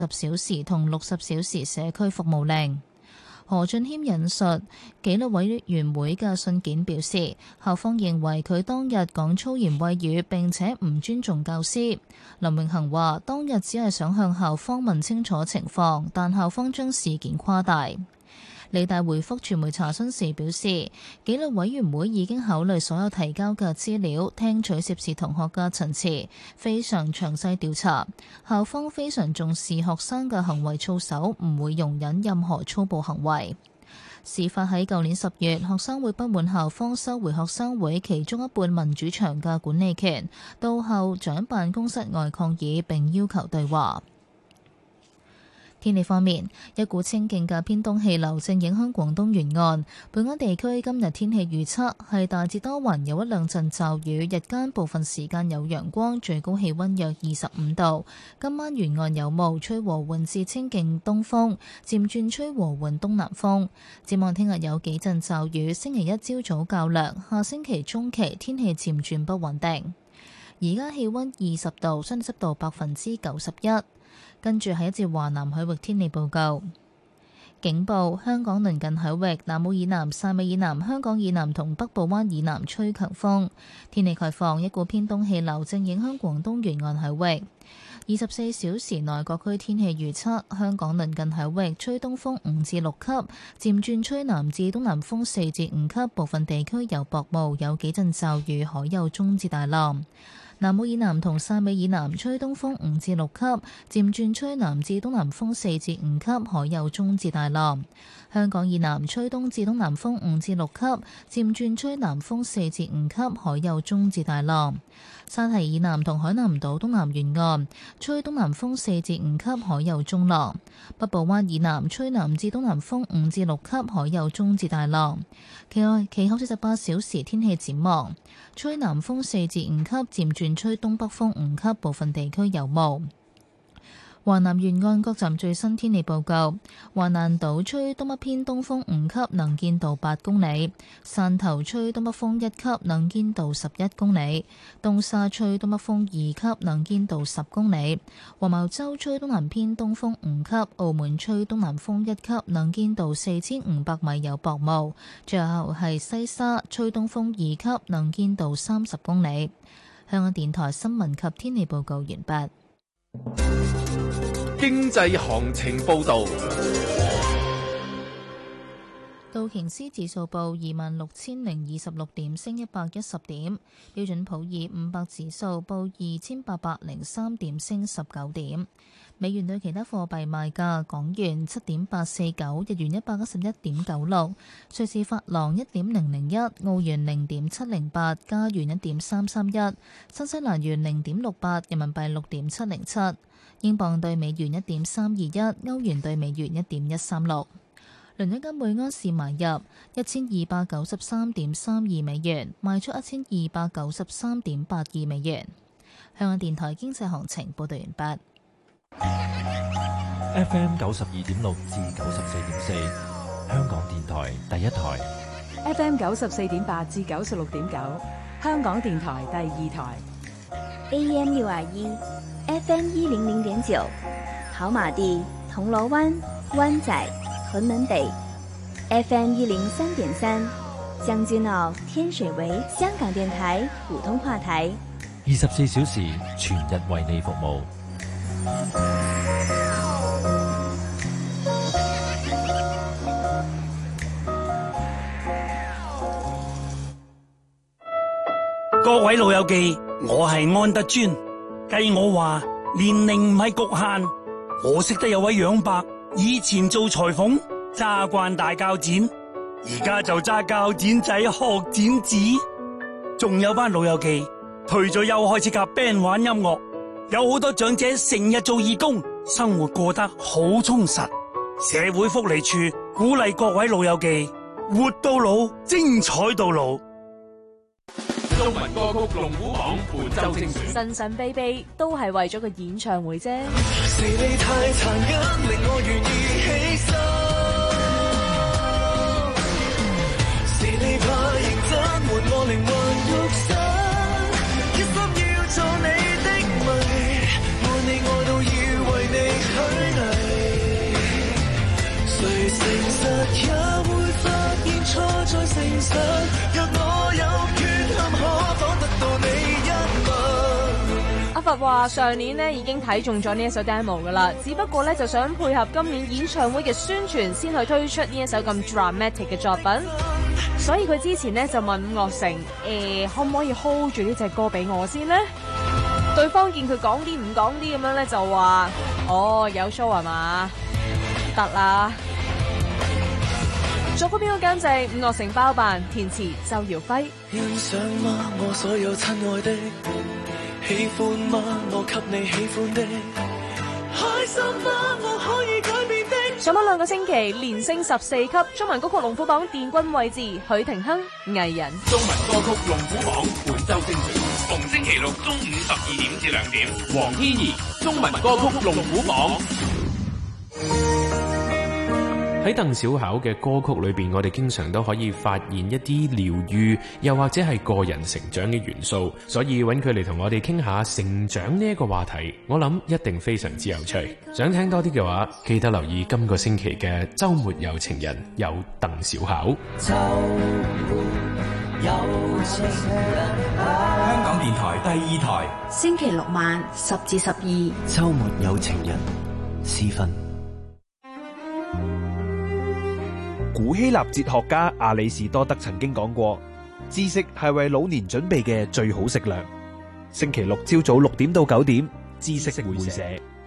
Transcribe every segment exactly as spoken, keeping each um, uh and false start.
小時同六十小時社區服務令。何俊謙引述紀律委員會嘅信件表示，校方認為佢當日講粗言穢語並且唔尊重教師。林永恒話，當日只係想向校方問清楚情況，但校方將事件誇大。理大回覆傳媒查詢時表示，紀律委員會已經考慮所有提交嘅資料，聽取涉事同學嘅陳詞，非常詳細調查。校方非常重視學生嘅行為操守，唔會容忍任何粗暴行為。事發喺舊年十月，學生會不滿校方收回學生會其中一半民主牆嘅管理權，到校長辦公室外抗議並要求對話。天氣方面，一股清勁嘅偏東氣流正影響廣東沿岸。本港地區今日天氣預測係大致多雲，有一兩陣驟雨，日間部分時間有陽光，最高氣溫約二十五度。今晚沿岸有霧，吹和緩至清勁東風，漸轉吹和緩東南風。展望聽日有幾陣驟雨，星期一朝早較涼，下星期中期天氣漸轉不穩定。而家氣溫二十度，相對濕度百分之九十一。跟住係一節華南海域天氣報告。警報：香港鄰近海域南澳以南、汕尾以南、香港以南同北部灣以南吹強風。天氣概況：一股偏東氣流正影響廣東沿岸海域。二十四小時內各區天氣預測：香港鄰近海域吹東風五至六級，漸轉吹南至東南風四至五級，部分地區有薄霧，有幾陣驟雨，海有中至大浪。南澳以南同汕尾以南吹東風五至六級，漸轉吹南至東南風四至五級，海有中至大浪。香港以南吹東至東南風五至六級，漸轉吹南風四至五級，海有中至大浪。沙堤以南同海南島東南沿岸吹東南風四至五級，海有中浪。北部灣以南吹南至東南風五至六級，海有中至大浪。其外，其後四十八小時天氣展望：吹南風四至五級，漸轉吹東北風五級，部分地區有霧。華南沿岸各站最新天氣報告：華南島吹東北偏東風五級，能見度八公里；汕頭吹東北風一級，能見度十一公里；東沙吹東北風二級，能見度十公里；黃茅洲吹東南偏東風五級；澳門吹東南風一級，能見度四千五百米，有薄霧；最後係西沙吹東風二級，能見度三十公里。香港電台新聞及天氣報告完畢。 經濟行情報道。 道瓊斯指數報二萬六千零二十六點，升一百一十點。標準普爾五百指數報二千八百零三點，升十九點。美元對其他貨幣賣價：港元七點八四九，日元一百一十一點九六，瑞士法郎一點零零一，澳元零點七零八，加元一點三三一，新西蘭元零點六八，人民幣六點七零七。英鎊對美元一點三二一，歐元對美元一點一三六。倫敦金每安士買入一千二百九十三點三二美元，賣出一千二百九十三點八二美元。香港電台經濟行情報道完畢。 F M 九十二點六至九十四點四，香港電台第一台。 F M 九十四點八至九十六點九，香港電台第二台。 A M 六二一，F M 一零零點九，跑馬地、銅鑼灣、灣仔、屯門北 ，F M 一零三點三，將軍澳、天水圍，香港電台普通話台。 二十四小時全日為你服務。 各位老友記，我係安德尊。計我話年齡唔係局限，我識得有位楊伯，以前做裁縫，揸慣大鉸剪，而家就揸鉸剪仔學剪紙。仲有班老友記退咗休開始夾 band 玩音樂，有好多長者成日做義工，生活過得好充實。社會福利處鼓勵各位老友記活到老，精彩到老。 中文歌曲龍虎榜本周精選， 神神秘秘都係為咗個演唱會啫。 是你太殘忍，令我願意犧牲。是你怕認真，換我靈魂肉身，一心要做你的迷，愛你愛到要為你許。 也會發現錯在誠實。若我有缺陷，可否得到你一吻？ 阿佛話上年呢已經睇中咗呢一首 demo 噶啦，只不過咧就想配合今年演唱會嘅宣傳，先去推出呢一首咁 dramatic 嘅作品。所以佢之前呢就問伍樂城，誒、欸、可唔可以 hold 住呢隻歌俾我先呢？對方見佢講啲唔講啲咁樣咧，就話哦有 show 係嘛，得啦。作曲編曲監製伍樂城包辦，填詞周耀輝。 欣賞嗎？我所有親愛的，喜歡嗎？我給你喜歡的，開心嗎？我可以改變的。 上咗兩個星期，連升十四級，中文歌曲龍虎榜殿軍位置，許廷鏗藝人。 中文歌曲龍虎榜本周精選，逢星期六中午十二點至兩點，黃天怡中文歌曲龍虎榜。 喺鄧小巧嘅歌曲裏邊，我哋經常都可以發現一啲療愈，又或者係個人成長嘅元素，所以揾佢嚟同我哋傾下成長呢一個話題，我諗一定非常之有趣。想聽多啲嘅話，記得留意今個星期嘅周末有情人，有鄧小巧。 周末有情人， 香港電台第二台， 星期六晚十至十二， 周末有情人，私分。 古希臘哲學家亞里士多德曾經講過，知識係為老年準備嘅最好食糧。星期六朝早六點到九點，知識會社。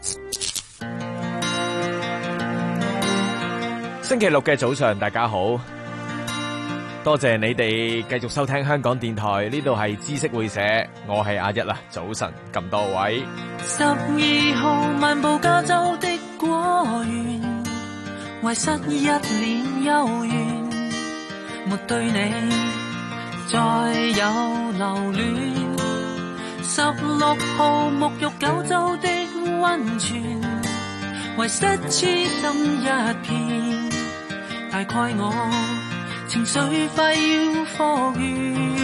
星期六嘅早上，大家好，多謝你哋繼續收聽香港電台，呢度係知識會社，我係阿一啦。早晨咁多位。 十二號漫步加州的果園，遺失一年幽怨，沒對你再有留戀。十六號沐浴九州的溫泉，遺失痴心一片，大概我情緒快要復原。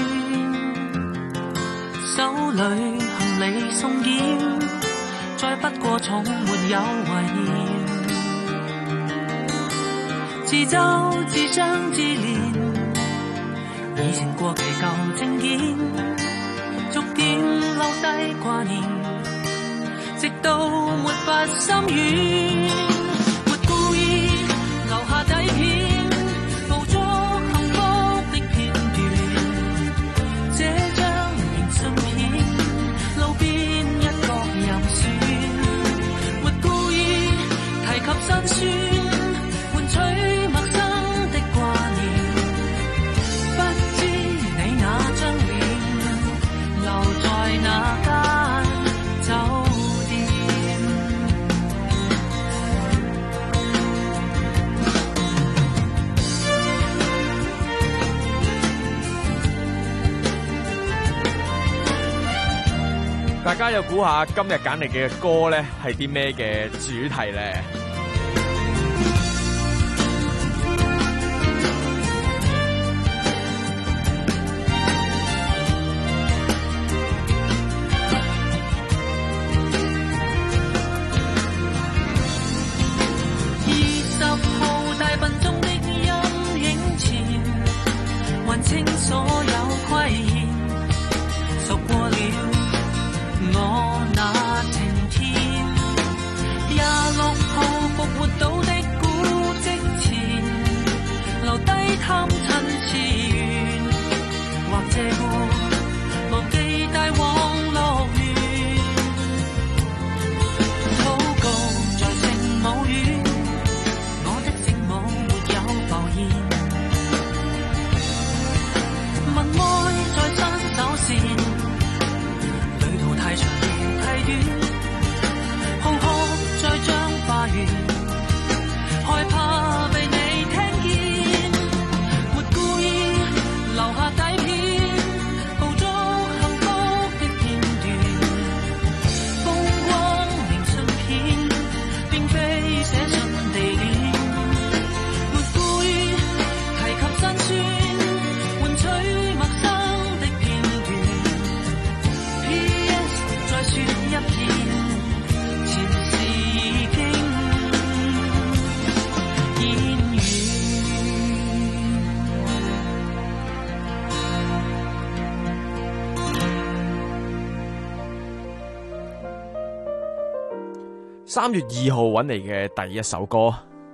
手裏行李送檢，再不過重沒有懷念。自嘲自將自憐，已成過期舊證件，逐漸留低掛念，直到沒法心軟。沒故意留下底片，捕捉幸福的片段，這張明信片路邊一角又算。沒故意提及辛酸，換取大家又估下今日揀嚟嘅歌咧係啲咩嘅主題咧？ 二十號大笨鐘的陰影前，還清所有虧欠，熟過了我那晴天。廿六號復活島的古蹟前，留低貪親志願，或借過忘記帶往樂園。禱告在聖母院，我的聖母沒有浮現。問愛在親手線，旅途太長亦太短，空殼再將花園，害怕被你聽見。沒故意留下底片，捕捉幸福的片段，風光明信片並非寫信地點。沒故意提及辛酸，換取陌生的片段。P S 再說一遍，前事已經演完。 三月二號揾嚟嘅第一首歌，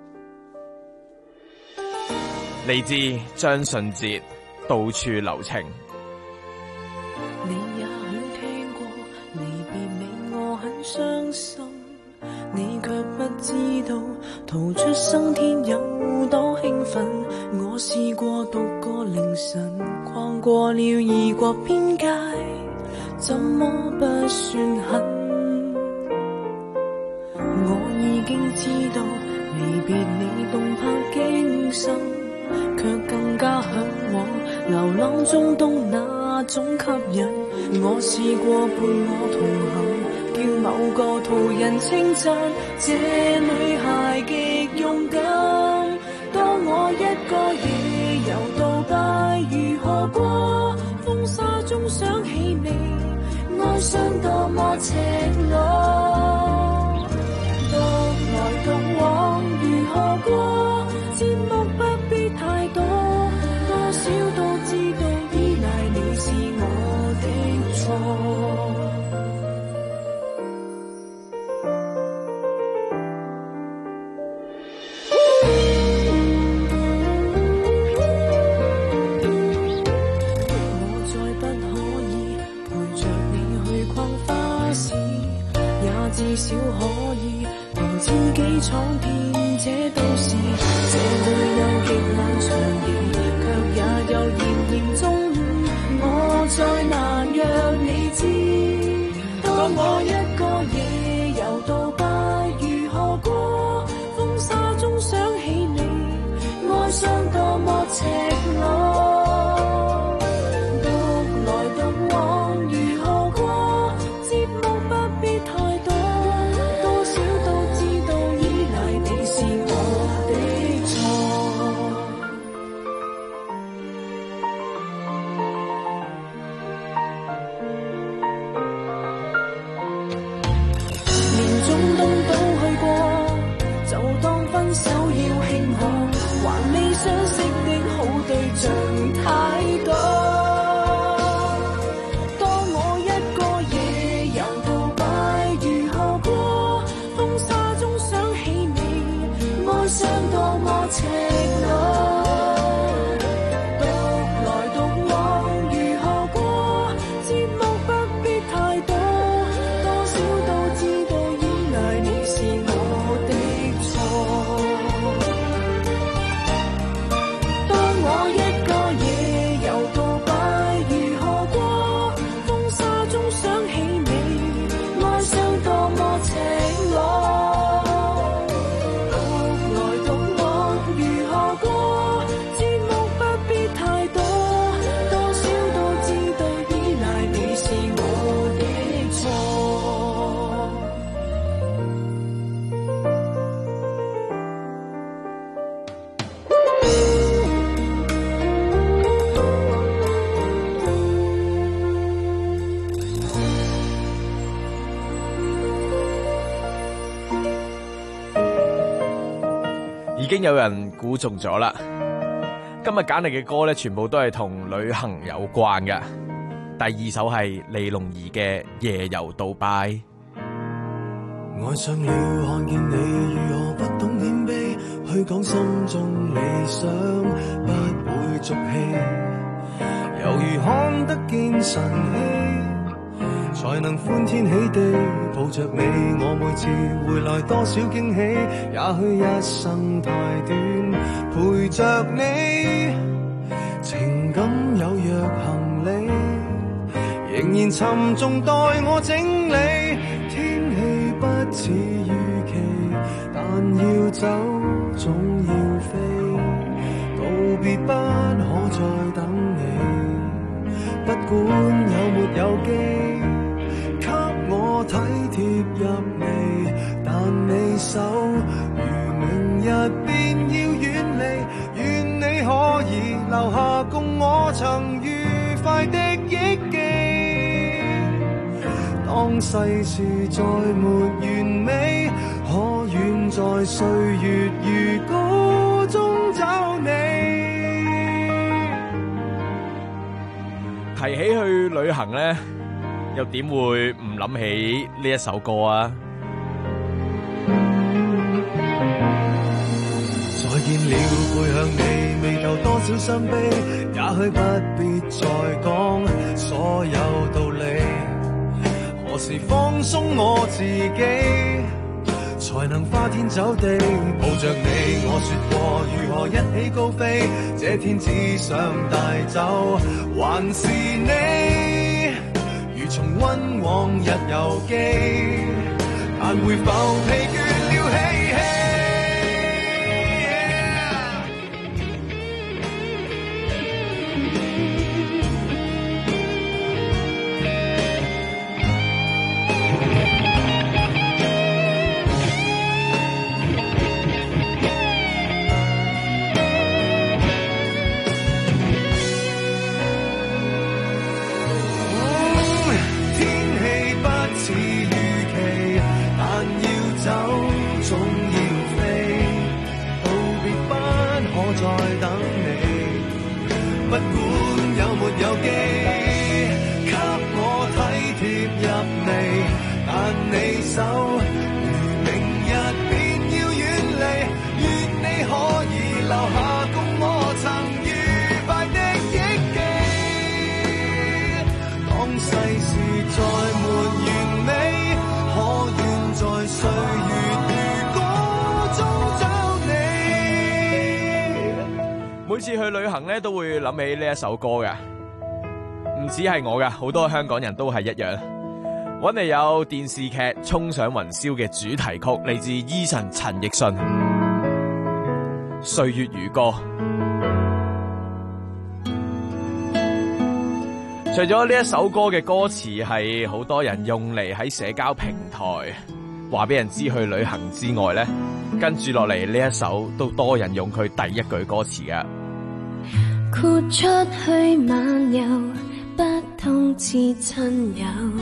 嚟自張信哲《到處留情》。 你也許聽過離別你我很傷心，你卻不知道逃出生天有多興奮。我試過獨個凌晨逛過了異國邊界，怎麼不算狠？我已經知道離別你動魄驚心，卻更加向往流浪中東那種吸引。我試過伴我同行，叫某個途人稱讚這女孩極勇敢。當我一個夜遊杜拜如何過，風沙中想起你，愛上多麼赤裸。獨來獨往如何過，節目不必太多，多少都知道依賴你是我的錯。至少可以憑自己闖遍這都市，這裏有極漫長夜，卻也有炎炎中午，我再難讓你知。當我一個夜遊杜拜如何過，風沙中想起你，愛上多麼赤裸。獨來獨往如何過，節目不必太多，手要慶賀，還未相識的好對象太多。當我一個夜遊杜拜如何過，風沙中想起你，愛上多麼赤裸。獨來獨往如何過，節目不必太多，多少都知道依賴你是我的錯。 已經有人估中咗啦！今日揀嚟嘅歌咧，全部都係同旅行有關嘅。第二首係李龍兒嘅《夜遊杜拜》。 愛上了看見你如何不懂謙卑，去講心中理想不會俗氣，猶如看得見晨曦，才能歡天喜地抱着你。我每次回來多少驚喜，也許一生太短，陪着你，情感有若行李，仍然沉重待我整理。天氣不似預期，但要走總要飛，告別不可再等你，不管有沒有機，給我體貼入微，但你手如明日便要遠離，願你可以留下共我曾愉快的憶記。當世事再沒完美，可遠在歲月如歌中找你。 提起去旅行呢，又點會唔諗起呢一首歌啊？ 回向你未夠多少傷悲，也許不必再講所有道理。何時放鬆我自己，才能花天酒地抱着你？我說過如何一起高飛，這天只想帶走還是你，如重溫往日遊記，但會否疲倦了嬉戲？不管有沒有機，給我體貼入微，但你手如明日便要遠離，願你可以留下共我曾愉快的憶記。當世事再沒完美，可願在歲月如歌中找你。 每次去旅行咧，都會諗起呢一首歌嘅，唔止係我噶，好多香港人都係一樣。搵嚟有電視劇《衝上雲霄》嘅主題曲，嚟自 Eason 陳奕迅，《歲月如歌》。除咗呢一首歌嘅歌詞係好多人用嚟喺社交平台話俾人知去旅行之外咧，跟住落嚟呢一首都多人用佢第一句歌詞噶。 豁出去漫遊，不通知親友，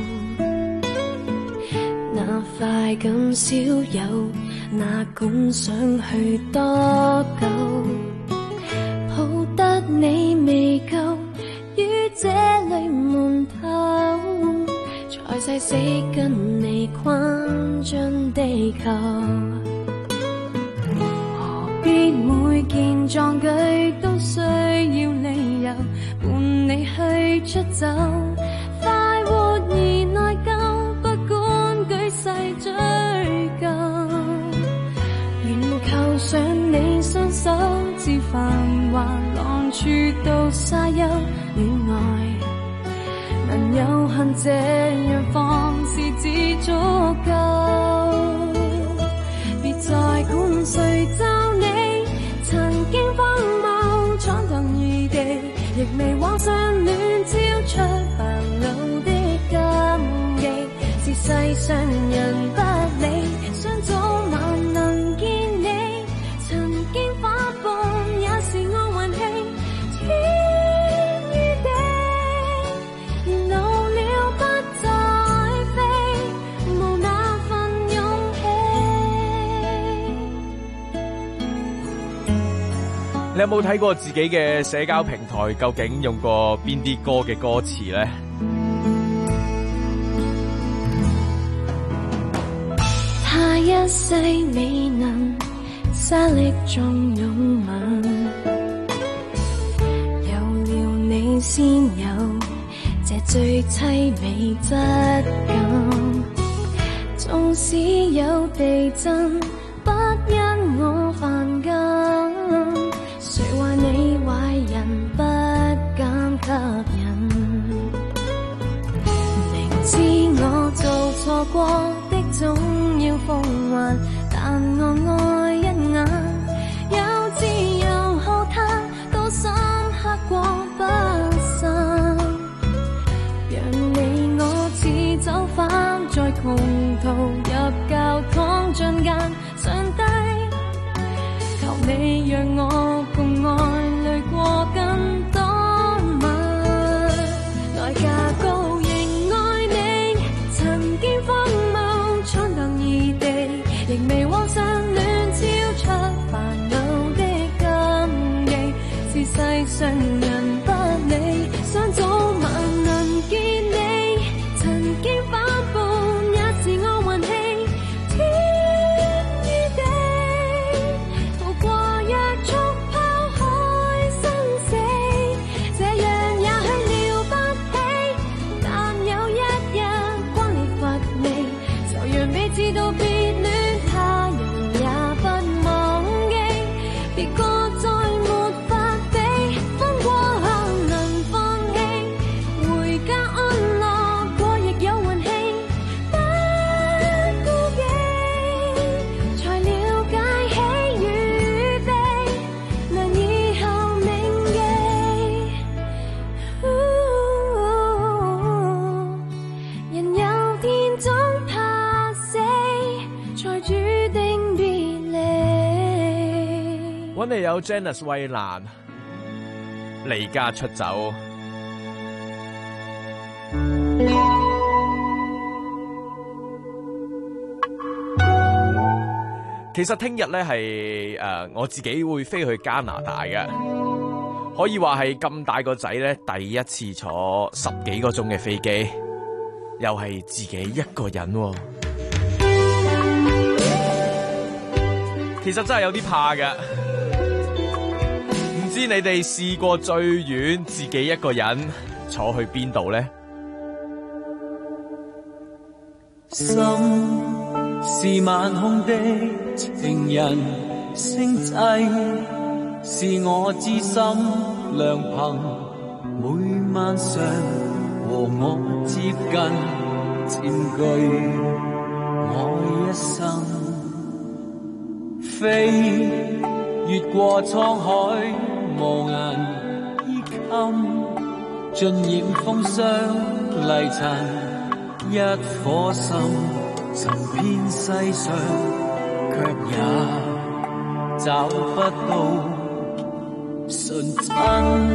那快感少有，哪管想去多久，抱得你未夠，於這裏門頭，才誓死跟你逛盡地球。必每件壯舉都需要理由，伴你去出走，快活而內疚，不管舉世追究，願扣上你雙手，自繁華浪處到沙丘，戀愛能有幸這樣放肆只足夠，別再管誰咒你曾經荒謬闖蕩異地，亦未妄想戀超出煩惱的禁忌，是世上人不理，想早晚能見你，曾經反叛也是我運氣，天與地年老了不再飛，無那份勇你有冇睇過自己嘅社交平台？究竟用過邊啲歌嘅歌詞呢？ 他一世未能沙礫中擁吻，有了你先有這最凄美質感。縱使有地震，不因我反感。誰話你壞人不敢吸引？明知我做錯過的總要奉還，但我愛一眼，有自由好他都深刻過不散。讓你我似走返在窮途入教堂進間，上帝求你讓我共愛淚過更多晚，代價高仍愛你，曾經荒謬闖蕩異地，亦未妄想戀超出煩惱的禁忌，是世上人不理，想早晚能見你，曾經反叛也是我運氣，天與地逃過約束。 搵嚟有 Janice 衛蘭離家出走。其實聽日咧係誒我自己會飛去加拿大嘅，可以話係咁大個仔咧第一次坐十幾個鐘嘅飛機，又係自己一個人喎。其實真係有啲怕㗎，唔知你哋試過最遠自己一個人坐去邊度呢？ 心是晚空的情人，星際是我知心良朋，每晚上和我接近，佔據我一生。飛越過滄海無垠衣襟，盡染風霜泥塵，一顆心尋遍世上，卻也找不到純真。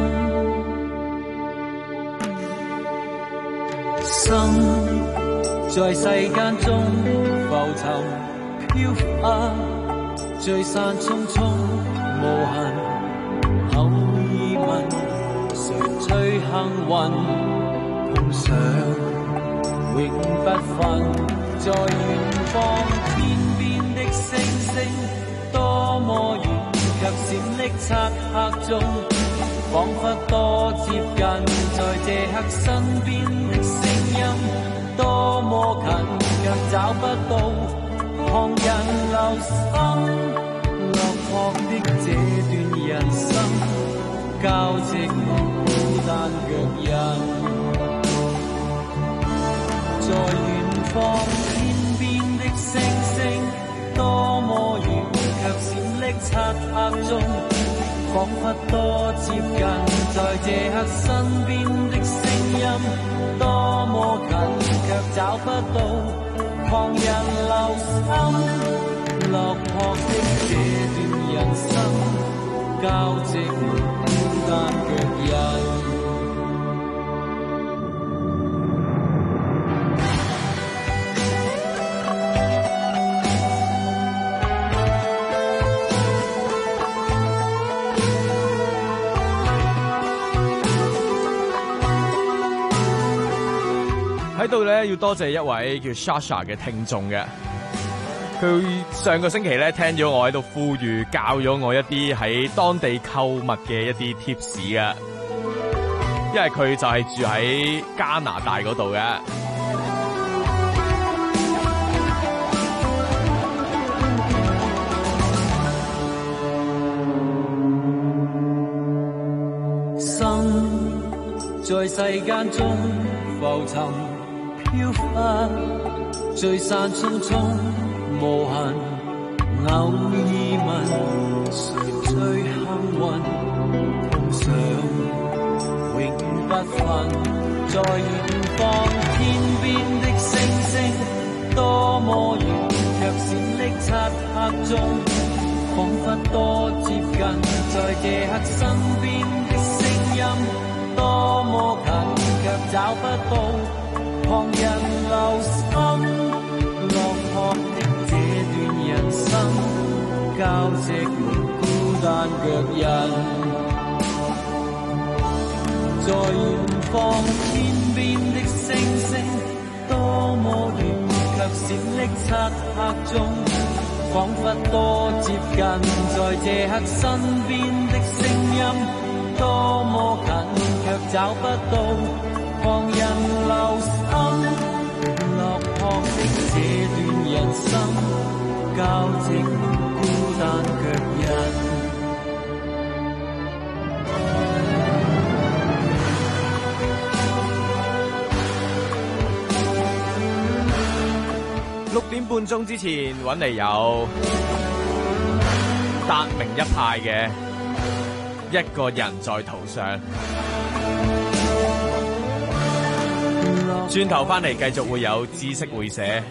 心在世間中浮沉飄忽，聚散匆匆無痕，偶爾問誰最幸運，碰上永不分。在遠方天邊的星星多麼遠，卻閃匿漆黑中，彷彿多接近。在這刻身邊的聲音多麼近，卻找不到旁人留心。落魄的這段人生，交織無孤單腳印。在遠方天邊的星星多麼遠，卻閃匿漆黑中，彷彿多接近。在這刻身邊的聲音多麼近，卻找不到旁人留心。落魄的這段人生，交織無孤單腳印。 喺度咧，要多謝一位叫 Sasha 嘅聽眾嘅。佢上個星期咧聽咗我喺度呼籲，教咗我一啲喺當地購物嘅一啲 tips 噶。因為佢就係住喺加拿大嗰度嘅。 心在世間中浮沉飄忽，聚散匆匆無痕，偶爾問誰最幸運，碰上永不分。在遠方天邊的星星多麼遠，卻閃匿漆黑中，彷彿多接近。在這刻身邊的聲音多麼近，卻找不到旁人留心。落魄的這段人生，交織無孤單腳印。在遠方天邊的星星多麼遠，卻閃匿漆黑中，彷彿多接近。在這刻身邊的聲音多麼近，卻找不到旁人留心。落魄的這段人生，交織無孤單腳印。 六點半鐘之前揾嚟有達明一派嘅一個人在途上，轉頭翻嚟繼續會有知識會社。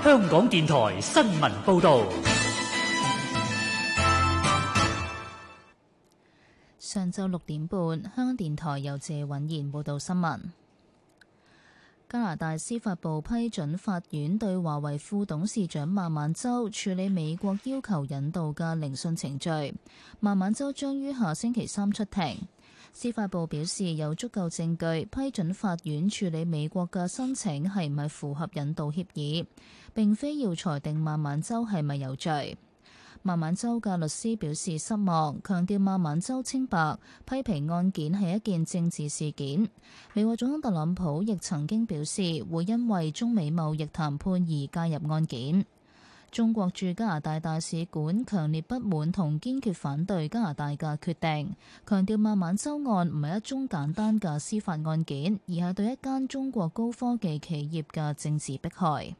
香港電台新聞報道。 上晝六點半，香港電台由謝允賢報道新聞。加拿大司法部批准法院對華為副董事長孟晚舟處理美國要求引渡嘅聆訊程序。孟晚舟將於下星期三出庭。司法部表示有足夠證據批准法院處理美國嘅申請係咪符合引渡協議，並非要裁定孟晚舟係咪有罪。孟晚舟嘅律師表示失望，強調孟晚舟清白，批評案件係一件政治事件。美國總統特朗普亦曾經表示會因為中美貿易談判而介入案件。中國駐加拿大大使館強烈不滿同堅決反對加拿大嘅決定，強調孟晚舟案唔係一宗簡單嘅司法案件，而係對一間中國高科技企業嘅政治迫害。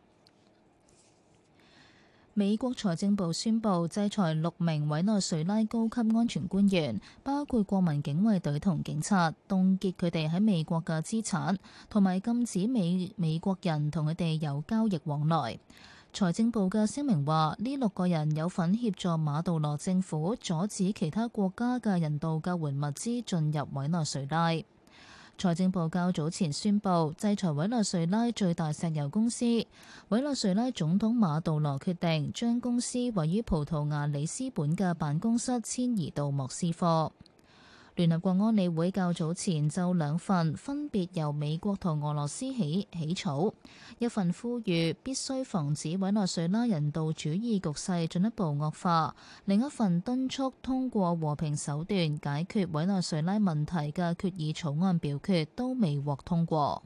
美國財政部宣布制裁六名委內瑞拉高級安全官員，包括國民警衛隊同警察，凍結佢哋喺美國嘅資產，同埋禁止美美國人同佢哋有交易往來。財政部嘅聲明話，呢六個人有份協助馬杜羅政府阻止其他國家嘅人道救援物資進入委內瑞拉。財政部較早前宣布制裁委內瑞拉最大石油公司。委內瑞拉總統馬杜羅決定將公司位於葡萄牙里斯本嘅辦公室遷移到莫斯科。聯合國安理會較早前就兩份分別由美國同俄羅斯起起草，一份呼籲必須防止委內瑞拉人道主義局勢進一步惡化，另一份敦促通過和平手段解決委內瑞拉問題嘅決議草案表決都未獲通過。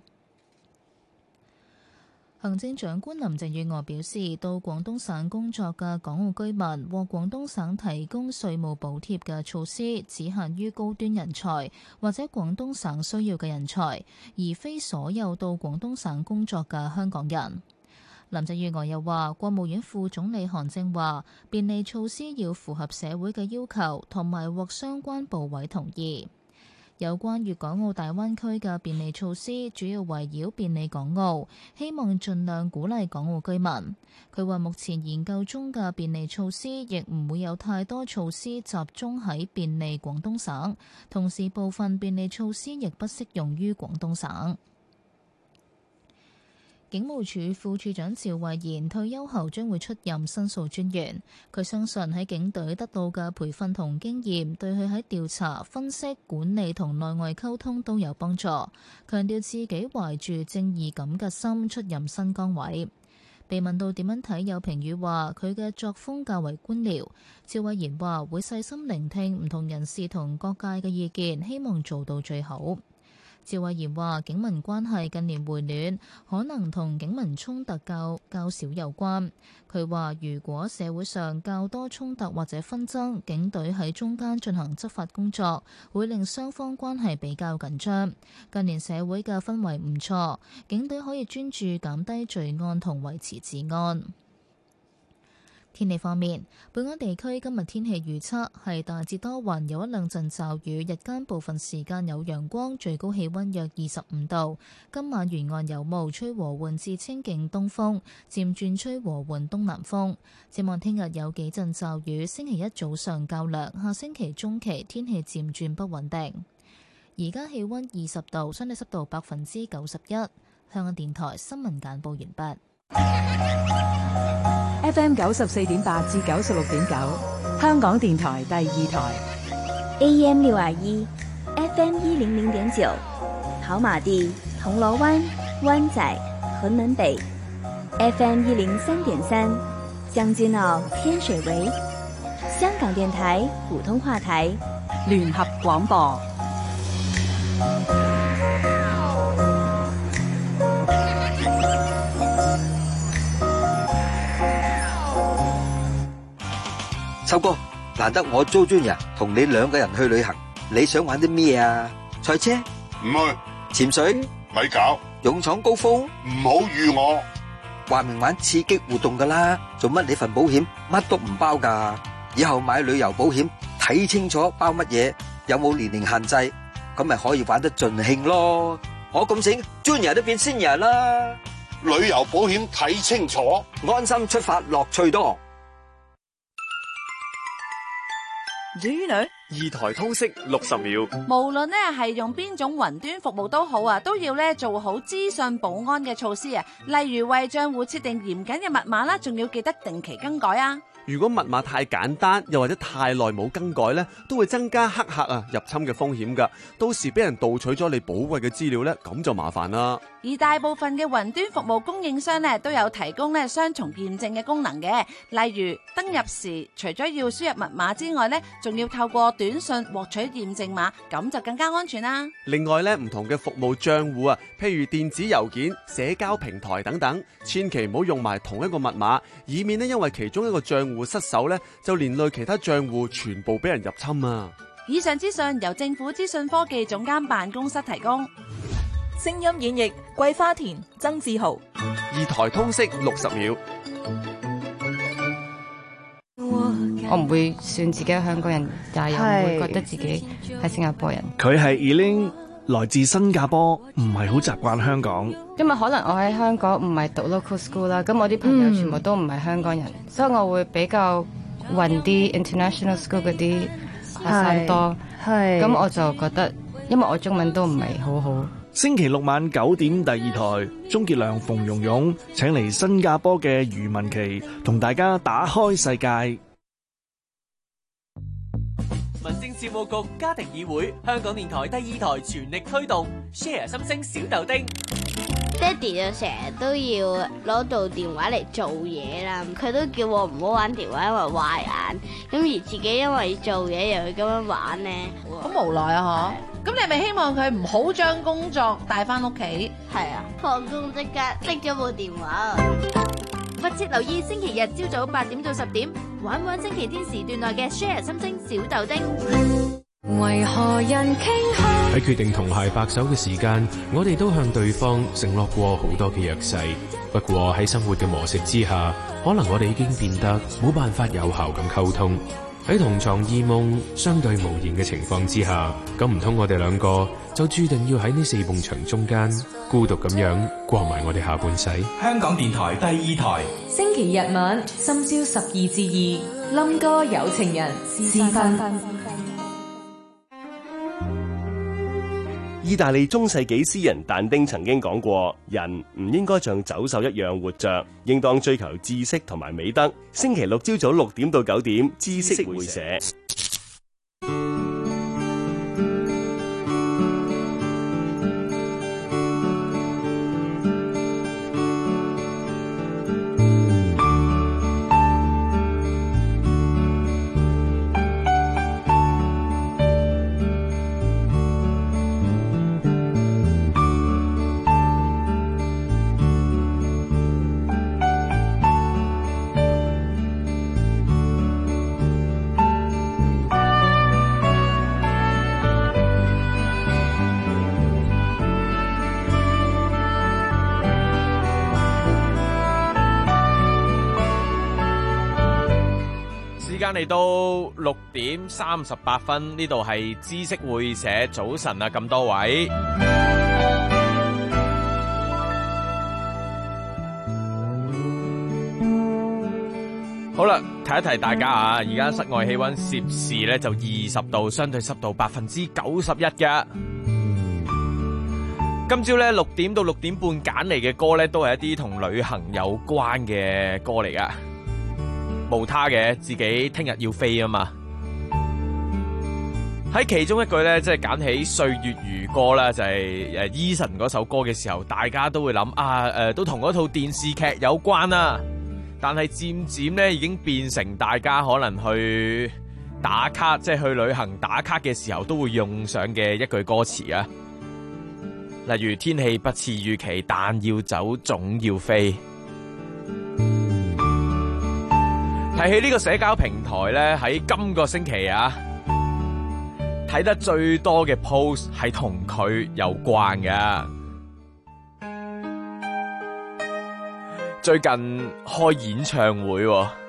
行政長官林鄭月娥表示，到廣東省工作嘅港澳居民獲廣東省提供稅務補貼嘅措施，只限於高端人才或者廣東省需要嘅人才，而非所有到廣東省工作嘅香港人。林鄭月娥又話，國務院副總理韓正話，便利措施要符合社會嘅要求，同埋獲相關部委同意。有關粵港澳大灣區嘅便利措施，主要圍繞便利港澳，希望盡量鼓勵港澳居民。佢話目前研究中嘅便利措施，亦唔會有太多措施集中喺便利廣東省，同時部分便利措施亦不適用於廣東省。警務處副處長趙慧賢退休後將會出任申訴專員。佢相信喺警隊得到嘅培訓同經驗，對佢喺調查、分析、管理同內外溝通都有幫助。強調自己懷住正義感嘅心出任新崗位。被問到點樣睇，有評語話佢嘅作風較為官僚。趙慧賢話會細心聆聽唔同人士同各界嘅意見，希望做到最好。趙慧賢話：警民關係近年回暖，可能同警民衝突較較少有關。佢話：如果社會上較多衝突或者紛爭，警隊喺中間進行執法工作，會令雙方關係比較緊張。近年社會嘅氛圍唔錯，警隊可以專注減低罪案同維持治安。天氣方面，本港地區今日天氣預測係大致多雲，有一兩陣驟雨，日間部分時間有陽光，最高氣溫約二十五度。今晚沿岸有霧，吹和緩至清勁東風，漸轉吹和緩東南風。展望聽日有幾陣驟雨，星期一早上較涼，下星期中期天氣漸轉不穩定。而家氣溫二十度，相對濕度百分之九十一。香港電台新聞簡報完畢。 F M 九十四點八至九十六點九，香港電台第二台。 A M 六二一 ，F M 一零零點九，跑馬地、銅鑼灣、灣仔、屯門北。F M 一零三點三，將軍澳、天水圍。香港電台普通話台， 聯合廣播。 秋哥，難得我租專人同你兩個人去旅行，你想玩啲咩啊？賽車？ 唔去。 潛水？ 咪搞。 勇闖高峰？ 唔好預我。 話明玩刺激活動噶啦，做乜你份保險乜都唔包噶？以後買旅遊保險睇清楚包乜嘢，有冇年齡限制，咁咪可以玩得盡興咯。我咁醒，專人都變仙人啦。 旅遊保險睇清楚， 安心出發樂趣多。 主女， 二台通識六十秒， 無論咧係用邊種雲端服務都好啊，都要咧做好資訊保安嘅措施啊，例如為賬戶設定嚴謹嘅密碼啦，仲要記得定期更改啊。 如果密碼太簡單，又或者太耐冇更改呢，都會增加黑客啊入侵嘅風險㗎。到時俾人盜取咗你寶貴嘅資料呢，咁就麻煩啦。 而大部分嘅雲端服務供應商呢，都有提供呢雙重驗證嘅功能嘅，例如登入時除咗要輸入密碼之外呢，仲要透過短信獲取驗證碼，咁就更加安全啦。 另外呢，唔同嘅服務賬戶啊，譬如電子郵件、社交平台等等，千祈唔好用埋同一個密碼，以免呢因為其中一個賬戶失手咧，就連累其他賬戶全部俾人入侵啊！ 以上資訊由政府資訊科技總監辦公室提供。 聲音演繹桂花田、曾志豪。 二台通識六十秒。 我唔會算自己係香港人，但係又唔會覺得自己係新加坡人。 佢係 Eileen，來自新加坡，唔係好習慣香港。 因為可能我喺香港唔係讀 local school 啦，咁我啲朋友全部都唔係香港人，嗯、所以我會比較混啲 international school 嗰啲學生多。係，咁我就覺得，因為我中文都唔係好好。 星期六晚九點第二台，鍾傑良、馮蓉蓉請嚟新加坡嘅余文琪，同大家打開世界。 民政事務局家庭議會，香港電台第二台全力推動 Share 心聲小豆丁。 爹哋就成日都要攞部電話嚟做嘢啦，佢都叫我唔好玩電話，因為壞眼。咁而自己因為做嘢又要咁樣玩呢， 好無奈啊！嗬，咁你係咪希望佢唔好將工作帶翻屋企？ 係啊，放工即刻拎咗部電話。 密切留意星期日朝早八點到十點，玩玩星期天時段內嘅 Share 心聲小豆丁。 為何人傾向喺決定同偕白首嘅時間，我哋都向對方承諾過好多嘅約誓。不過喺生活嘅磨蝕之下，可能我哋已經變得冇辦法有效咁溝通。喺同床異夢、相對無言嘅情況之下，咁唔通我哋兩個就注定要喺呢四埲牆中間孤獨咁樣過埋我哋下半世？ 香港電台第二台， 星期日晚深宵十二至二，冧哥有情人私分。 意大利中世紀詩人但丁曾經講過，人唔應該像走獸一樣活着，應當追求知識同埋美德。星期六朝早六點到九點，知識會社。 時間嚟到六點三十八分，呢度係知識會社，早晨啊，咁多位。好啦，提一提大家啊，而家室外氣溫攝氏咧就二十度，相對濕度百分之九十一嘅。今朝咧六點到六點半揀嚟嘅歌咧，都係一啲同旅行有關嘅歌嚟噶。無他嘅，自己聽日要飛啊嘛。喺其中一句咧，即係揀起歲月如歌啦，就係誒 Eason 嗰首歌嘅時候，大家都會諗啊，誒、呃、都同嗰套電視劇有關啦。但係漸漸咧，已經變成大家可能去打卡，即係去旅行打卡嘅時候都會用上嘅一句歌詞啊。例如天氣不似預期，但要走總要飛。提起呢個社交平台咧，喺今個星期啊，睇得最多嘅 post 係同佢有關嘅。最近開演唱會，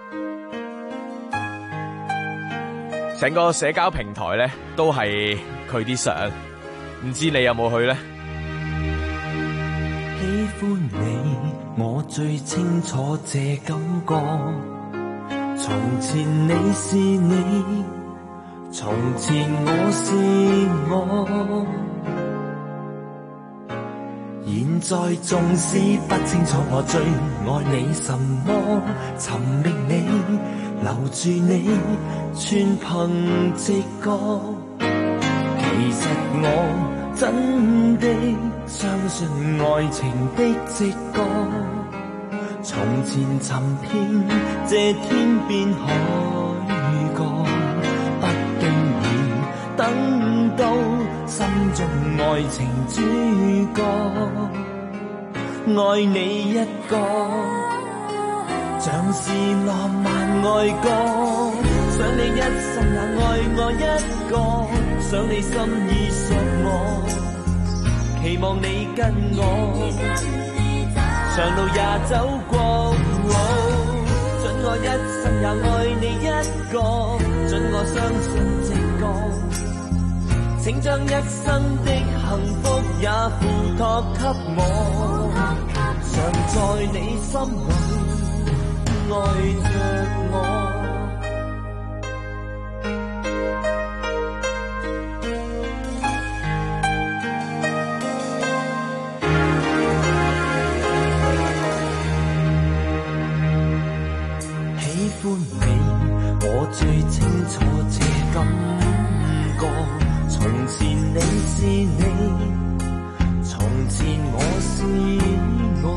成個社交平台咧都係佢啲相，唔知你有冇去咧？ 喜歡你最清楚這感覺。從前你是你，從前我是我，現在縱使不清楚我最愛你什麼，尋覓你，留住你，全憑直覺。其實我真的相信愛情的直覺，從前尋遍這天邊海角，不經意等到心中愛情主角，愛你一個，像是浪漫愛歌，想你一生也愛我一個，想你心意屬我，期望你跟我長路也走過，准我一生也愛你一個，准我相信直覺，請將一生的幸福也付託給我，常在你心裏愛着我。最清楚這感覺，從前你是你，從前我是我，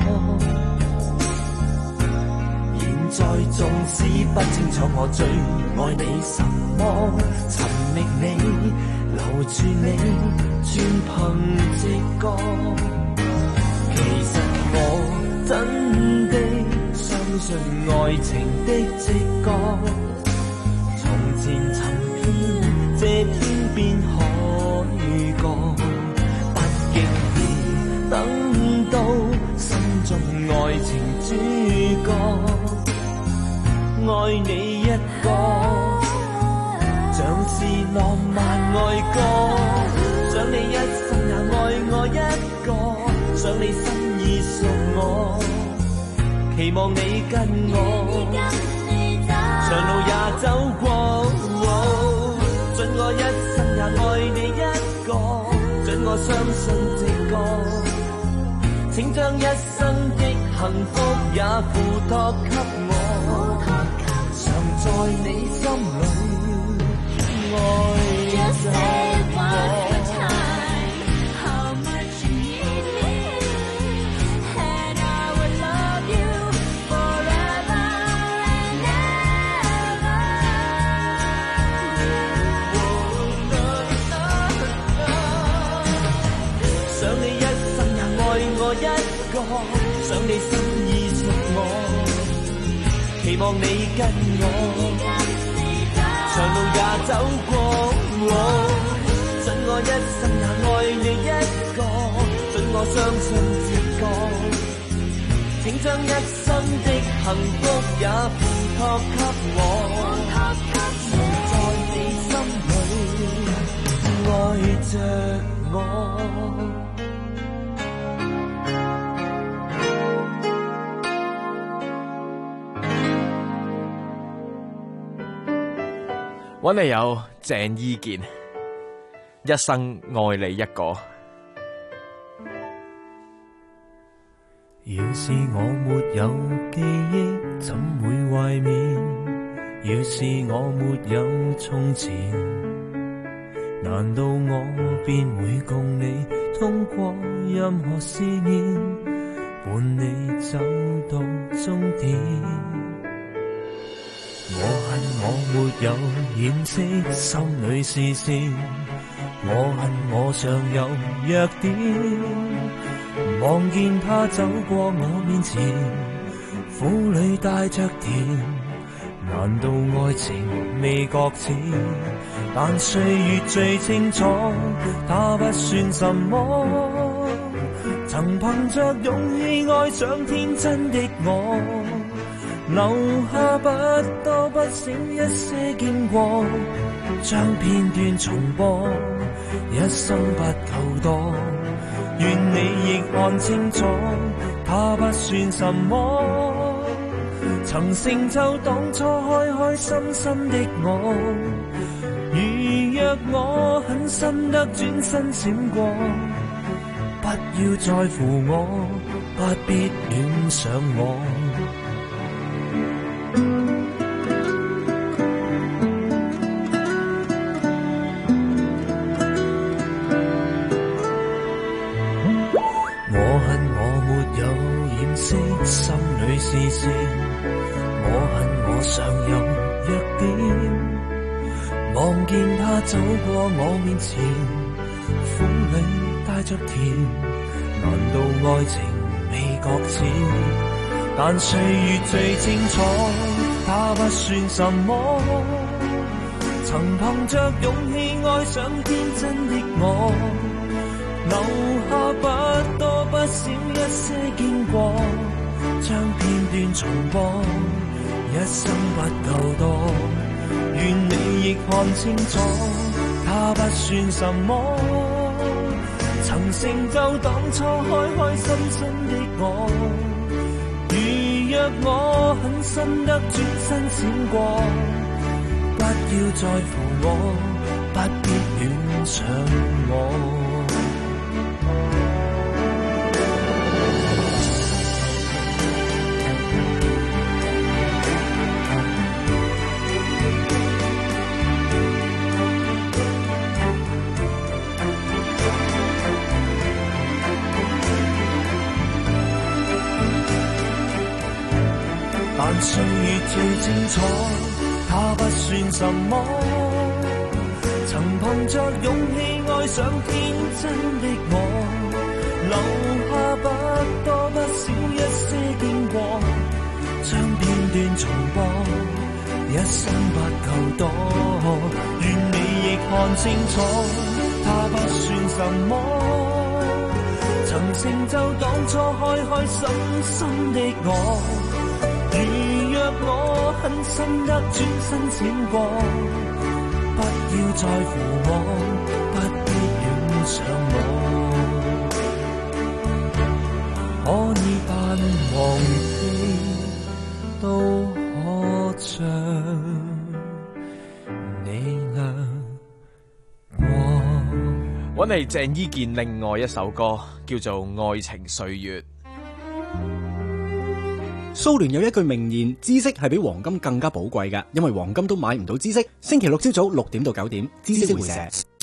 現在縱使不清楚我最愛你什麼，尋覓你，留住你，全憑直覺。其實我真的相信愛情的直覺，從前尋遍這天邊海角，不經意等到心中愛情主角，愛你一個，像是浪漫愛歌，想你一生也愛我一個，想你心意屬我，期望你跟我長路也走過，准我一生也愛你一個，准我相信直覺，請將一生的幸福也付託給我，常在你心裏愛着我。想你心意屬我，期望你跟我長路也走過，准我一生也愛你一個，准我相信直覺，請將一生的幸福也付託給我，常在你心裏愛着我。 揾嚟有鄭伊健，一生愛你一個。 要是我沒有記憶，怎會懷緬？要是我沒有從前，難道我便會共你通過任何思念，伴你走到終點？我恨我沒有掩飾心裏視線，我恨我尚有弱點，望見他走過我面前，苦裏帶着甜，難道愛情未覺淺？但歲月最清楚，他不算什麼，曾憑着勇氣愛上天真的我，留下不多不少一些經過，將片段重播，一生不夠多，願你亦看清楚， 它不算什麼，曾成就當初開開心心的我。如若我狠心得轉身閃過，不要在乎我，不必戀上我。心裏視線，我恨我尚有弱點，望見他走過我面前，風裏帶着甜，難道愛情未擱淺？但歲月最清楚，他不算什麼，曾憑着勇氣愛上天真的我，留下不多不少一些經過，將片段重播，一生不夠多，願你亦看清楚，他不算什麼，曾成就當初開開心心的我。如若我狠心得轉身閃過，不要在乎我，不必戀上我。但歲月最清楚，他不算什麼，曾憑着勇氣愛上天真的我，留下不多不少一些經過，將片段重播，一生不夠多，願你亦看清楚，他不算什麼，曾成就當初開開心心的我。如若我狠心得轉身閃過，不要在乎我，不必戀上我，可以扮忘記，都可像你亮過。 搵嚟鄭伊健另外一首歌叫做《愛情歲月》。 蘇聯有一句名言：知識係比黃金更加寶貴嘅，因為黃金都買唔到知識。星期六朝早六點到九點，知識會社。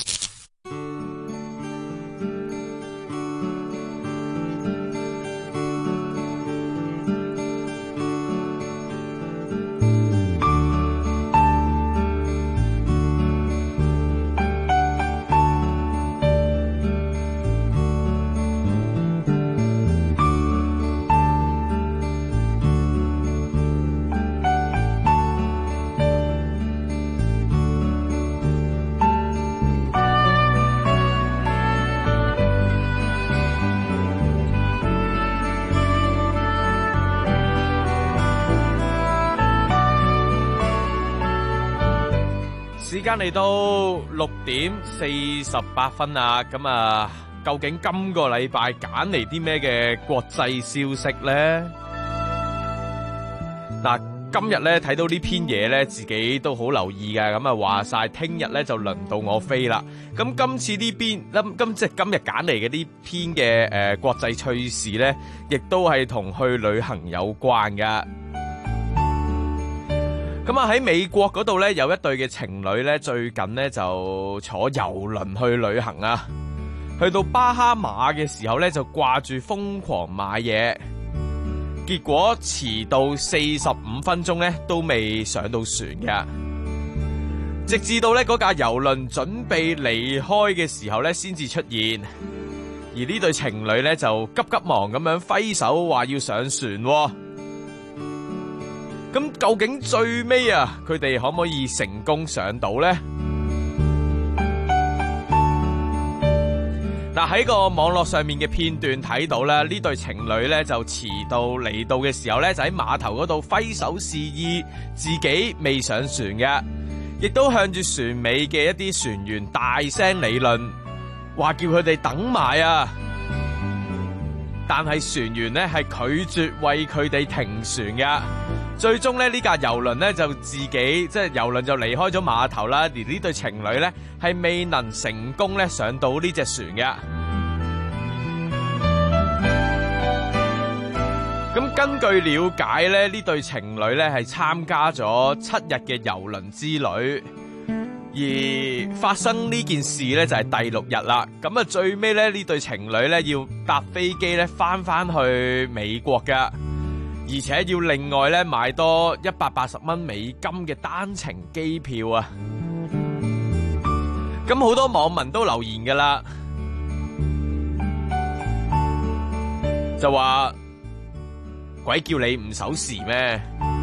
時間嚟到六點四十八分啊！咁啊，究竟今個禮拜揀嚟啲咩嘅國際消息呢？嗱，今日咧睇到呢篇嘢咧，自己都好留意嘅。咁啊，話晒聽日咧就輪到我飛啦。咁今次呢邊今今即係今日揀嚟嘅呢篇嘅誒、呃、國際趣事咧，亦都係同去旅行有關噶。咁啊喺美國嗰度咧，有一對嘅情侶咧，最近咧就坐遊輪去旅行啊。去到巴哈馬嘅時候咧，就掛住瘋狂買嘢，結果遲到四十五分鐘咧都未上到船嘅。直至到咧嗰架遊輪準備離開嘅時候咧，先至出現。而呢對情侶咧就急急忙咁樣揮手話要上船喎。咁究竟最尾啊，佢哋可唔可以成功上到呢？嗱，喺個網絡上面嘅片段睇到咧，呢對情侶咧就遲到嚟到嘅時候咧，就喺碼頭嗰度揮手示意自己未上船嘅，亦都向住船尾嘅一啲船員大聲理論，話叫佢哋等埋啊！ 但係船員呢係拒絕為佢哋停船嘅。最終咧呢架遊輪呢就自己即係遊輪就離開咗碼頭啦，而呢對情侶呢係未能成功咧上到呢隻船嘅。咁根據了解咧，呢對情侶咧係參加咗七日嘅遊輪之旅，而發生呢件事咧就係第六日啦。咁啊最尾咧呢對情侶咧要搭飛機咧翻翻去美國㗎，而且要另外咧買多一百八十蚊美金嘅單程機票啊！咁好多網民都留言㗎啦，就話鬼叫你唔守時咩？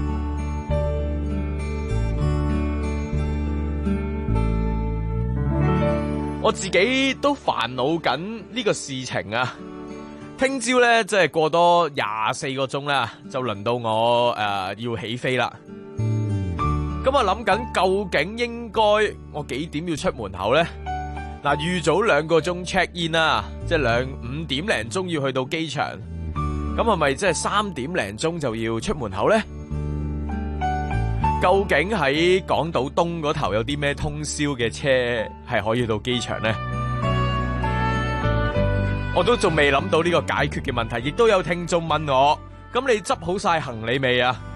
我自己都煩惱緊呢個事情啊！聽朝咧，即係過多廿四個鐘啦，就輪到我誒、呃、要起飛啦。咁我諗緊究竟應該我幾點要出門口呢？嗱，預早兩個鐘 check in 啦，即係兩五點零鐘要去到機場。咁係咪即係三點零鐘就要出門口呢？究竟喺港島東嗰頭有啲咩通宵嘅車係可以到機場呢？我都仲未諗到呢個解決嘅問題，亦都有聽眾問我：咁你執好晒行李未啊？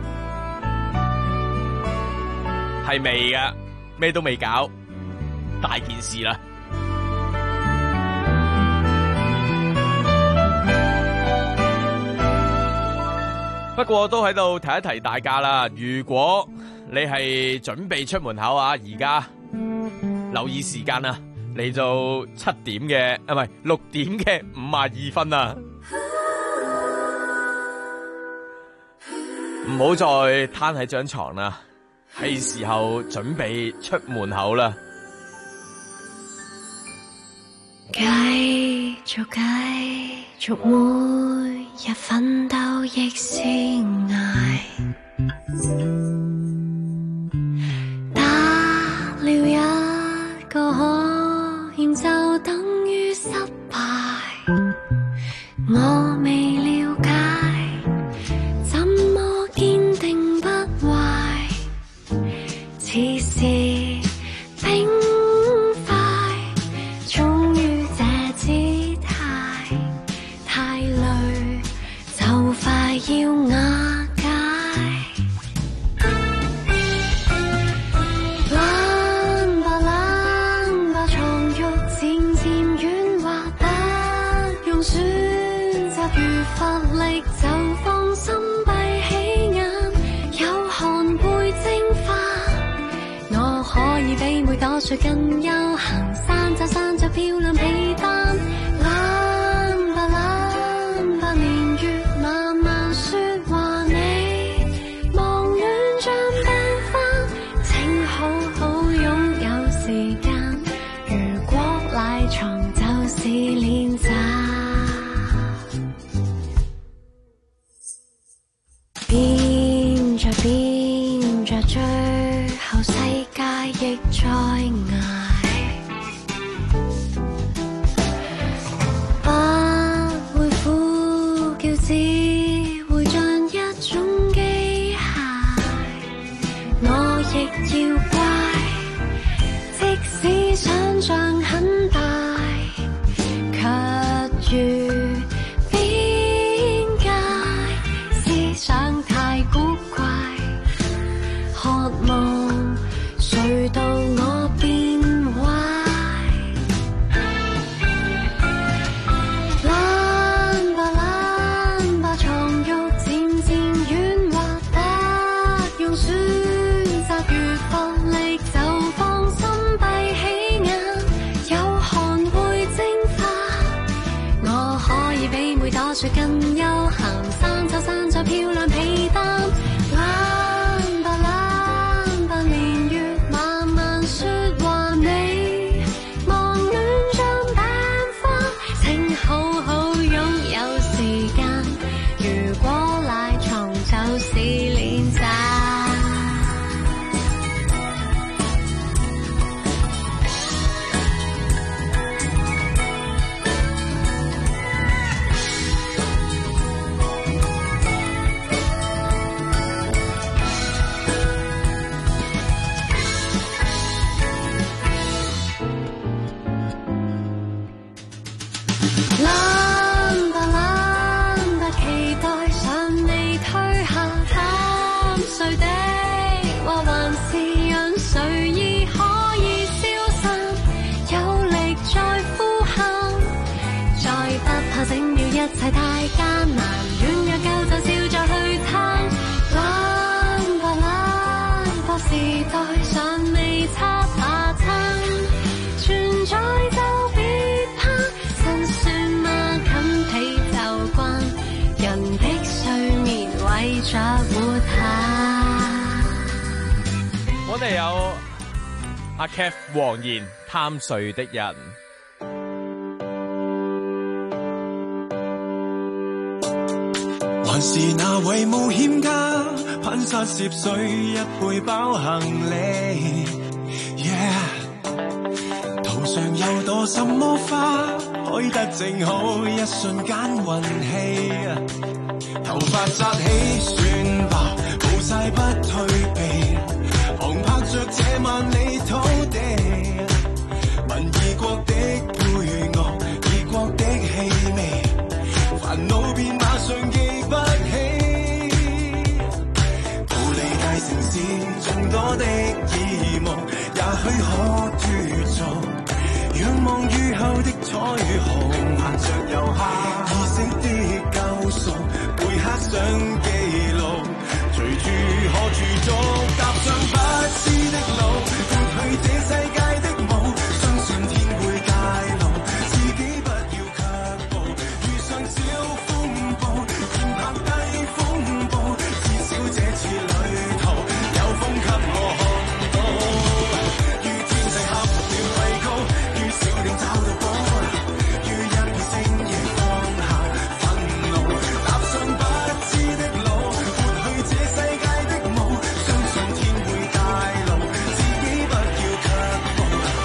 係未㗎，咩都未搞，大件事啦！不過都喺度提一提大家啦，如果你係準備出門口啊，而家留意時間啊，嚟到七點嘅，啊唔係六點嘅五十二分啊，唔好再攤喺張床啦，係時候準備出門口啦。 繼續繼續每日奮鬥亦是捱，打了一個可厭就等於失敗，我未了解怎麼堅定不壞，似是冰塊終於這姿態太累就快要瓦解，懶吧懶吧床褥漸漸軟滑，不用選擇如乏力就放心閉起眼，有汗會蒸發，我可以比每朵樹更悠閒，散就散就漂亮被單，懶吧懶吧年月慢慢說話你，忙亂像病花，請好好擁有時間，如果賴床就是練習，變着變着最後世界亦在捱，不會呼叫，只會像一種機械，我亦要乖，即使想像很大，卻如邊界，思想太古怪，渴望睡到我變壞，懶吧懶吧床褥漸漸軟滑，不用選擇如乏力就放心閉起眼，有汗會蒸發，我可以比每朵樹更悠閒，散就散在漂亮被單，懶吧懶吧年月慢慢說話你，忙亂像病花，請好好擁有時間，如果賴床就是練習。 世太艱難，軟弱夠就笑着去撐。懶吧懶吧，時代尚未擦下親，存在就別怕，辛酸嗎？冚被就慣，人的睡眠為着活下。 我哋有阿 Kev 黃妍貪睡的人。 還是那位冒險家，攀山涉水一背包行李。Yeah， 途上有朵什麼花，開得正好，一瞬間運氣。頭髮紮起算吧，冇晒不退避，航拍着這萬里土地，聞異國的配樂，異國的氣味，煩惱便馬上記不起。逃離大城市眾多的耳目，也許可脫俗，仰望雨後的彩虹，盼着遊客意識的救贖，背刻上記錄，隨住可駐足，踏上不知的路，撥去這世界的舞，相信天會帶路，自己不要卻步，遇上小風暴，便拍低風暴，至少這次旅途有風給我看到，於天際合了畏高，於小店找到寶，於一片星夜放下憤怒，踏上不知的路，撥去這世界的舞，相信天會帶路，自己不要卻步。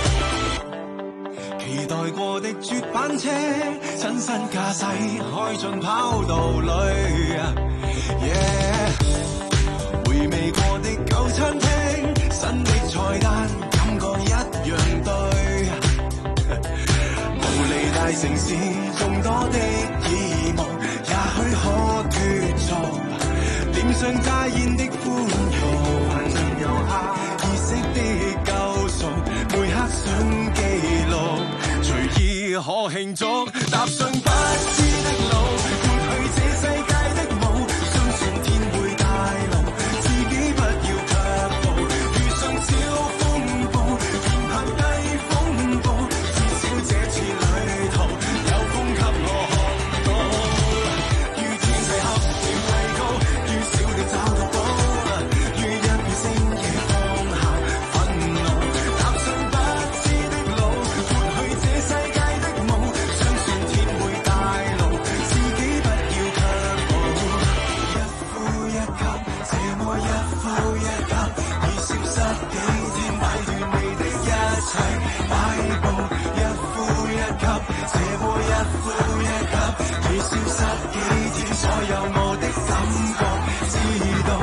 期待過的絕版車，親身駕駛開進跑道裏。Yeah， 回味過的舊餐廳，新的菜單，感覺一樣對。無離大城市眾多的耳目，也許可脫俗，點上乍現的歡愉，還像遊客意識的救贖，每刻想記錄，隨意可慶祝，踏上不知的路，撥去這世界的舞，相信天會帶路，自己不要卻步，遇上小風暴，便拍低風暴，至少這次旅途有風給我看到，於天際合了畏高，於小店找到寶，於一片星夜放下憤怒，踏上不知的路，撥去這世界的舞，相信天會帶路，自己不要卻步，一呼一吸，這麼一呼一吸，已消失幾天，擺斷你的一切擺布，一呼一吸，這麼一呼一吸，已消失幾天，所有我的感覺知道，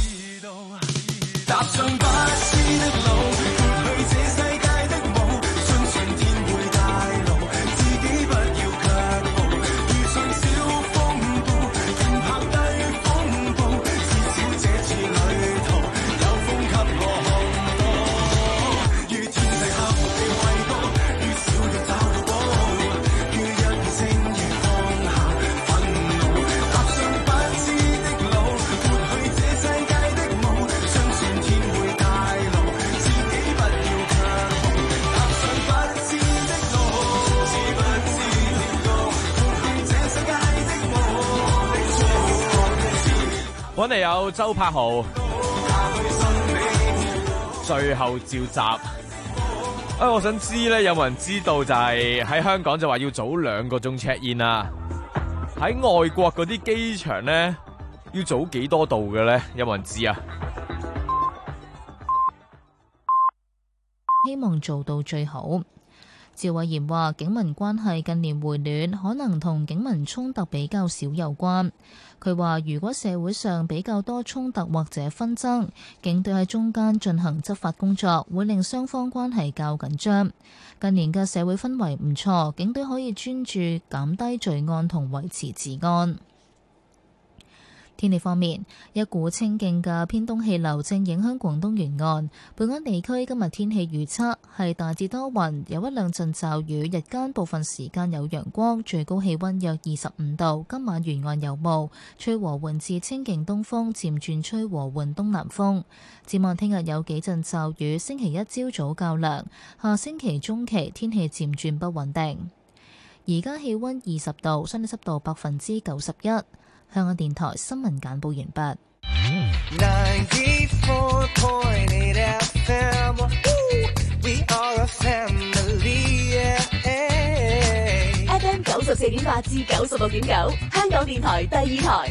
踏上不知的路，撥去這世界的舞，相信天會帶路，自己不要卻步，遇上小風暴，便拍低風暴，至少這次旅途有風給我看到，於天際合了畏高，於小店找到寶，於一片星夜放下憤怒，踏上不知的路，撥去這世界的舞，相信天會帶路，自己不要卻步，踏上不知的路，知不知天高，撥去這世界的舞， 揾嚟有周柏豪，最後召集。啊，我想知咧，有冇人知道就係喺香港就話要早兩個鐘 check in 啊？喺外國嗰啲機場咧，要早幾多度嘅咧？有冇人知啊？ 希望做到最好。趙偉賢話：警民關係近年回暖，可能同警民衝突比較少有關。佢話：如果社會上比較多衝突或者紛爭，警隊喺中間進行執法工作，會令雙方關係較緊張。近年嘅社會氛圍唔錯，警隊可以專注減低罪案同維持治安。 天氣方面，一股清勁嘅偏東氣流正影響廣東沿岸。本港地區今日天氣預測係大致多雲，有一兩陣驟雨，日間部分時間有陽光，最高氣溫約二十五度。今晚沿岸有霧，吹和緩至清勁東風，漸轉吹和緩東南風。展望聽日有幾陣驟雨，星期一朝早較涼，下星期中期天氣漸轉不穩定。而家氣溫二十度，相對濕度百分之九十一。香港電台新聞簡報完畢。 F M 九十四點八至九十六點九，香港電台第二台。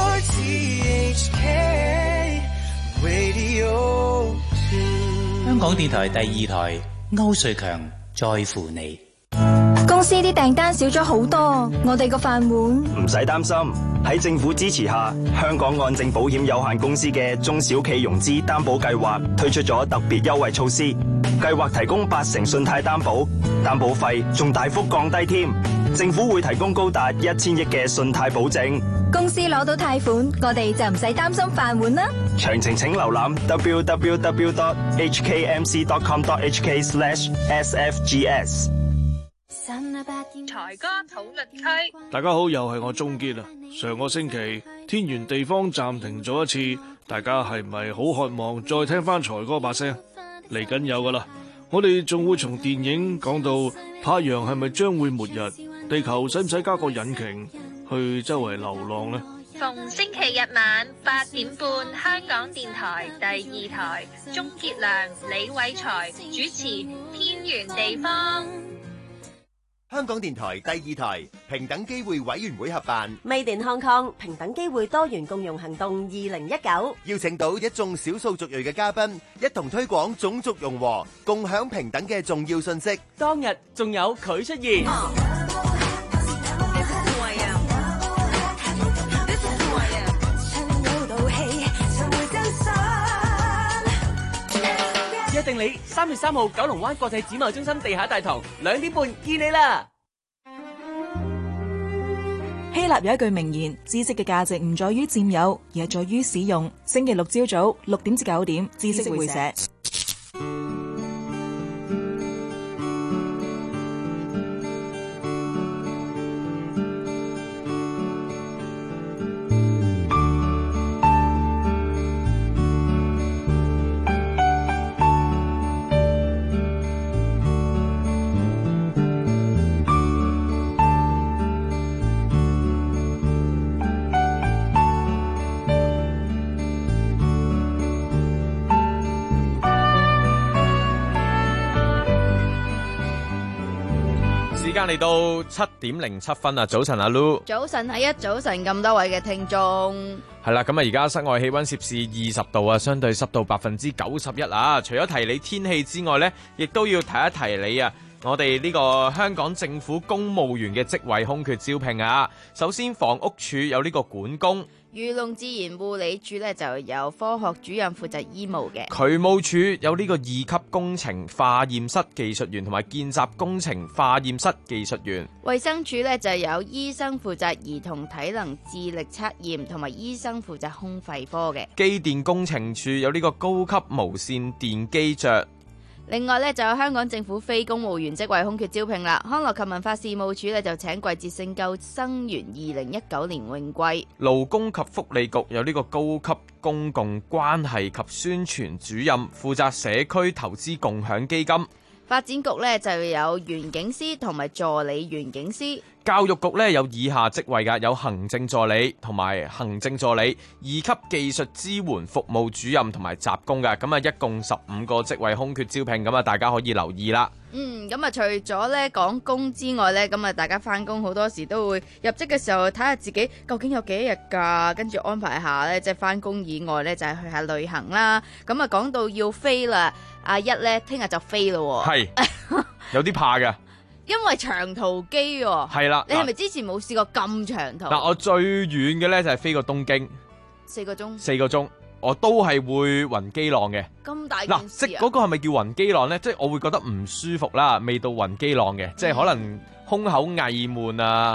香港電台第二台，歐瑞強在乎你。 公司啲訂單少咗好多，我哋個飯碗唔使擔心。喺政府支持下，香港按證保險有限公司嘅中小企融資擔保計劃推出咗特別優惠措施，計劃提供八成信貸擔保，擔保費仲大幅降低添。政府會提供高達一千億嘅信貸保證。 公司攞到貸款，我哋就唔使擔心飯碗啦。 詳情請瀏覽 w w w dot h k m c dot com dot h k slash s f g s。 財哥討論區， 大家好，又係我鍾傑啦。上個星期天圓地方暫停咗一次，大家係咪好渴望再聽翻財哥把聲？嚟緊有噶啦，我哋仲會從電影講到太陽係咪將會末日，地球使唔使加個引擎去周圍流浪呢？ 逢星期日晚八點半，香港電台第二台，鍾傑良、李偉才主持《天圓地方》。 香港電台第二台平等機會委員會合辦 Made in Hong Kong 平等機會多元共融行動二零一九， 邀請到一眾少數族裔嘅嘉賓，一同推廣種族融和，共享平等嘅重要信息。 當日仲有佢出現。約定你三月三號九龍灣國際展貿中心地下大堂兩點半見你啦！ 希臘有一句名言：知識嘅價值唔在於佔有，而係在於使用。星期六朝早六點至九點，知識會社。 時間嚟到七點零七分啊！早晨阿 Lu， 早晨係一早晨咁多位嘅聽眾， 係啦，咁啊而家室外氣溫攝氏二十度啊，相對濕度百分之九十一啊。除咗提你天氣之外呢，亦都要提一提你啊，我哋呢個香港政府公務員嘅職位空缺招聘啊。首先房屋署有呢個管工。 漁農自然護理署咧就有科學主任負責醫務嘅， 渠務署有呢個二級工程化驗室技術員同埋見習工程化驗室技術員， 衛生署咧就有醫生負責兒童體能智力測驗同埋醫生負責胸肺科嘅， 機電工程署有呢個高級無線電機著。 另外咧就有香港政府非公務員職位空缺招聘啦，康樂及文化事務署咧就請季節性救生員二零一九年泳季， 勞工及福利局有呢個高級公共關係及宣傳主任負責社區投資共享基金， 發展局咧就有園景師同埋助理園景師， 教育局咧有以下職位噶，有行政助理同埋行政助理、二級技術支援服務主任同埋雜工噶，咁啊一共十五個職位空缺招聘，咁啊大家可以留意啦。 嗯，咁啊除咗咧講工之外咧，咁啊大家翻工好多時都會入職嘅時候睇下自己究竟有幾日假，跟住安排下咧，即係翻工以外咧就係去下旅行啦。咁啊講到要飛啦，阿一咧聽日就飛咯。係， 有啲怕㗎。 因為長途機喎， 係啦， 你係咪之前冇試過咁長途？ 嗱，我最遠嘅咧就係飛過東京， 四個鐘， 四個鐘，我都係會暈機浪嘅。 咁大件事啊！ 嗱，即嗰個係咪叫暈機浪咧？即係我會覺得唔舒服啦，未到暈機浪嘅，即係可能胸口翳悶啊，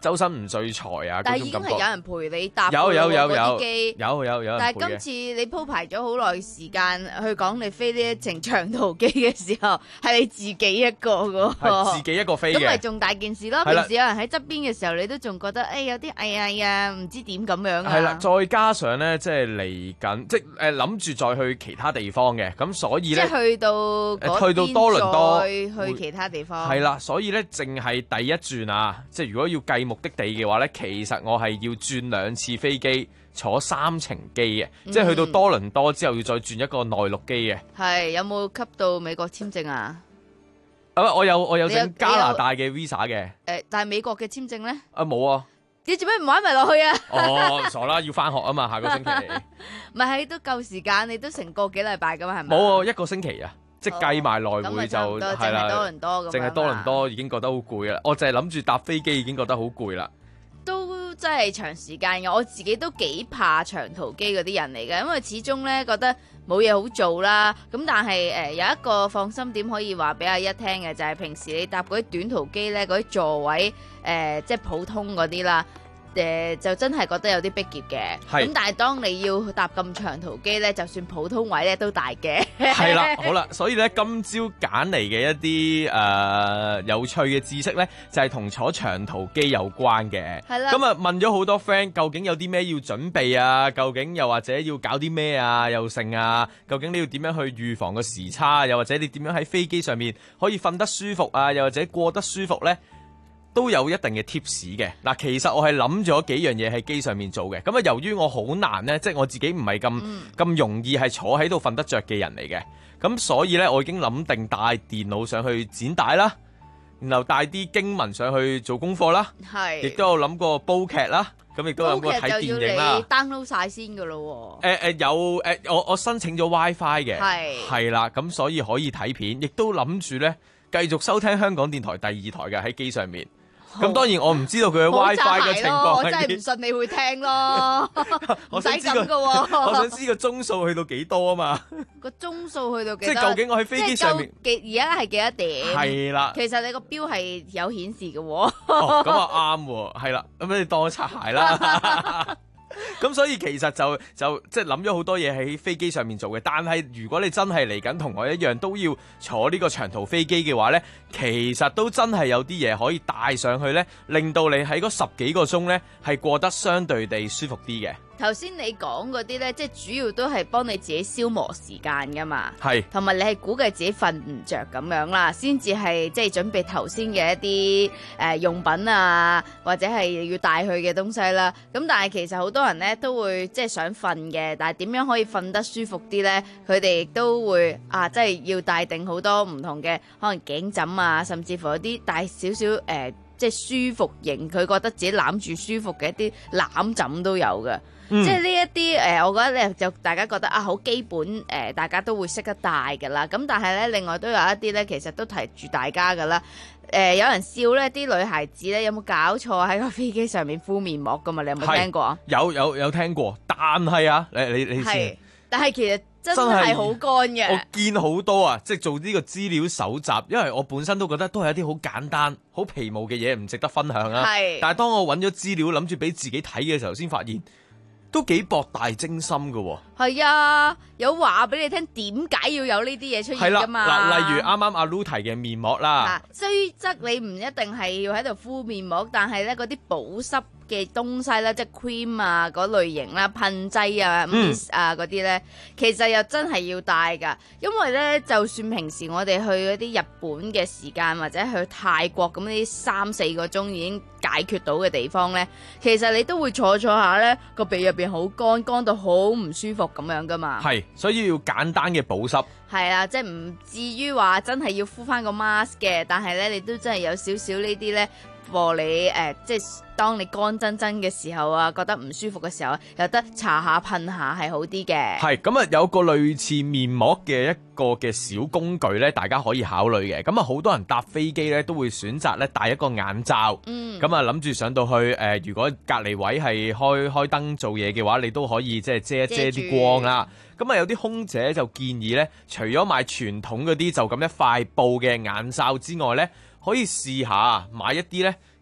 周身唔聚財啊嗰種感覺。 但係已經係有人陪你搭有有有嗰啲有機有有有人陪嘅。 但係今次你鋪排咗好耐時間去講你飛呢一程長途機嘅時候，係你自己一個㗎喎， 係自己一個飛嘅， 咁咪仲大件事咯。 係啦平時有人喺側邊嘅時候，你都仲覺得誒有啲哎呀呀唔知點咁樣啊。 係啦，再加上咧，即係嚟緊，即係誒諗住再去其他地方嘅，咁所以咧， 即係去到嗰去到多倫多， 再去其他地方。 係啦，所以咧，淨係第一轉啊，即係如果要計目的地嘅話咧，其實我係要轉兩次飛機，坐三程機嘅， 嗯即係去到多倫多之後要再轉一個內陸機嘅。 係有冇吸到美國簽證啊？ 啊，我有我有你有整加拿大嘅 visa 嘅。 誒，但係美國嘅簽證咧？ 啊冇啊。 你做咩唔玩埋落去啊？ 哦，傻啦，要翻學啊嘛，下個星期。 唔係係都夠時間，你都成個幾禮拜噶嘛，係咪？ 冇啊，一個星期啊。即係計埋來回就係啦， 多倫多咁樣， 淨係多倫多已經覺得好攰啦。我淨係諗住搭飛機已經覺得好攰啦。 都真係長時間嘅，我自己都幾怕長途機嗰啲人嚟嘅，因為始終咧覺得冇嘢好做啦。咁但係誒、呃、有一個放心點可以話俾阿一聽嘅，就係、是、平時你搭嗰啲短途機咧，嗰啲座位誒、呃、即係普通嗰啲啦。誒、呃、就真係覺得有啲逼仄嘅，咁但係當你要搭咁長途機咧，就算普通位咧都大嘅。 係啦，好啦，所以咧今朝揀嚟嘅一啲誒、呃、有趣嘅知識咧，就係、是、同坐長途機有關嘅。 係啦， 咁啊問咗好多 friend，究竟有啲咩要準備啊？究竟又或者要搞啲咩啊？又剩啊？究竟你要點樣去預防個時差？又或者你點樣喺飛機上面可以瞓得舒服啊？又或者過得舒服咧？都有一定嘅 tips 嘅。嗱，其實我係諗咗幾樣嘢喺機上面做嘅。咁啊，由於我好難呢，即係我自己唔係咁咁容易係坐喺度瞓得着嘅人嚟嘅。咁所以呢，我已經諗定帶電腦上去剪帶啦，然後帶啲經文上去做功課啦，亦都有諗過煲劇啦，咁亦都有諗過睇電影啦。 download 晒先噶咯喎。 誒、呃、誒有誒、呃，我我申請咗 WiFi 嘅， 係係啦，咁所以可以睇片，亦都諗住呢繼續收聽香港電台第二台嘅喺機上面。咁當然我唔知道佢嘅 WiFi 嘅情況， 我真係唔信你會聽咯，唔使咁噶喎。 我想知個鐘數去到幾多啊嘛？ 個鐘數去到幾多？ 即係究竟我喺飛機上面， 而家係幾多點？ 係啦， 其實你個錶係有顯示嘅喎。 哦，咁啊啱喎，係啦，咁你當我擦鞋啦。咁所以其實就就即係諗咗好多嘢喺飛機上面做嘅，但係如果你真係嚟緊同我一樣都要坐呢個長途飛機嘅話呢，其實都真係有啲嘢可以帶上去呢，令到你喺嗰十幾個鐘呢係過得相對地舒服啲嘅。 頭先你講嗰啲呢，即係主要都係幫你自己消磨時間噶嘛， 係， 同埋你係估計自己瞓唔着咁樣啦，先至係即係準備頭先嘅一啲誒、呃、用品啊，或者係要帶去嘅東西啦。咁但係其實好多人呢都會即係想瞓嘅，但係點樣可以瞓得舒服啲呢？佢哋亦都會啊，即係要帶定好多唔同嘅可能頸枕啊，甚至乎有啲帶少少誒。呃即係舒服型，佢覺得自己攬住舒服嘅一啲攬枕都有嘅、嗯，即係呢一啲誒，我覺得咧就大家覺得啊好基本誒、呃，大家都會識得帶㗎啦。咁但係咧，另外都有一啲咧，其實都提住大家㗎啦。誒、呃，有人笑咧，啲女孩子咧有冇搞錯喺個飛機上面敷面膜㗎嘛？你有冇聽過啊？ 有有有聽過，但係啊，你你你先， 但係其實。真係好乾嘅， 我見好多啊！即係做呢個資料搜集，因為我本身都覺得都係一啲好簡單、好皮毛嘅嘢，唔值得分享啊。係，但係當我揾咗資料，諗住俾自己睇嘅時候，先發現都幾博大精深噶。 係啊，有話俾你聽點解要有呢啲嘢出現噶嘛？ 嗱，例如啱啱阿 Lu 提嘅面膜啦， 雖則你唔一定係要喺度敷面膜，但係咧嗰啲保濕嘅東西咧，即係 cream 啊嗰類型啦、噴劑啊、mist 啊嗰啲咧，其實又真係要帶㗎。因為咧，就算平時我哋去嗰啲日本嘅時間，或者去泰國咁啲三四個鐘已經解決到嘅地方咧，其實你都會坐坐下咧，個鼻入邊好乾，乾到好唔舒服咁樣㗎嘛。 係，所以要簡單嘅保濕。 係啊，即係唔至於話真係要敷翻個 mask 嘅，但係咧你都真係有少少呢啲咧。幫你誒、呃，即係當你乾真真嘅時候啊，覺得唔舒服嘅時候，有得搽下噴下係好啲嘅。係咁啊，有個類似面膜嘅一個嘅小工具咧，大家可以考慮嘅。咁啊，好多人搭飛機咧都會選擇咧戴一個眼罩。嗯。咁啊，諗住上到去誒、呃，如果隔離位係開開燈做嘢嘅話，你都可以即係遮一遮啲光啦。咁啊，有啲空姐就建議咧，除咗買傳統嗰啲就咁一塊布嘅眼罩之外咧，可以試下買一啲咧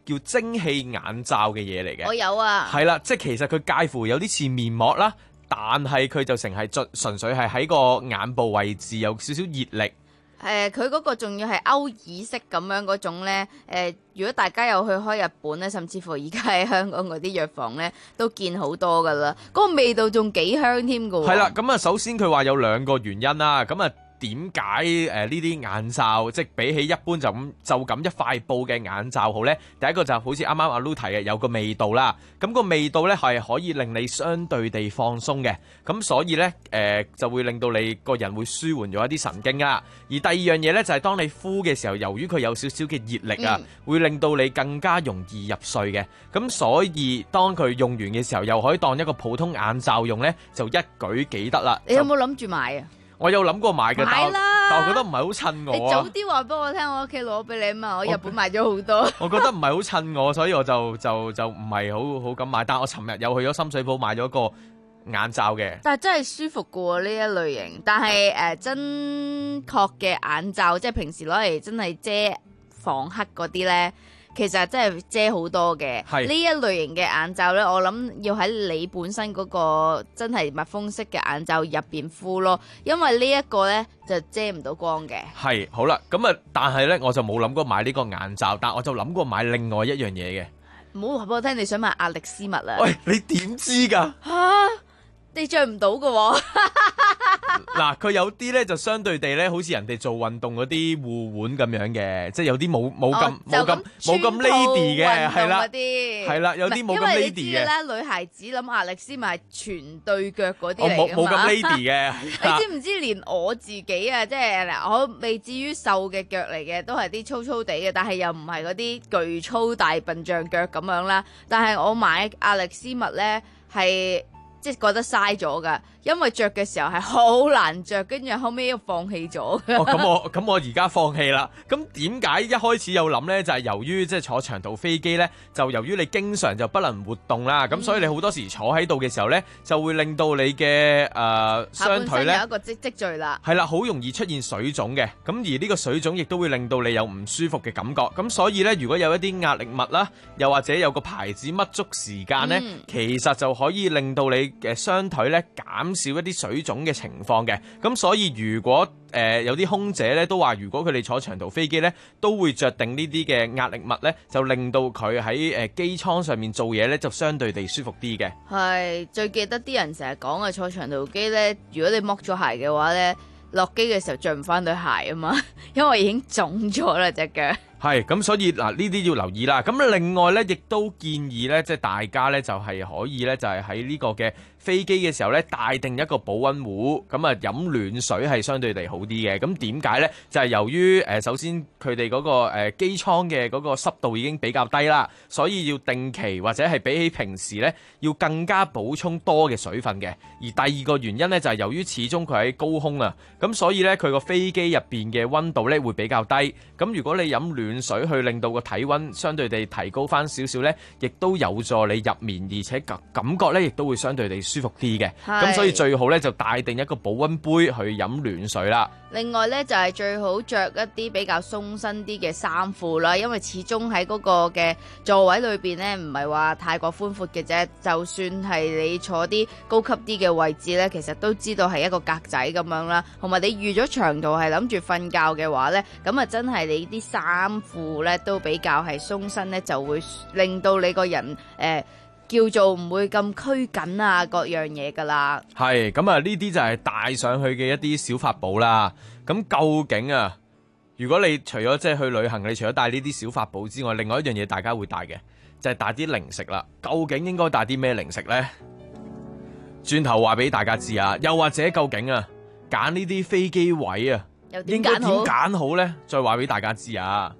叫蒸汽眼罩嘅嘢嚟嘅。 我有啊。 係啦，即係其實佢介乎有啲似面膜啦，但係佢就成係純純粹係喺個眼部位置有少少熱力。 誒佢嗰個仲要係歐耳式咁樣嗰種咧，誒、呃、如果大家有去開日本咧，甚至乎而家喺香港嗰啲藥房咧，都見好多噶啦，嗰、嗰個味道仲幾香添噶喎。 係啦，咁啊首先佢話有兩個原因啦，咁啊。點解誒呢啲眼罩即係比起一般就咁就咁一塊布嘅眼罩好呢？第一個就好似啱啱阿 Lu 提嘅有個味道啦，咁、個味道呢係可以令你相對地放鬆嘅，咁所以呢，誒、呃、就會令到你個人會舒緩咗一啲神經啊。而第二樣嘢呢，就係、是、當你敷嘅時候，由於佢有少少嘅熱力啊，嗯、會令到你更加容易入睡嘅，咁所以當佢用完嘅時候，又可以當一個普通眼罩用呢，就一舉幾得啦。 你有冇諗住買啊？ 我有諗過買嘅， 買啦， 但我覺得唔係好襯我。 你早啲話俾我聽，我屋企攞俾你啊嘛！我日本買咗好多。 我覺得唔係好襯我，所以我就就就唔係好好咁買。但我尋日有去咗深水埗買咗個眼罩嘅。 但係真係舒服嘅喎呢一類型，但係誒、呃、真確嘅眼罩，即係平時攞嚟真係遮防黑嗰啲咧。其實真係遮好多嘅，呢一類型嘅眼罩呢，我諗要喺你本身嗰個真係密封式嘅眼罩入邊敷咯，因為呢一個呢就遮唔到光嘅。係好啦，咁啊，但係呢，我就冇諗過買呢個眼罩，但我就諗過買另外一樣嘢嘅。唔好話俾我聽，你想買壓力絲襪啊？喂，你點知㗎？嚇！你着唔到㗎喎。嗱，佢有啲咧就相對地咧，好似人哋做運動嗰啲護腕咁樣嘅，即係有啲冇冇咁冇咁冇咁 lady 嘅，係啦，係啦，有啲冇咁 lady 嘅。因為你知嘅咧，女孩子諗壓力絲咪係全對腳嗰啲嚟㗎嘛。我冇冇咁 lady 嘅。你知唔知連我自己啊，即係嗱，我未至於瘦嘅腳嚟嘅，都係啲粗粗地嘅，但係又唔係嗰啲巨粗大笨象腳咁樣啦。但係我買壓力絲襪咧係。即係覺得嘥咗㗎，因為着嘅時候係好難着，跟住後尾又放棄咗。哦，咁我咁我而家放棄啦。咁點解一開始有諗呢？就係、是、由於即係坐長途飛機呢，就由於你經常就不能活動啦，咁、嗯、所以你好多時坐喺度嘅時候呢，就會令到你嘅誒、呃、雙腿呢有一個積積聚啦。係啦，好容易出現水腫嘅。咁而呢個水腫亦都會令到你有唔舒服嘅感覺。咁所以呢，如果有一啲壓力襪啦，又或者有個牌子乜足時間呢，嗯、其實就可以令到你嘅雙腿咧減少一啲水腫嘅情況嘅，咁所以如果誒、呃、有啲空姐咧都話，如果佢哋坐長途飛機咧，都會着定呢啲嘅壓力襪咧，就令到佢喺誒機艙上面做嘢咧，就相對地舒服啲嘅。係最記得啲人成日講嘅坐長途機咧，如果你剝咗鞋嘅話咧，落機嘅時候着唔翻對鞋啊嘛，因為已經腫咗啦隻腳。係咁，所以嗱呢啲要留意啦。咁另外咧，亦都建議咧，即係大家咧就係可以咧，就係喺呢個嘅飛機嘅時候咧，帶定一個保溫壺，咁啊飲暖水係相對地好啲嘅。咁點解咧？就係由於誒首先佢哋嗰個誒機艙嘅嗰個濕度已經比較低啦，所以要定期或者係比起平時咧，要更加補充多嘅水分嘅。而第二個原因咧，就係由於始終佢喺高空啊，咁所以咧佢個飛機入邊嘅溫度咧會比較低。咁如果你飲暖水去令到個體溫相對地提高翻少少呢，亦都有助你入眠，而且感感覺呢亦都會相對地舒服啲嘅。咁所以最好呢，就帶定一個保溫杯去飲暖水啦。另外呢，就係、是、最好着一啲比較鬆身啲嘅衫褲啦，因為始終喺嗰個嘅座位裏邊呢，唔係話太過寬闊嘅啫。就算係你坐啲高級啲嘅位置呢，其實都知道係一個格仔咁樣啦。同埋你預咗長途係諗住瞓覺嘅話呢，咁啊真係你啲衫褲呢都比較係鬆身呢，就會令到你個人誒、呃、叫做唔會咁拘謹啊，各樣嘢噶啦。係咁啊，呢啲就係帶上去嘅一啲小法寶啦。咁究竟啊，如果你除咗即係去旅行，你除咗帶呢啲小法寶之外，另外一樣嘢大家會帶嘅就係帶啲零食啦。究竟應該帶啲咩零食呢？轉頭話俾大家知啊。又或者究竟啊，揀呢啲飛機位啊，應該點揀好呢？再話俾大家知啊。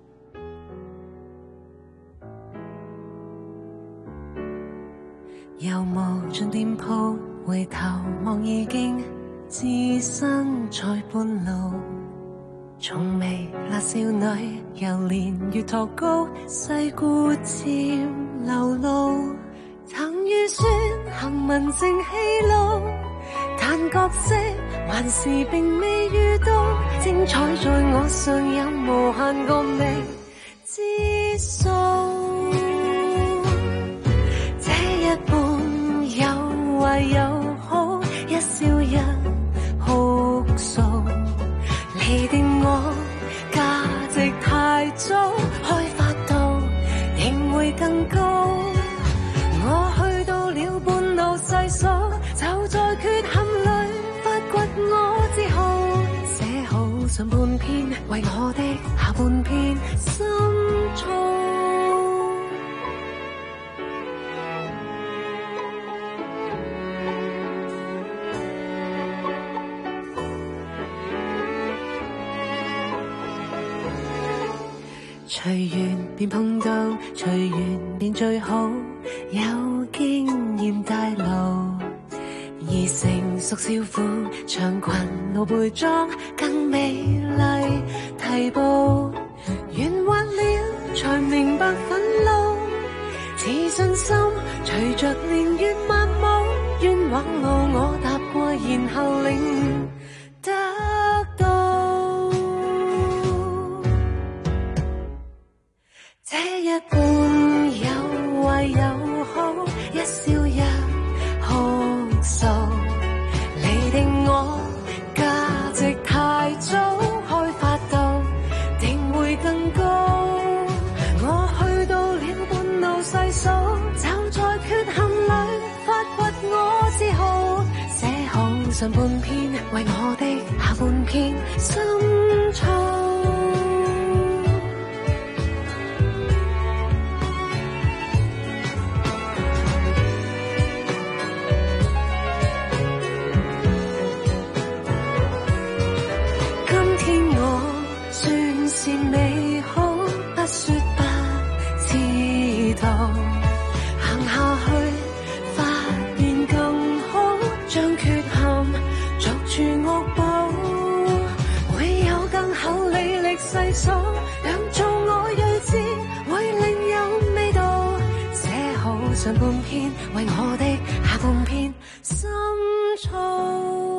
遊無盡店鋪，回頭望已經置身在半路。從未辣少女，由年月托高，世故漸流露。曾預算行文正戲路，但角色還是並未遇到。精彩在我尚有無限個未知數。 的下半片心燥。隨緣便碰到，隨緣便最好，有經驗帶路，而成熟少婦，長裙露背裝更美麗，提步圓滑了才明白憤怒，自信心隨着年月漫舞，冤枉路我踏過，然後領悟得到。這一半有壞有好，一笑一哭訴，你定我價值太早開發到，定會更高。我去到了半路細數，就在缺陷裏發掘我自豪，寫好上半篇為我的下半篇深造。是美好，不說不知道，行下去發現更好，將缺陷捉住惡報，會有更厚履歷細數，讓做我睿智會另有味道，寫好上半篇為我的下半篇深造。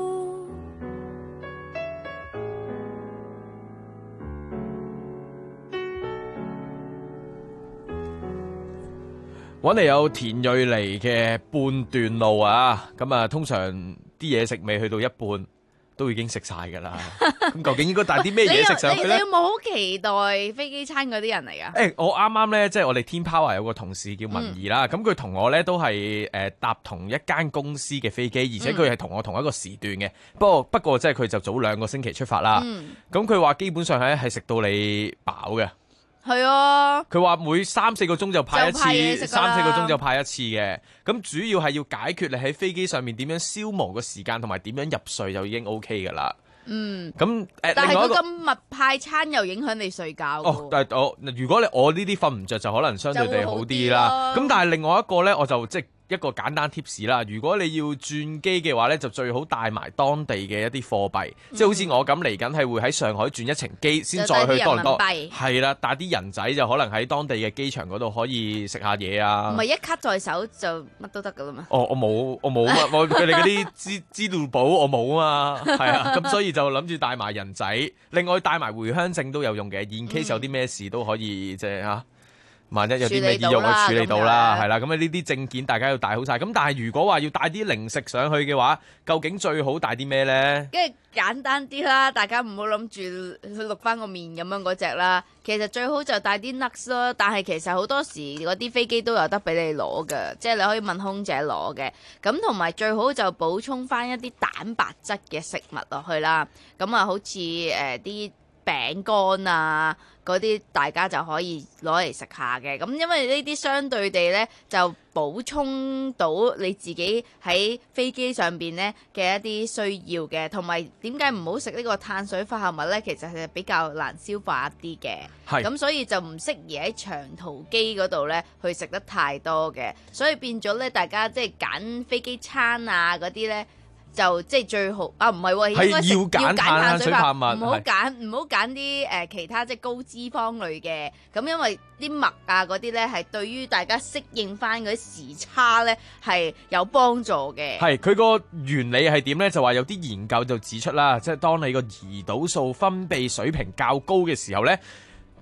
搵嚟有田蕊妮嘅半段路啊，咁啊通常啲嘢食未去到一半都已經食晒噶啦，咁究竟應該帶啲咩嘢食上去咧？ 你有冇好期待飛機餐嗰啲人嚟噶？ 誒、欸，我啱啱咧，即係我哋天 Power 有個同事叫文怡啦，咁佢同我咧都係誒搭同一間公司嘅飛機，而且佢係同我同一個時段嘅、嗯。不過不過即係佢就早兩個星期出發啦。咁佢話基本上係係食到你飽嘅。 係啊， 佢話每三四個鐘就派一次，三四個鐘就派一次嘅。咁主要係要解決你喺飛機上面點樣消磨個時間，同埋點樣入睡就已經 O K 噶啦。 嗯， 咁誒、呃， 但係另外一個佢咁密派餐又影響你睡覺。 哦，但係我如果你我呢啲瞓唔着，就可能相對地好啲啦。咁但係另外一個咧，我就即係一個簡單 tips 啦。如果你要轉機嘅話咧，就最好帶埋當地嘅一啲貨幣，嗯、即係好似我咁嚟緊係會喺上海轉一程機，先再去多倫多。係啦，帶啲人仔就可能喺當地嘅機場嗰度可以食下嘢啊。 唔係一卡在手就乜都得噶啦嘛。 哦，我冇，我冇啊，我佢哋嗰啲支支付寶我冇啊嘛，係啊，咁所以就諗住帶埋人仔，另外帶埋回鄉證都有用嘅，現 case 有啲咩事都可以即係嚇。萬一有啲咩意用，我處理到啦，係啦，咁啊呢啲證件大家要帶好晒。咁但係如果話要帶啲零食上去嘅話，究竟最好帶啲咩呢？ 跟住簡單啲啦，大家唔好諗住去淥翻個麵咁樣嗰隻啦。其實最好就帶啲 nuts 咯，但係其實好多時嗰啲飛機都有得俾你攞㗎，即係你可以問空姐攞嘅。咁同埋最好就補充翻一啲蛋白質嘅食物落去啦。咁啊，好似誒啲餅乾啊嗰啲，大家就可以攞嚟食下嘅。咁因為呢啲相對地呢，就補充到你自己喺飛機上邊呢嘅一啲需要嘅。同埋點解唔好食呢個碳水化合物呢？其實係比較難消化一啲嘅。係咁，所以就唔適宜喺長途機嗰度呢去食得太多嘅。所以變咗呢，大家即係揀飛機餐啊嗰啲呢。就即係最好啊，唔係喎，應該食要揀碳水化合物，唔好揀唔好揀啲誒其他即係高脂肪類嘅。咁因為啲麥啊嗰啲咧係對於大家適應翻嗰啲時差咧係有幫助嘅。係佢個原理係點咧？就話有啲研究就指出啦，即係當你個胰島素分泌水平較高嘅時候咧，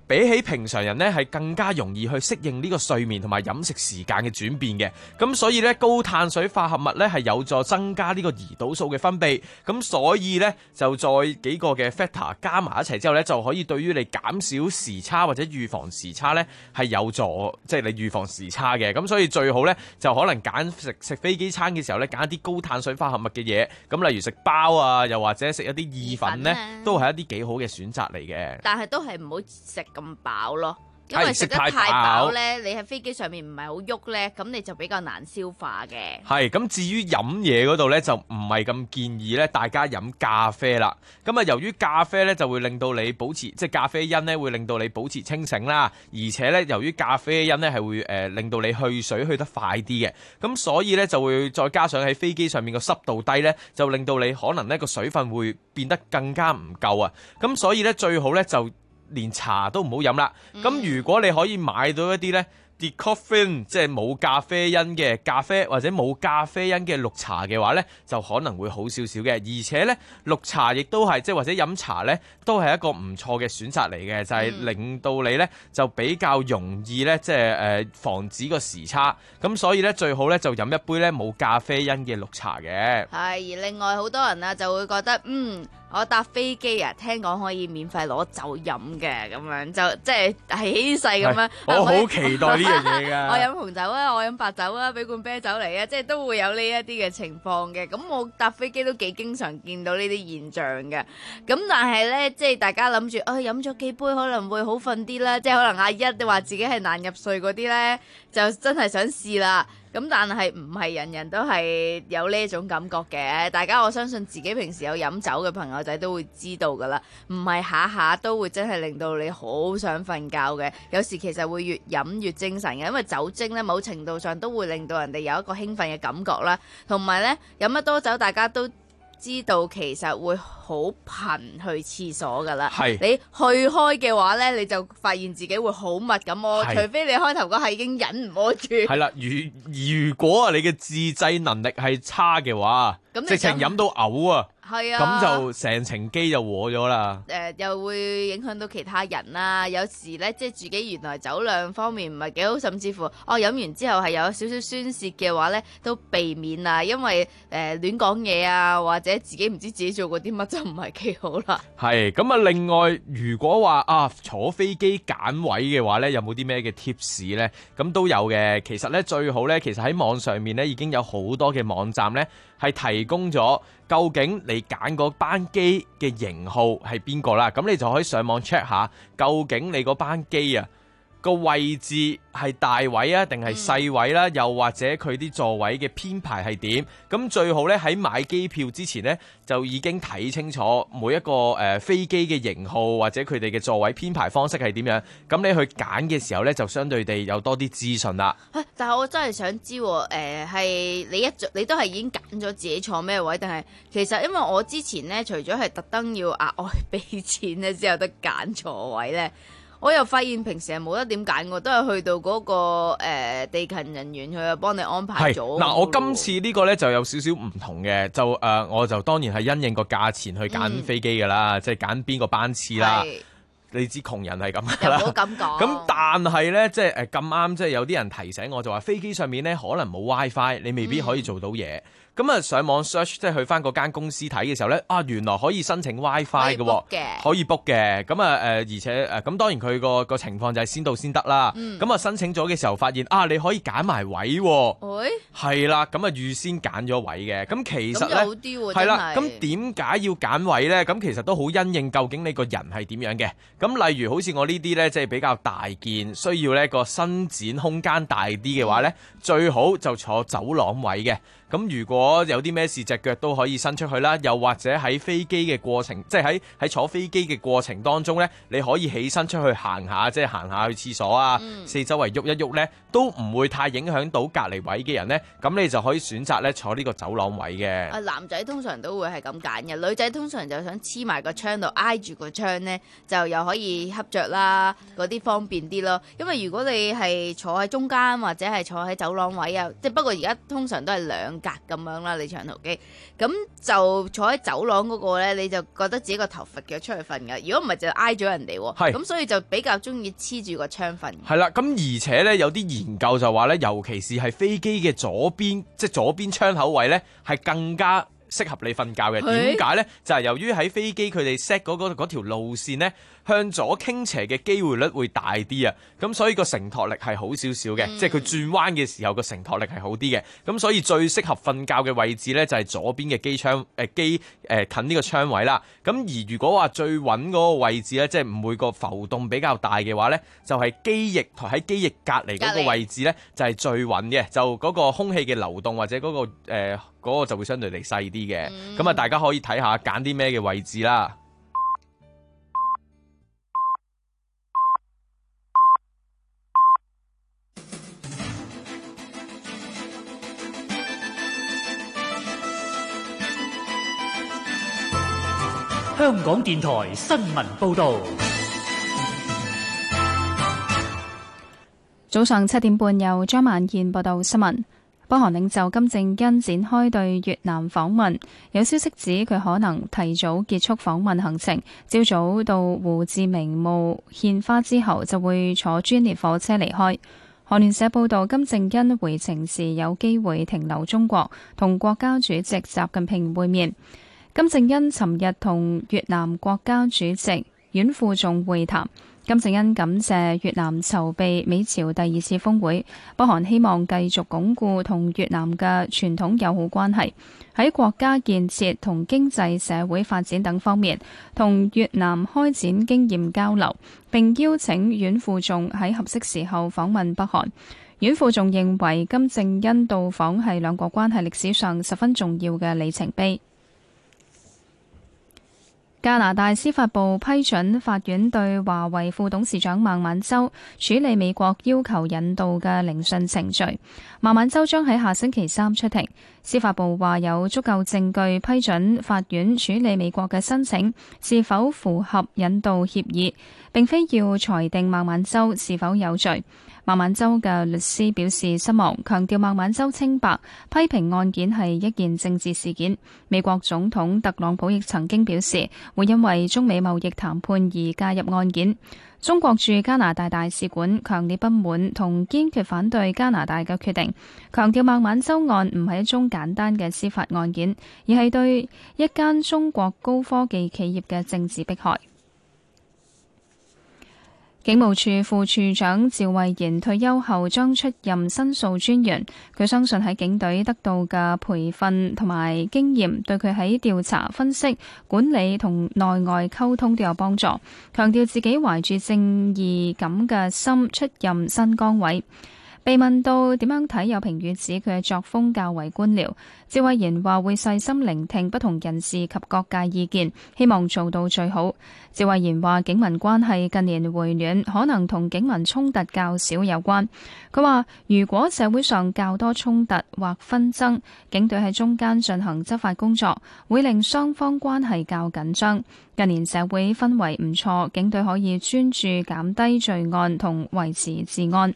比起平常人呢，係更加容易去適應呢個睡眠同埋飲食時間嘅轉變嘅。咁所以呢，高碳水化合物呢係有助增加呢個胰島素嘅分泌。咁所以呢，就再幾個嘅 factor 加埋一齊之後呢，就可以對於你減少時差或者預防時差呢係有助，即係你預防時差嘅。咁所以最好呢，就可能揀食食飛機餐嘅時候呢，揀一啲高碳水化合物嘅嘢。咁例如食包啊，又或者食一啲意粉呢，都係一啲幾好嘅選擇嚟嘅。 但係都係唔好食咁飽咯。因為食得太飽咧，你喺飛機上面唔係好喐咧，咁你就比較難消化嘅。 係咁，至於飲嘢嗰度咧，就唔係咁建議咧，大家飲咖啡啦。咁啊，由於咖啡咧就會令到你保持，即係咖啡因咧會令到你保持清醒啦，而且咧由於咖啡因咧係會誒、呃、令到你去水去得快啲嘅，咁所以咧就會再加上喺飛機上面個濕度低咧，就令到你可能呢個水分會變得更加唔夠啊。咁所以咧最好咧就連茶都唔好飲啦。咁、嗯、如果你可以買到一啲呢 decoffeine 即係冇咖啡因嘅咖啡或者冇咖啡因嘅綠茶嘅話呢，就可能會好少少嘅。而且呢，綠茶亦都係即係或者飲茶呢，都係一個唔錯嘅選擇嚟嘅，就係、是、令到你呢就比較容易呢，即係誒防止個時差。咁所以呢，最好呢就飲一杯呢冇咖啡因嘅綠茶嘅。 係，而另外好多人啊就會覺得嗯。我搭飛機啊，聽講可以免費攞酒飲嘅，咁樣就即係起勢咁樣。 我好期待呢樣嘢㗎。 我飲紅酒啊，我飲白酒啊，俾罐啤酒嚟啊，即係都會有呢一啲嘅情況嘅。咁我搭飛機都幾經常見到呢啲現象嘅。咁但係呢，即係大家諗住，啊飲咗幾杯可能會好瞓啲啦，即係可能阿一話自己係難入睡嗰啲呢，就真係想試啦。咁但係唔係人人都係有呢種感覺嘅，大家我相信自己平時有飲酒嘅朋友仔都會知道噶啦，唔係下下都會真係令到你好想瞓覺嘅，有時其實會越飲越精神嘅，因為酒精咧某程度上都會令到人哋有一個興奮嘅感覺啦，同埋咧飲得多酒大家都知道其實會好頻去廁所噶啦，你去開嘅話呢，你就發現自己會好密咁屙，除非你開頭嗰下已經忍唔屙住。係啦， 如如果你嘅自制能力係差嘅話，直情飲到嘔啊！係啊，咁就成程機就和咗啦。 誒、呃，又會影響到其他人啦。有時咧，即係自己原來酒量方面唔係幾好，甚至乎哦飲完之後係有少少宣泄嘅話咧，都避免啊。因為誒亂講嘢啊，或者自己唔知自己做過啲乜就唔係幾好啦。 係咁啊！另外，如果話啊坐飛機揀位嘅話咧，有冇啲咩嘅 tips 咧？咁都有嘅。其實咧最好咧，其實喺網上面咧已經有好多嘅網站咧係提供咗。究竟你揀嗰班機嘅型號係邊個啦？咁你就可以上網 check 下，究竟你嗰班機啊個位置係大位啊定係細位啦？嗯、又或者佢啲座位嘅編排係點？咁最好咧喺買機票之前呢，就已經睇清楚每一個誒、呃、飛機嘅型號或者佢哋嘅座位編排方式係點樣。咁你去揀嘅時候咧，就相對地有多啲資訊啦。 但係我真係想知喎，誒、呃、係你一你都係已經揀咗自己坐咩位，定係其實因為我之前咧，除咗係特登要額外俾錢咧，之後得揀座位咧。我又發現平時係冇得點揀，我都係去到嗰、那個、呃、地勤人員佢幫你安排咗。嗱， 我今次呢個呢就有少少唔同嘅，就誒、呃、我就當然係因應個價錢去揀飛機㗎啦，嗯、即係揀邊個班次啦。你知窮人係咁㗎啦。唔好咁講。咁但係呢，即係誒咁啱，即係有啲人提醒我就話飛機上面呢可能冇 WiFi， 你未必可以做到嘢。嗯咁啊，上網 search 即係去翻嗰間公司睇嘅時候咧，啊原來可以申請 WiFi 嘅喎，可以 book 嘅。咁啊誒，而且誒咁當然佢個個情況就係先到先得啦。咁啊、嗯、申請咗嘅時候發現啊，你可以揀埋位喎。誒係啦，咁啊預先揀咗位嘅。咁其實咧係啦，咁點解要揀位咧？咁其實都好因應究竟你個人係點樣嘅。咁例如好似我呢啲咧，即係比較大件，需要呢個伸展空間大啲嘅話咧，嗯、最好就坐走廊位嘅。咁如果有啲咩事，隻腳都可以伸出去啦，又或者喺飛機嘅過程，即係喺喺坐飛機嘅過程當中呢，你可以起身出去行下，即係行下去廁所啊，嗯、四周圍喐一喐呢，都唔會太影響到隔離位嘅人呢。咁你就可以選擇呢坐呢個走廊位嘅。 啊，男仔通常都會係咁揀嘅，女仔通常就想黐埋個窗度挨住個窗呢，就又可可以恰着啦，嗰啲方便啲咯。因為如果你係坐喺中間或者係坐喺走廊位啊，即係不過而家通常都係兩格咁樣啦，你長途機咁就坐喺走廊嗰個咧，你就覺得自己個頭揈咗出去瞓㗎。如果唔係就挨咗人哋喎，咁所以就比較中意黐住個窗瞓。 係啦，咁而且咧有啲研究就話咧，尤其是係飛機嘅左邊，即係左邊窗口位咧，係更加適合你瞓覺嘅。點解呢？就係、是、由於喺飛機佢哋 set 嗰個嗰條路線呢，向左傾斜嘅機會率會大啲啊，咁所以個承托力係好少少嘅，嗯、即係佢轉彎嘅時候個承托力係好啲嘅，咁所以最適合瞓覺嘅位置呢，就係左邊嘅機窗誒機誒近呢個窗位啦。咁而如果話最穩嗰個位置呢，即係唔會個浮動比較大嘅話呢，就係、是、機翼同喺機翼隔離嗰個位置呢，就係最穩嘅，就嗰個空氣嘅流動或者嗰、嗰個誒嗰、呃嗰個就會相對嚟細啲嘅。咁啊、嗯，大家可以睇下揀啲咩嘅位置啦。 香港電台新聞報導。 早上七點半，由張萬燕報道新聞。北韓領袖金正恩展開對越南訪問，有消息指佢可能提早結束訪問行程，朝早到胡志明墓獻花之後就會坐專列火車離開。韓聯社報道，金正恩回程時有機會停留中國，同國家主席習近平會面。金正恩尋日同越南國家主席阮富仲會談。金正恩感謝越南籌備美朝第二次峰會，北韓希望繼續鞏固同越南嘅傳統友好關係，喺國家建設同經濟社會發展等方面同越南開展經驗交流，並邀請阮富仲喺合適時候訪問北韓。阮富仲認為金正恩到訪係兩國關係歷史上十分重要嘅里程碑。加拿大司法部批准法院對華為副董事長孟晚舟處理美國要求引渡嘅聆訊程序。孟晚舟將喺下星期三出庭。司法部話有足夠證據批准法院處理美國嘅申請是否符合引渡協議，並非要裁定孟晚舟是否有罪。孟晚舟嘅律師表示失望，強調孟晚舟清白，批評案件係一件政治事件。美國總統特朗普亦曾經表示會因為中美貿易談判而介入案件。中國駐加拿大大使館強烈不滿同堅決反對加拿大嘅決定，強調孟晚舟案唔係一宗簡單嘅司法案件，而係對一間中國高科技企業嘅政治迫害。警務處副處長趙慧賢退休後將出任申訴專員，佢相信喺警隊得到嘅培訓同埋經驗，對佢喺調查、分析、管理同內外溝通都有幫助。強調自己懷住正義感嘅心出任新崗位。被問到點樣睇有評語指佢嘅作風較為官僚，趙慧賢話會細心聆聽不同人士及各界意見，希望做到最好。趙慧賢話警民關係近年回暖，可能同警民衝突較少有關。佢話如果社會上較多衝突或紛爭，警隊喺中間進行執法工作，會令雙方關係較緊張。近年社會氛圍唔錯，警隊可以專注減低罪案同維持治安。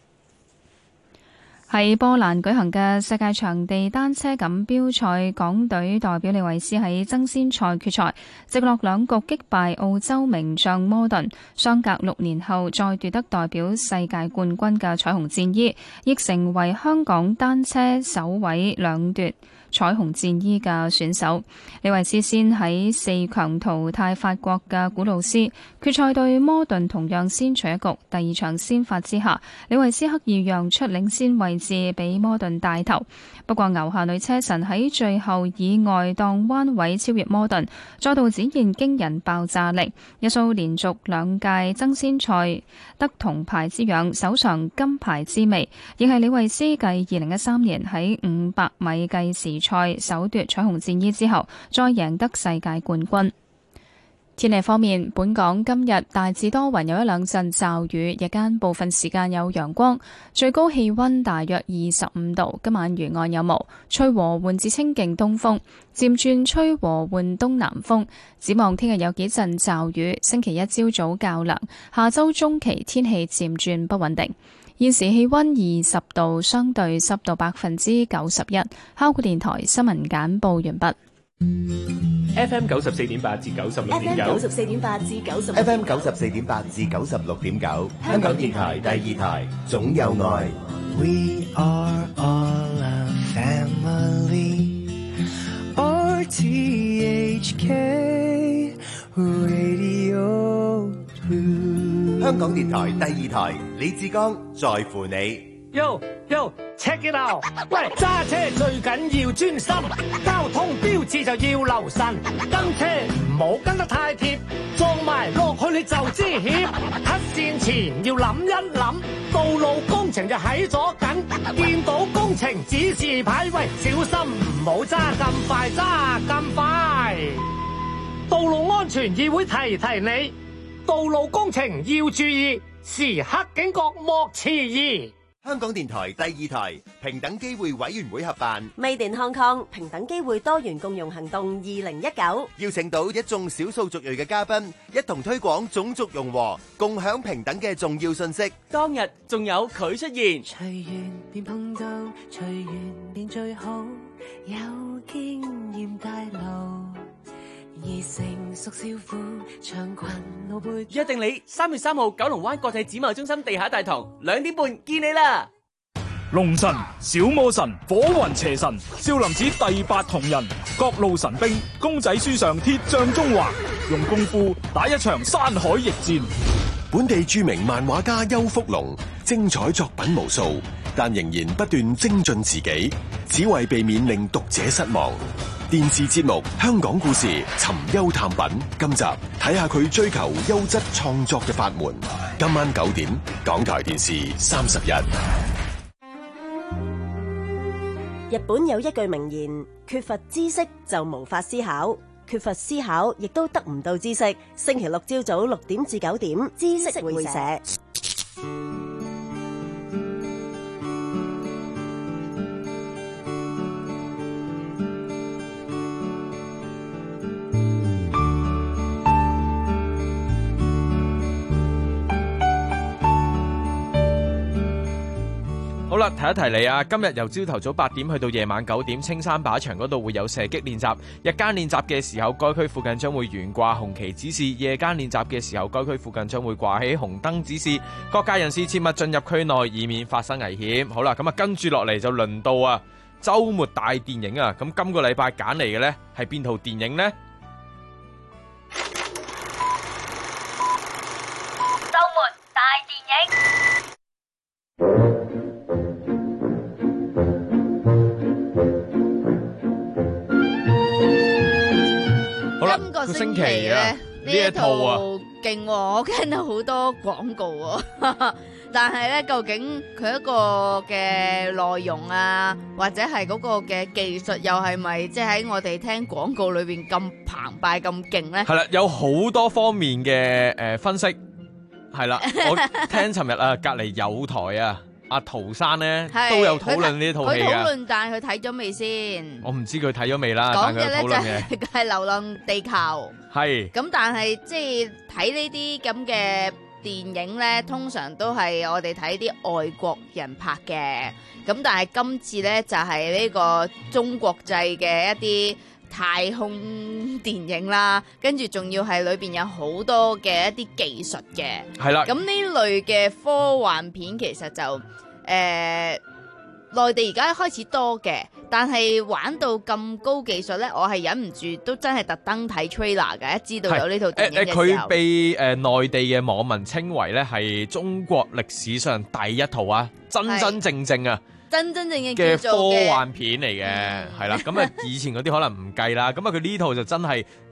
喺波蘭舉行嘅世界場地單車錦標賽，港隊代表李慧詩喺爭先賽決賽直落兩局擊敗澳洲名將摩頓，相隔六年後再奪得代表世界冠軍嘅彩虹戰衣，亦成為香港單車首位兩奪彩虹戰衣嘅選手。李慧詩先喺四強淘汰法國嘅古魯斯，決賽對摩頓同樣先取一局。第二場先發之下，李慧詩刻意讓出領先位置俾摩頓帶頭，不過牛下女車神喺最後以外檔彎位超越摩頓，再度展現驚人爆炸力，一掃連續兩屆爭先賽得銅牌之癢，手上金牌之味，亦係李慧詩繼二零一三年喺五百米計時賽首奪彩虹戰衣之後，再贏得世界冠軍。 天氣方面，本港今日大致多雲，有一兩陣驟雨，日間部分時間有陽光，最高氣溫大約二十五度。今晚沿岸有霧，吹和緩至清勁東風，漸轉吹和緩東南風。展望聽日有幾陣驟雨，星期一朝早較涼，下周中期天氣漸轉不穩定。現時氣溫二十度，相對濕度百分之九十一。香港電台新聞簡報完畢。 F M 九十四點八至九十六點九 ，F M 九十四點八至九十 ，F M 九十四點八至九十六點九，香港電台第二台，總有愛。 We are all a family. R T H K Radio two。 香港電台第二台，李志剛在乎你。 Yo yo check it out！ 喂，揸車最緊要專心，交通標誌就要留神，跟車唔好跟得太貼，撞埋落去你就知險。黑線前要諗一諗，道路工程就喺左近，見到工程指示牌，喂，小心唔好揸咁快，揸咁快。道路安全議會提提你，道路工程要注意，時刻警覺莫遲疑。 香港電台第二台平等機會委員會合辦 Made in Hong Kong 平等機會多元共融行動二零一九， 邀請到一眾少數族裔嘅嘉賓，一同推廣種族融和，共享平等嘅重要信息。 當日仲有佢出現， 隨緣便碰到，隨緣便最好，有經驗帶路。而成熟少婦長裙露背， 約定你三月三號九龍灣國際展貿中心地下大堂兩點半見你啦！ 龍神、小魔神、火雲邪神、少林寺第八銅人、各路神兵、公仔書上鐵匠中華，用功夫打一場山海逆戰。 本地著名漫畫家邱福龍，精彩作品無數，但仍然不斷精進自己，只為避免令讀者失望。電視節目《香港故事》尋幽探品，今集睇下佢追求優質創作嘅法門。今晚九點，港台電視三十一。 日本有一句名言：缺乏知識就無法思考，缺乏思考亦都得唔到知識。星期六朝早六點至九點，知識會社。 好啦，提一提你啊！今日由朝頭早八點去到夜晚九點，青山靶場嗰度會有射擊練習。日間練習嘅時候，該區附近將會懸掛紅旗指示；夜間練習嘅時候，該區附近將會掛起紅燈指示。各界人士切勿進入區內，以免發生危險。好啦，咁啊跟住落嚟就輪到啊週末大電影啊！咁今個禮拜揀嚟嘅呢係邊套電影呢？ 週末大電影。 今個星期咧呢一套勁，我聽到好多廣告喎，但係咧究竟佢一個嘅內容啊，或者係嗰個嘅技術，又係咪即係喺我哋聽廣告裏邊咁澎湃咁勁咧？ 係啦，有好多方面嘅誒分析，係啦，我聽尋日啊隔離有台啊。阿陶山咧都有討論呢套戲嘅， 佢討論，但係佢睇咗未先？ 我唔知佢睇咗未啦。 講嘅咧就係係《流浪地球》，係咁，但係即係睇呢啲咁嘅電影咧，通常都係我哋睇啲外國人拍嘅，咁但係今次咧就係呢個中國製嘅一啲太空電影啦，跟住仲要係裏邊有好多嘅一啲技術嘅，係啦。咁呢類嘅科幻片其實就誒、呃、內地而家開始多嘅，但係玩到咁高技術呢，我係忍唔住都真係特登睇 trailer 嘅，一知道有呢套電影嘅時候。 佢被誒、呃、內地嘅網民稱為呢係中國歷史上第一套啊，真真正正啊！ 真真正正嘅科幻片嚟嘅，係啦，咁啊以前嗰啲可能唔計啦，咁啊佢呢套就真係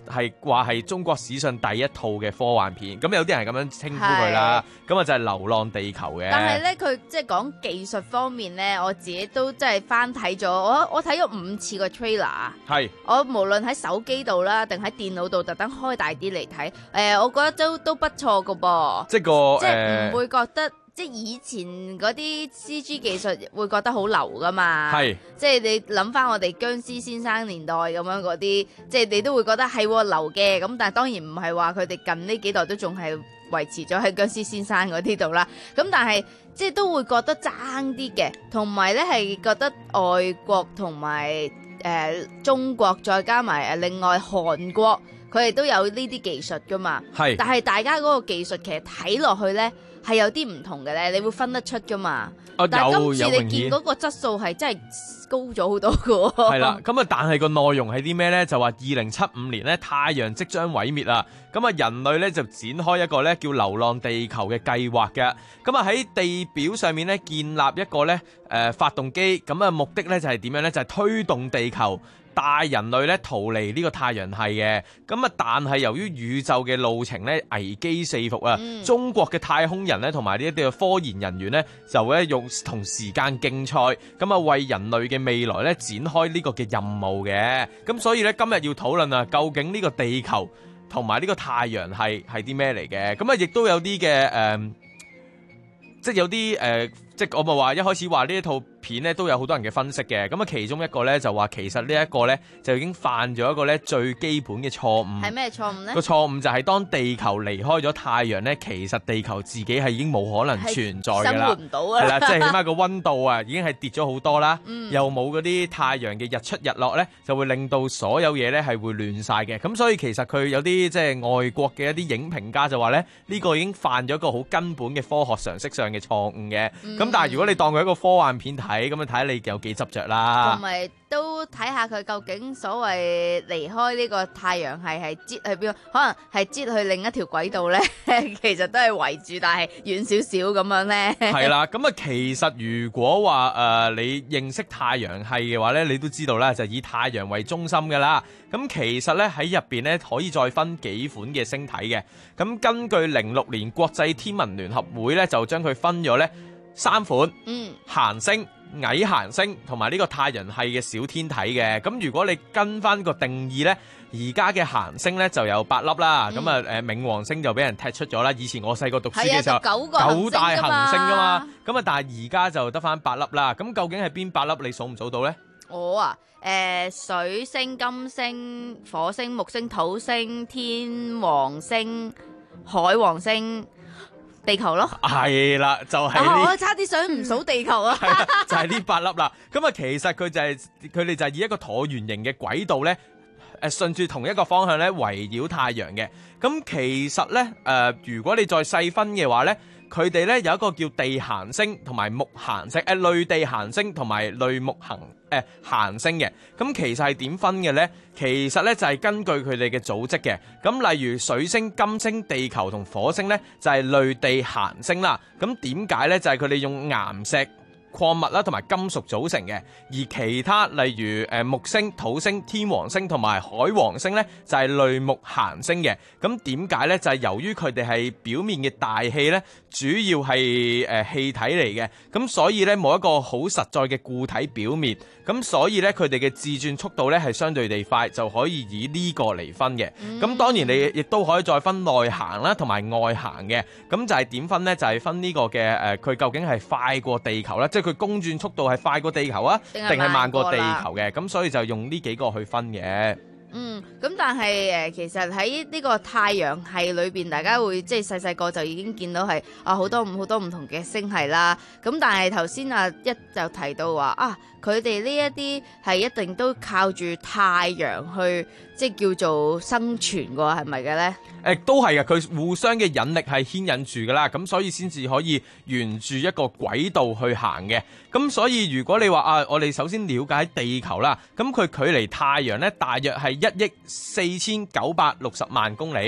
係話係中國史上第一套嘅科幻片，咁有啲人咁樣稱呼佢啦，咁啊就係《流浪地球》嘅。 但係咧，佢即係講技術方面咧，我自己都真係翻睇咗，我我睇咗五次個 trailer。 係。 我無論喺手機度啦，定喺電腦度特登開大啲嚟睇，誒、呃，我覺得都都不錯噶噃。 即係個即係唔會覺得。即係以前嗰啲 C G 技術會覺得好流噶嘛， 係即係你諗翻我哋僵屍先生年代咁樣嗰啲，即係你都會覺得係流嘅，咁但係當然唔係話佢哋近呢幾代都仲係維持咗喺僵屍先生嗰啲度啦，咁但係即係都會覺得爭啲嘅，同埋咧係覺得外國同埋誒中國再加埋誒另外韓國，佢哋都有呢啲技術噶嘛， 係， 但係大家嗰個技術其實睇落去咧。係有啲唔同嘅咧，你會分得出噶嘛？ 哦、 但係今次有你見嗰個質素係真係高咗好多嘅喎。 係啦，咁啊，但係個內容係啲咩咧？就話二零七五年咧，太陽即將毀滅啦。咁啊，人類咧就展開一個咧叫流浪地球嘅計劃嘅。咁啊喺地表上面咧建立一個咧誒、呃、發動機，咁啊目的咧就係點樣咧？就係、是、推動地球。帶人類咧逃離呢個太陽系嘅，咁啊但係由於宇宙嘅路程咧危機四伏啊、嗯，中國嘅太空人咧同埋呢一啲嘅科研人員咧就咧用同時間競賽，咁啊為人類嘅未來咧展開呢個嘅任務嘅，咁所以咧今日要討論啊，究竟呢個地球同埋呢個太陽系係啲咩嚟嘅？咁啊亦都有啲嘅誒，即係有啲誒、呃，即係我咪話一開始話呢一套片咧都有好多人嘅分析嘅，咁啊其中一個咧就話其實呢一個咧就已經犯咗一個咧最基本嘅錯誤。 係咩錯誤咧？ 個錯誤就係當地球離開咗太陽咧，其實地球自己係已經冇可能存在㗎啦， 生活唔到啊！ 係啦，即係起碼個溫度啊已經係跌咗好多啦， 嗯、 又冇嗰啲太陽嘅日出日落咧，就會令到所有嘢咧係會亂晒嘅。咁所以其實佢有啲即係外國嘅一啲影評家就話咧，呢、這個已經犯咗一個好根本嘅科學常識上嘅錯誤嘅。咁、嗯、但係如果你當佢一個科幻片睇，咁樣睇下你有幾執着啦。 同埋都睇下佢究竟所謂離開呢個太陽系係擠去邊，可能係擠去另一條軌道咧，其實都係圍住，但係遠少少咁樣咧。 係啦，咁啊其實如果話誒、呃、你認識太陽系嘅話咧，你都知道咧就以太陽為中心噶啦。咁其實咧喺入邊咧可以再分幾款嘅星體嘅。咁根據零六年國際天文聯合會咧就將佢分咗咧三款，嗯，行星、矮行星同埋呢個太陽系嘅小天體嘅。咁如果你跟翻個定義呢，而家嘅行星呢就有八粒啦。咁啊誒冥王星就俾人踢出咗啦。以前我細個讀書嘅時候， 九個九大行星噶嘛。咁啊，但係而家就得翻八粒啦。咁究竟係邊八粒？你數唔數到呢？ 我啊，誒、呃，水星、金星、火星、木星、土星、天王星、海王星。地球咯， 係啦，就係、是、呢、 啊。我差啲想唔數地球啊， 就係呢八粒啦。咁啊，其實佢就係佢哋就係以一個橢圓形嘅軌道咧，誒順住同一個方向咧圍繞太陽嘅。咁其實咧，誒、呃、如果你再細分嘅話咧，佢哋咧有一個叫地行星同埋木行星，誒、呃、類地行星同埋類木行誒行星嘅。咁其實係點分嘅咧？其實咧就係根據佢哋嘅組織嘅。咁例如水星、金星、地球同火星咧就係類地行星啦。咁點解咧？就係佢哋用岩石、礦物啦同埋金屬組成嘅，而其他例如誒木星、土星、天王星同埋海王星咧就係類木行星嘅。咁點解咧？就係由於佢哋係表面嘅大氣咧，主要係誒氣體嚟嘅，咁所以咧冇一個好實在嘅固體表面，咁所以咧佢哋嘅自轉速度咧係相對地快，就可以以呢個嚟分嘅。咁、嗯、當然你亦都可以再分內行啦同埋外行嘅。咁就係點分咧？就係、是、分呢個嘅誒佢究竟係快過地球啦，即係佢公轉速度係快過地球啊，定係慢過地球嘅？咁所以就用呢幾個去分嘅。 嗯，咁但係誒，其實喺呢個太陽系裏邊，大家會即係細細個就已經見到係啊好多好多唔同嘅星系啦。咁但係頭先啊一就提到話啊，佢哋呢一啲係一定都靠住太陽去即係叫做生存㗎，係咪嘅咧？ 誒，都係嘅，佢互相嘅引力係牽引住噶啦，咁所以先至可以沿住一個軌道去行嘅。咁所以如果你話啊，我哋首先了解地球啦，咁佢距離太陽咧大約係一億四千九百六十萬公里，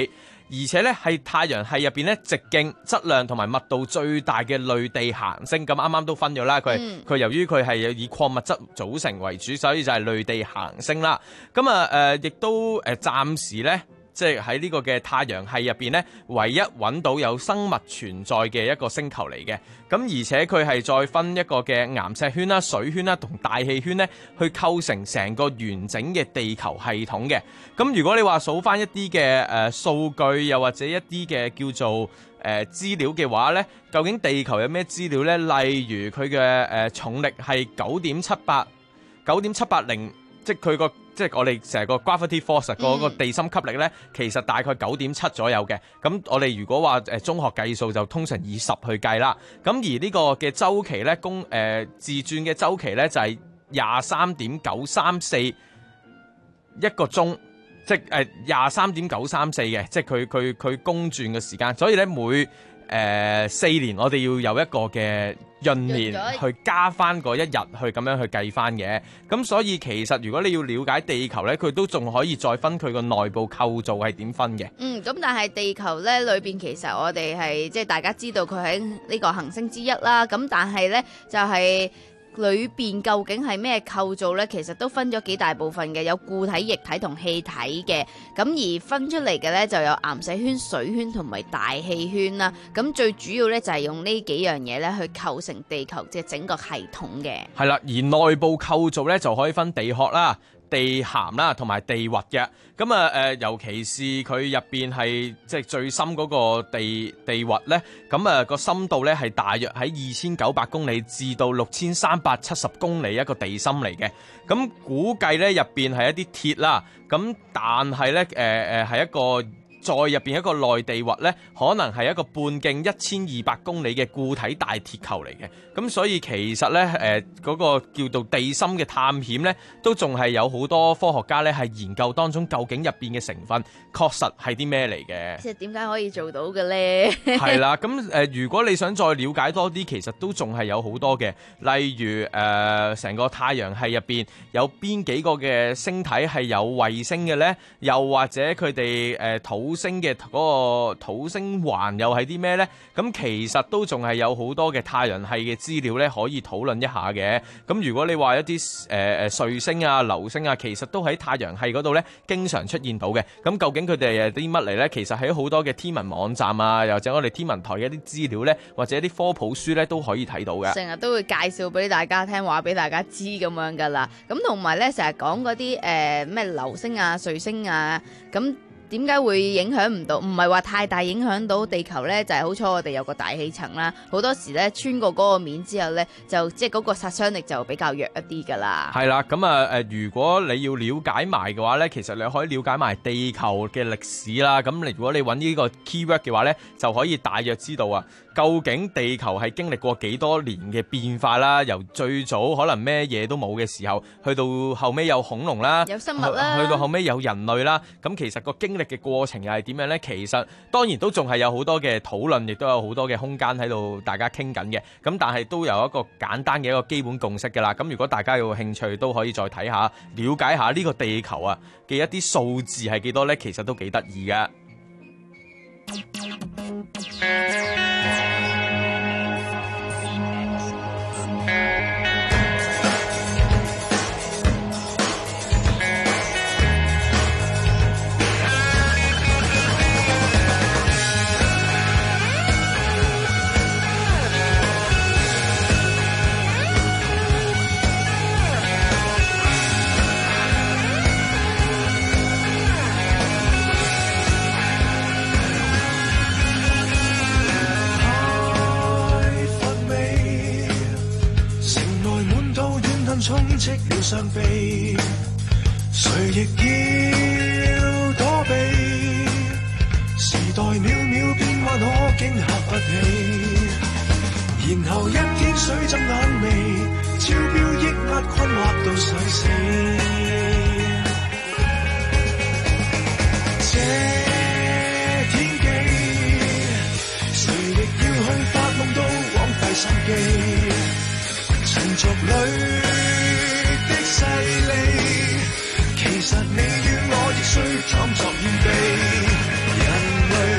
而且咧係太陽系入邊咧直徑、質量同埋密度最大嘅類地行星。咁啱啱都分咗啦，佢佢、嗯、由於佢係以礦物質組成為主，所以就係類地行星啦。咁啊誒，亦都誒暫時咧。即係喺呢個嘅太陽系入邊咧，唯一揾到有生物存在嘅一個星球嚟嘅。咁而且佢係再分一個嘅岩石圈啦、水圈啦同大氣圈咧，去構成成個完整嘅地球系統嘅。咁如果你話數翻一啲嘅誒數據，又或者一啲嘅叫做誒、呃、資料嘅話咧，究竟地球有咩資料咧？例如佢嘅誒重力係九點七八九點七八零，即係佢個。即係我哋成個 gravity force 嗰個地心吸力咧，其實大概九點七左右嘅。咁我哋如果話誒中學計數就通常以十去計啦。咁而呢個嘅週期咧，公誒、呃、自轉嘅週期咧就係廿三點九三四一個鐘，即係誒廿三點九三四嘅，即係佢佢佢公轉嘅時間。所以咧每誒四、呃、年我哋要有一個嘅閏年去加翻嗰一日去咁樣去計翻嘅。咁所以其實如果你要了解地球咧，佢都仲可以再分佢個內部構造係點分嘅。嗯， 咁但係地球咧裏邊其實我哋係即係大家知道佢喺呢個行星之一啦。咁但係咧就係、是。裏邊究竟係咩構造呢？其實都分咗幾大部分嘅，有固體、液體同氣體嘅。咁而分出嚟嘅呢，就有岩石圈、水圈同埋大氣圈啦。咁最主要呢，就係用呢幾樣嘢呢去構成地球即係整個系統嘅。係啦，而內部構造呢，就可以分地殼啦、地涵啦同埋地核嘅。咁啊誒，尤其是佢入邊係即係最深嗰個地地核咧，咁啊個深度咧係大約喺二千九百公里至到六千三百七十公里一個地心嚟嘅。咁估計咧入邊係一啲鐵啦，咁但係咧誒誒係一個。再入邊一個內地核咧，可能係一個半徑一千二百公里嘅固體大鐵球嚟嘅。咁所以其實咧，誒、呃、嗰、那個叫做地心嘅探險咧，都仲係有好多科學家咧係研究當中究竟入邊嘅成分確實係啲咩嚟嘅。即係點解可以做到嘅咧？係啦，咁誒、呃，如果你想再了解多啲，其實都仲係有好多嘅，例如誒成、呃、個太陽系入邊有邊幾個嘅星體係有衛星嘅咧？又或者佢哋誒土土星嘅嗰個土星環又係啲咩呢？咁其實都仲係有好多嘅太陽系嘅資料咧，可以討論一下嘅。咁如果你話一啲誒誒彗星啊、流星啊，其實都喺太陽系嗰度咧，經常出現到嘅。咁究竟佢哋係啲乜嚟呢？其實喺好多嘅天文網站啊，又或者我哋天文台嘅一啲資料咧，或者一啲科普書咧，都可以睇到嘅。成日都會介紹俾大家聽，話俾大家知咁樣噶啦。咁同埋咧，成日講嗰啲誒咩流星啊、彗星啊，咁。點解會影響唔到？唔係話太大影響到地球呢，就係、是、好彩我哋有個大氣層啦。好多時呢，穿過嗰個面之後呢，就即係嗰個殺傷力就比較弱一啲噶啦。係啦，咁啊誒，如果你要了解埋嘅話呢，其實你可以了解埋地球嘅歷史啦。咁你如果你揾呢個 keyword 嘅話呢，就可以大約知道啊，究竟地球係經歷過幾多年嘅變化啦。由最早可能咩嘢都冇嘅時候，去到後尾有恐龍啦，有生物啦，去，去到後尾有人類啦。咁其實個經歷嘅過程又係點樣呢？其實當然都仲係有好多嘅討論，亦都有好多嘅空間喺度大家傾緊嘅。咁但係都有一個簡單嘅一個基本共識㗎啦。咁如果大家有興趣，都可以再睇下，了解下呢個地球啊嘅一啲數字係幾多呢？其實都幾得意㗎。 充斥了傷悲，誰亦要躲避。時代秒秒變幻，可驚嚇不起。然後一天水浸眼眉，超標抑壓困惑到想死。這天機，誰亦要去發夢都枉費心機。塵俗裏的勢利，其實你與我亦需創作預備。人類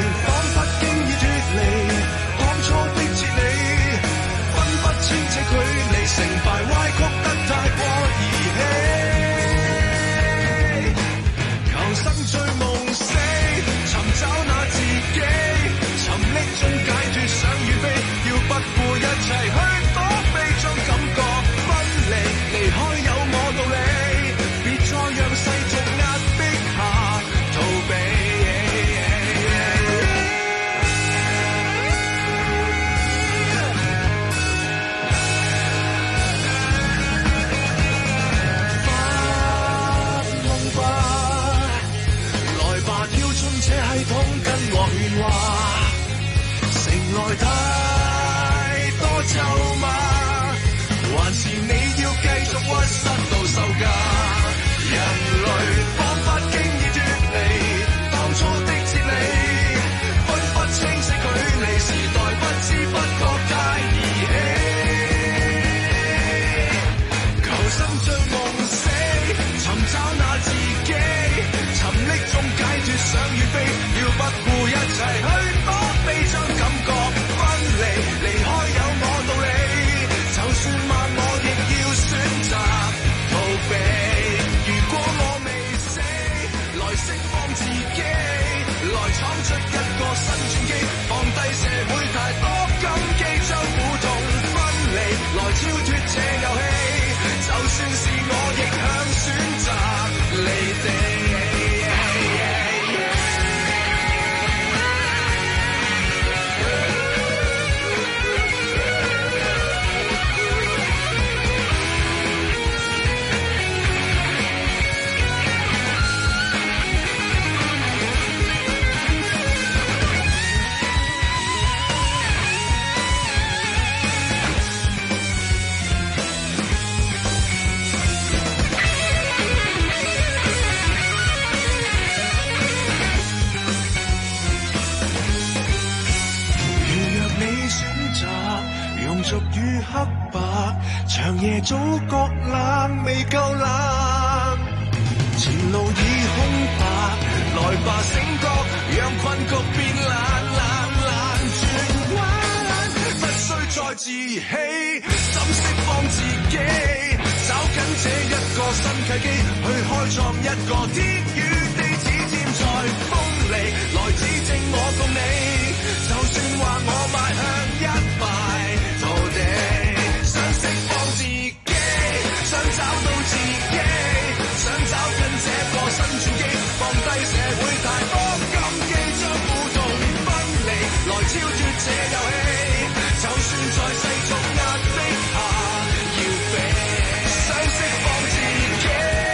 俗與黑白，長夜早覺冷未夠冷，前路已空白，來吧醒覺，讓困局變懶懶懶轉彎，不需再自欺，怎釋放自己，找緊這一個新契機，去開創一個天與地，只尖在鋒利，來指正我共你，就算話我邁向一敗塗地，想釋放自己，想找到自己，想找緊這個新轉機，放低社會太多禁忌，將苦痛分離，來超脫這遊戲，就算在世俗壓迫下要飛，想釋放自己，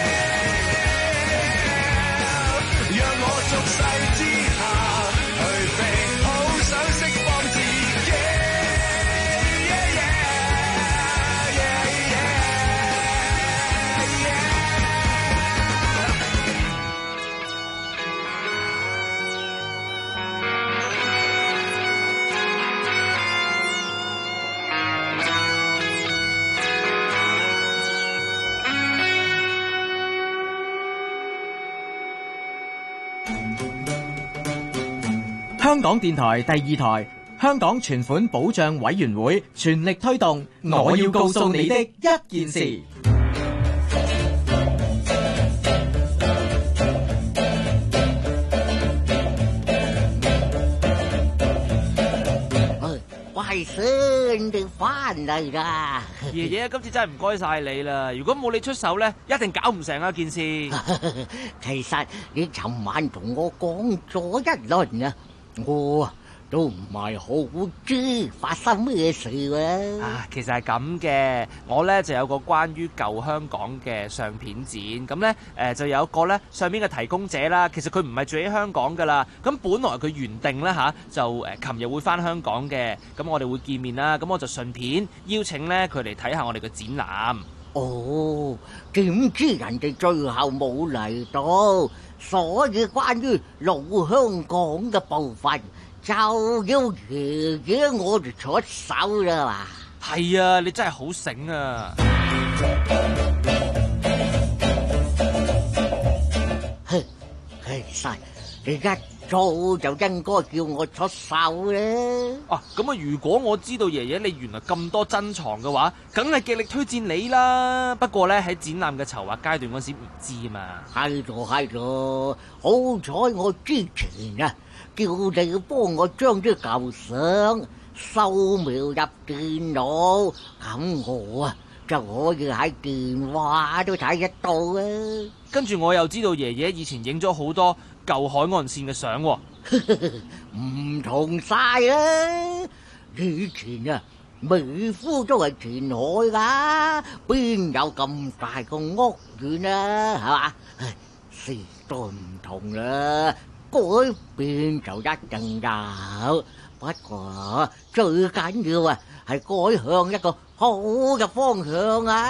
讓我俗世之下去飛，好想釋放自己。Yeah, yeah, yeah, yeah. 香港電台第二台，香港存款保障委員會全力推動我要告訴你的一件事。 乖孫，你翻嚟啦！ 爺爺，今次真係唔該晒你啦！如果冇你出手咧，一定搞唔成啊件事。 其實你尋晚同我講咗一輪啊，我都唔係好知發生咩事啊！ 啊，其實係咁嘅，我呢就有個關於舊香港嘅相片展，咁呢，誒、呃、就有個呢上面嘅提供者啦，其實佢唔係住喺香港噶啦，咁本來佢原定呢，吓就誒琴日會返香港嘅，咁我哋會見面啦，咁我就順便邀請呢佢嚟睇下我哋嘅展覽。 哦，點知人哋最後冇嚟到，所以關於老香港嘅部分就要爺爺我哋出手啦嘛。 係啊，你真係好醒啊！ 嘿，其實你一早就應該叫我出手咧。 啊，咁啊，如果我知道爺爺你原來咁多珍藏嘅話，梗係極力推薦你啦。不過咧喺展覽嘅籌劃階段嗰時唔知啊嘛。 係咯係咯，好彩我之前啊叫你幫我將啲舊相掃描入電腦，咁我啊就可以喺電話都睇得到啊。 跟住我又知道爺爺以前影咗好多舊海岸線嘅相喎。 唔同晒啊！以前啊美孚都係填海噶，邊有咁大個屋苑啊？係嘛？時代唔同啦，改變就一定有。不過最緊要啊係改向一個好嘅方向啊！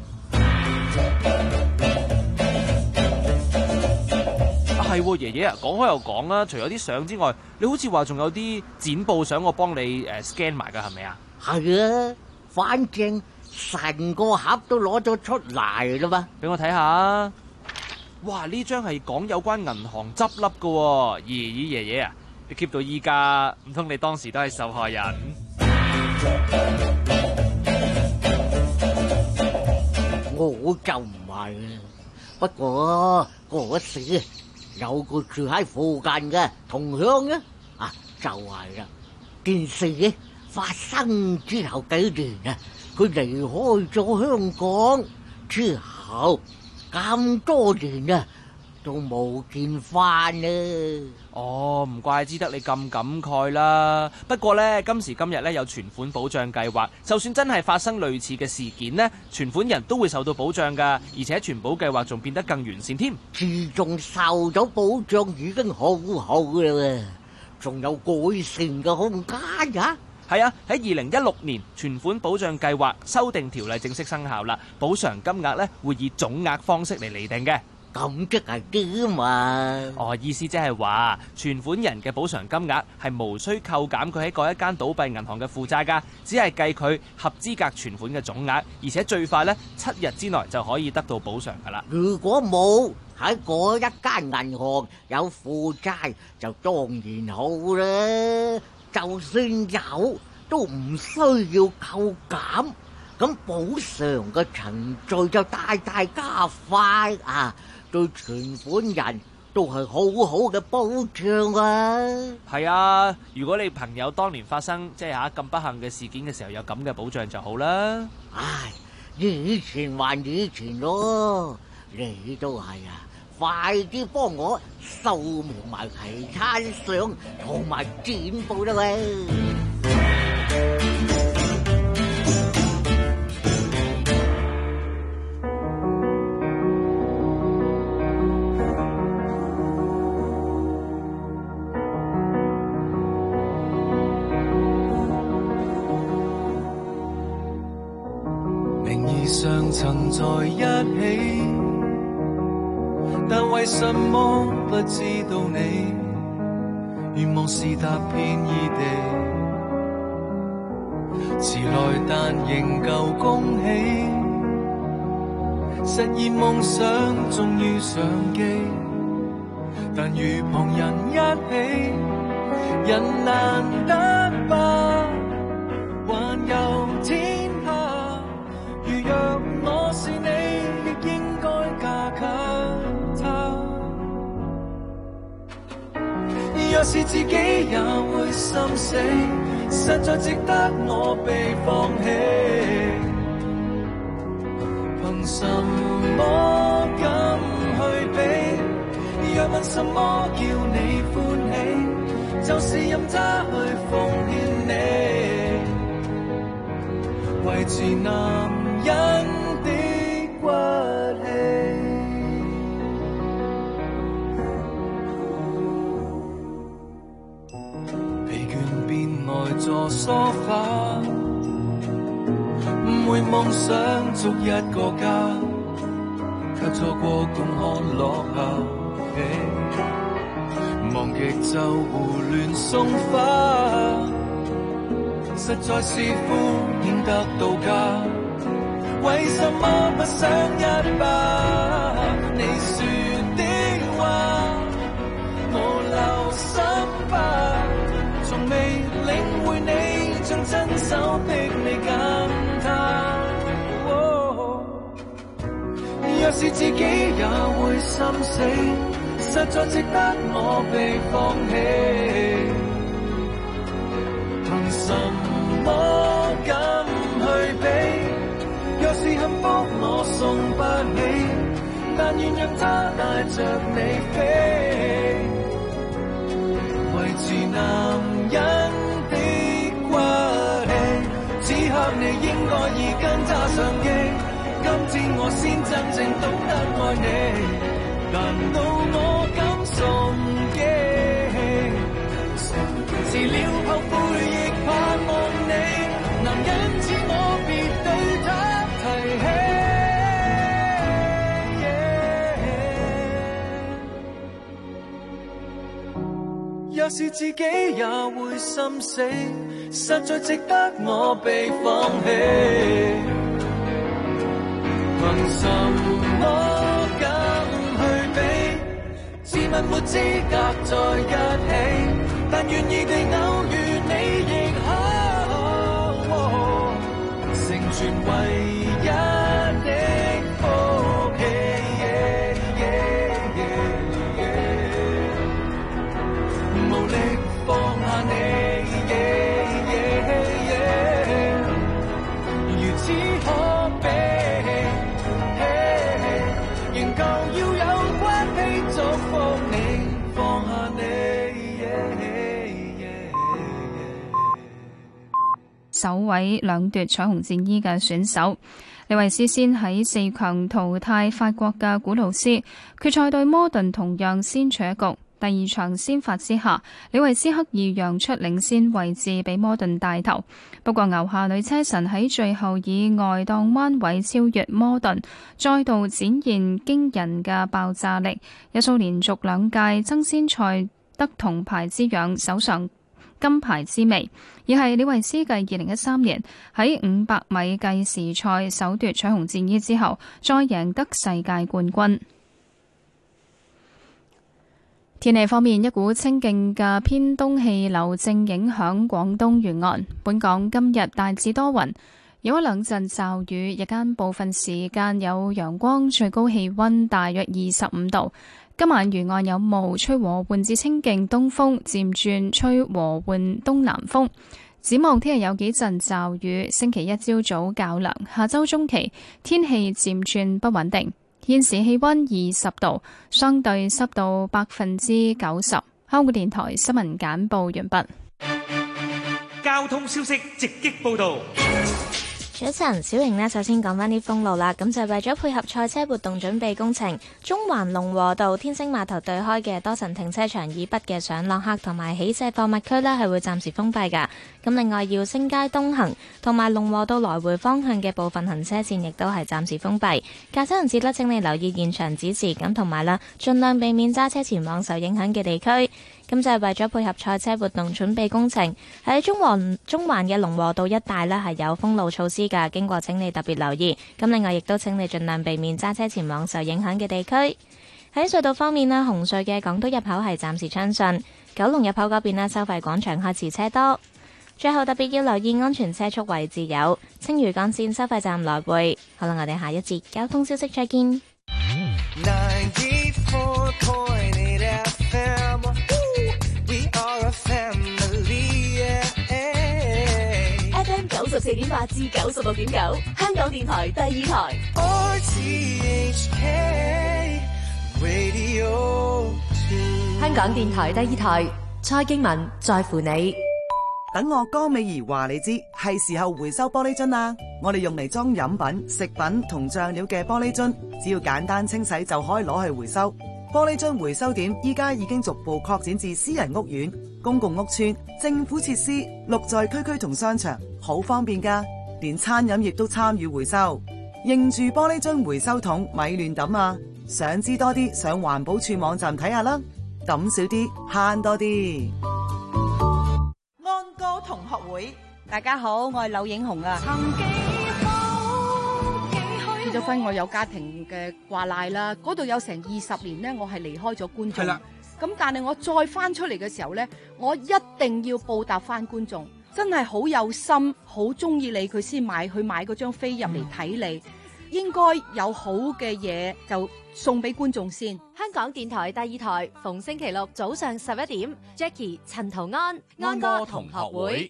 係喎，爺爺啊，講開又講啦，除咗啲相之外，你好似話仲有啲剪報相我幫你誒 scan 埋噶，係咪啊？ 係啊，反正成個盒都攞咗出嚟啦嘛， 俾我睇下。哇，呢張係講有關銀行執笠噶，咦咦，爺爺啊，你 keep 到依家，唔通你當時都係受害人？ 我就唔係，不過嗰時有個住喺附近嘅同鄉咧，啊就係啦。件事發生之後幾年啊，佢離開咗香港之後咁多年啊，都冇見翻呢。 哦，唔怪之得你咁感慨啦。不過呢，今時今日呢有存款保障計劃，就算真係發生類似嘅事件呢，存款人都會受到保障噶，而且存保計劃仲變得更完善添。 自從受咗保障已經好好啦，仲有改善嘅空間呀。 係啊，喺二零一六年存款保障計劃修訂條例正式生效啦，補償金額呢會以總額方式嚟釐定嘅。 咁即係點啊？ 哦，意思即係話存款人嘅補償金額係無需扣減佢喺嗰一間倒閉銀行嘅負債㗎，只係計佢合資格存款嘅總額，而且最快咧七日之內就可以得到補償㗎啦。 如果冇喺嗰一間銀行有負債，就當然好啦。就算有，都唔需要扣減，咁補償嘅程序就大大加快啊！對存款人都係好好嘅保障啊！ 係啊，如果你朋友當年發生即係嚇咁不幸嘅事件嘅時候有咁嘅保障就好啦。 唉，以前還以前咯，你都係啊！快啲幫我掃描埋其他相同埋剪報啦喂！ 名義上曾在一起，但為什麼不知道你願望是踏遍異地，遲來但仍舊恭喜，實現夢想終於上機，但與旁人一起，人難得吧，環遊天下，如若我是你，亦應該嫁給他。若是自己也會心死，實在值得我被放棄。憑什麼敢去比？若問什麼叫你歡喜，就是任他去奉獻你，維持男人的骨氣。疲倦便呆坐梳化，誤會夢想築一個家，卻錯過共看落霞。忘極就胡亂送花，實在是敷衍得到家，為什麼不想一把你說的話，我留心吧，從未領會你將親手的你感他、哦、若是自己也會心死，實在值得我被放棄。憑什麼敢去比？若是幸福我送不起，但願讓他帶着你飛，維持男人的骨氣。此刻你應該已跟他上機，今天我先真正懂得愛你。難道我敢送機？遲了後悔亦盼望你，男人似我別對他提起。若是自己也會心死，實在值得我被放棄。憑什麼敢自問沒資格在一起，但願意地偶遇你亦好，成全唯一的福氣。無力放下你，如此可比，仍舊要有骨氣祝福你，放下你。 首位兩奪彩虹戰衣嘅選手李維斯先喺四強淘汰法國嘅古魯斯，決賽對摩頓同樣先取一局， 第二場先發之下，李維斯刻意讓出領先位置俾摩頓帶頭。不過牛下女車神喺最後以外檔彎位超越摩頓，再度展現驚人嘅爆炸力，有數連續兩屆爭先賽得銅牌之癢，手上金牌之味，而係李維斯繼二零一三年喺五百米計時賽首奪彩虹戰衣之後，再贏得世界冠軍。天氣方面，一股清勁嘅偏東氣流正影響廣東沿岸。本港今日大致多雲，有一兩陣驟雨，日間部分時間有陽光，最高氣溫大約二十五度。今晚沿岸有霧，吹和緩至清勁東風，漸轉吹和緩東南風。展望聽日有幾陣驟雨，星期一朝早較涼，下周中期天氣漸轉不穩定。現時氣溫二十度，相對濕度百分之九十。香港電台新聞簡報完畢。 交通消息直擊報道。 早晨，小瑩呢，首先講返啲封路啦。咁就為咗配合賽車活動準備工程，中環龍和道天星碼頭對開嘅多層停車場以北嘅上落客同埋起卸貨物區呢，係會暫時封閉㗎。咁另外，耀星街東行同埋龍和道來回方向嘅部分行車線亦都係暫時封閉。駕駛人士呢，請你留意現場指示，咁同埋啦，盡量避免揸車前往受影響嘅地區。咁就係為咗配合賽車活動準備工程，喺中環中環嘅龍和道一帶呢，係有封路措施㗎，經過請你特別留意。咁另外亦都請你盡量避免揸車前往受影響嘅地區。喺隧道方面呢，紅隧嘅港島入口係暫時暢順，九龍入口嗰邊呢，收費廣場開始車多。最後特別要留意安全車速位置有青嶼幹線收費站來回。好啦，我哋下一節交通消息再見。F M 九十四點八至九十六點九，香港電台第二台。香港電台第二台，蔡敬文在乎你。 等我江美儀話你知，係時候回收玻璃樽啦。我哋用嚟裝飲品、食品同醬料嘅玻璃樽，只要簡單清洗就可以攞去回收。玻璃樽回收點依家已經逐步擴展至私人屋苑、公共屋邨、政府設施，綠在區區同商場，好方便㗎。連餐飲業都參與回收。認住玻璃樽回收桶，咪亂抌啊！想知多啲，上環保署網站睇下啦。抌少啲，慳多啲。 安歌同學會，大家好，我係柳影紅啊。結咗婚，我有家庭嘅掛賴啦，嗰度有成二十年呢，我係離開咗觀眾。係啦，咁但係我再翻出嚟嘅時候呢，我一定要報答翻觀眾，真係好有心，好中意你，佢先買去買嗰張飛入嚟睇你，應該有好嘅嘢就送俾觀眾先。 香港電台第二台，逢星期六早上十一點 ，Jackie 陳圖安安歌同學會。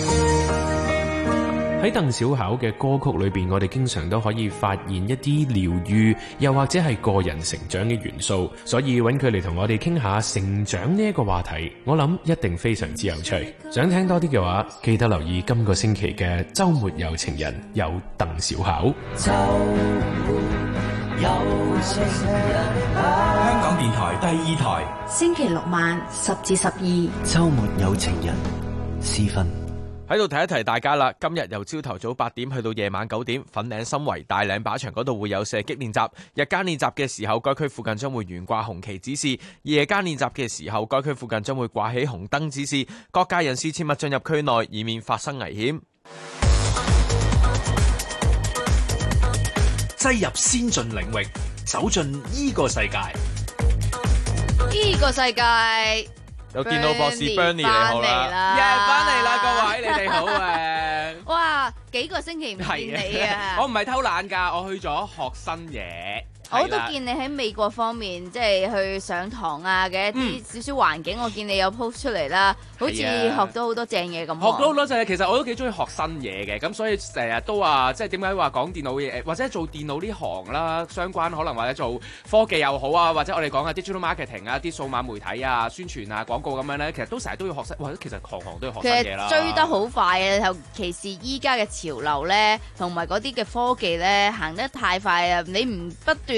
喺鄧小巧嘅歌曲裏邊，我哋經常都可以發現一啲療愈，又或者係個人成長嘅元素，所以揾佢嚟同我哋傾下成長呢一個話題，我諗一定非常之有趣。想聽多啲嘅話，記得留意今個星期嘅周末有情人，有鄧小巧。周末有情人，香港電台第二台， 星期六晚十至十二， 周末有情人，私分。 喺度提一提大家啦，今日由朝頭早八點去到夜晚九點，粉嶺深圍大嶺靶場嗰度會有射擊練習。日間練習嘅時候，該區附近將會懸掛紅旗指示；夜間練習嘅時候，該區附近將會掛起紅燈指示。各界人士切勿進入區內，以免發生危險。 擠入先進領域，走進依個世界。 依個世界。 有電腦博士 Bernie 你好啦， 耶翻嚟啦，各位你哋好誒！ 哇，幾個星期唔見你啊！ 我唔係偷懶㗎，我去咗學新嘢。 我都見你喺美國方面，即係去上堂啊嘅一啲少少環境，我見你有 post 出嚟啦，好似學到好多正嘢咁。學到好多正嘢，其實我都幾中意學新嘢嘅，咁所以成日都話，即係點解話講電腦嘢，或者做電腦呢行啦，相關可能或者做科技又好啊，或者我哋講下 digital marketing 啊，啲數碼媒體啊、宣傳啊、廣告咁樣咧，其實都成日都要學新，或者其實行行都要學新嘢啦。 其實追得好快啊，尤其是依家嘅潮流咧，同埋嗰啲嘅科技咧行得太快啊，你唔不斷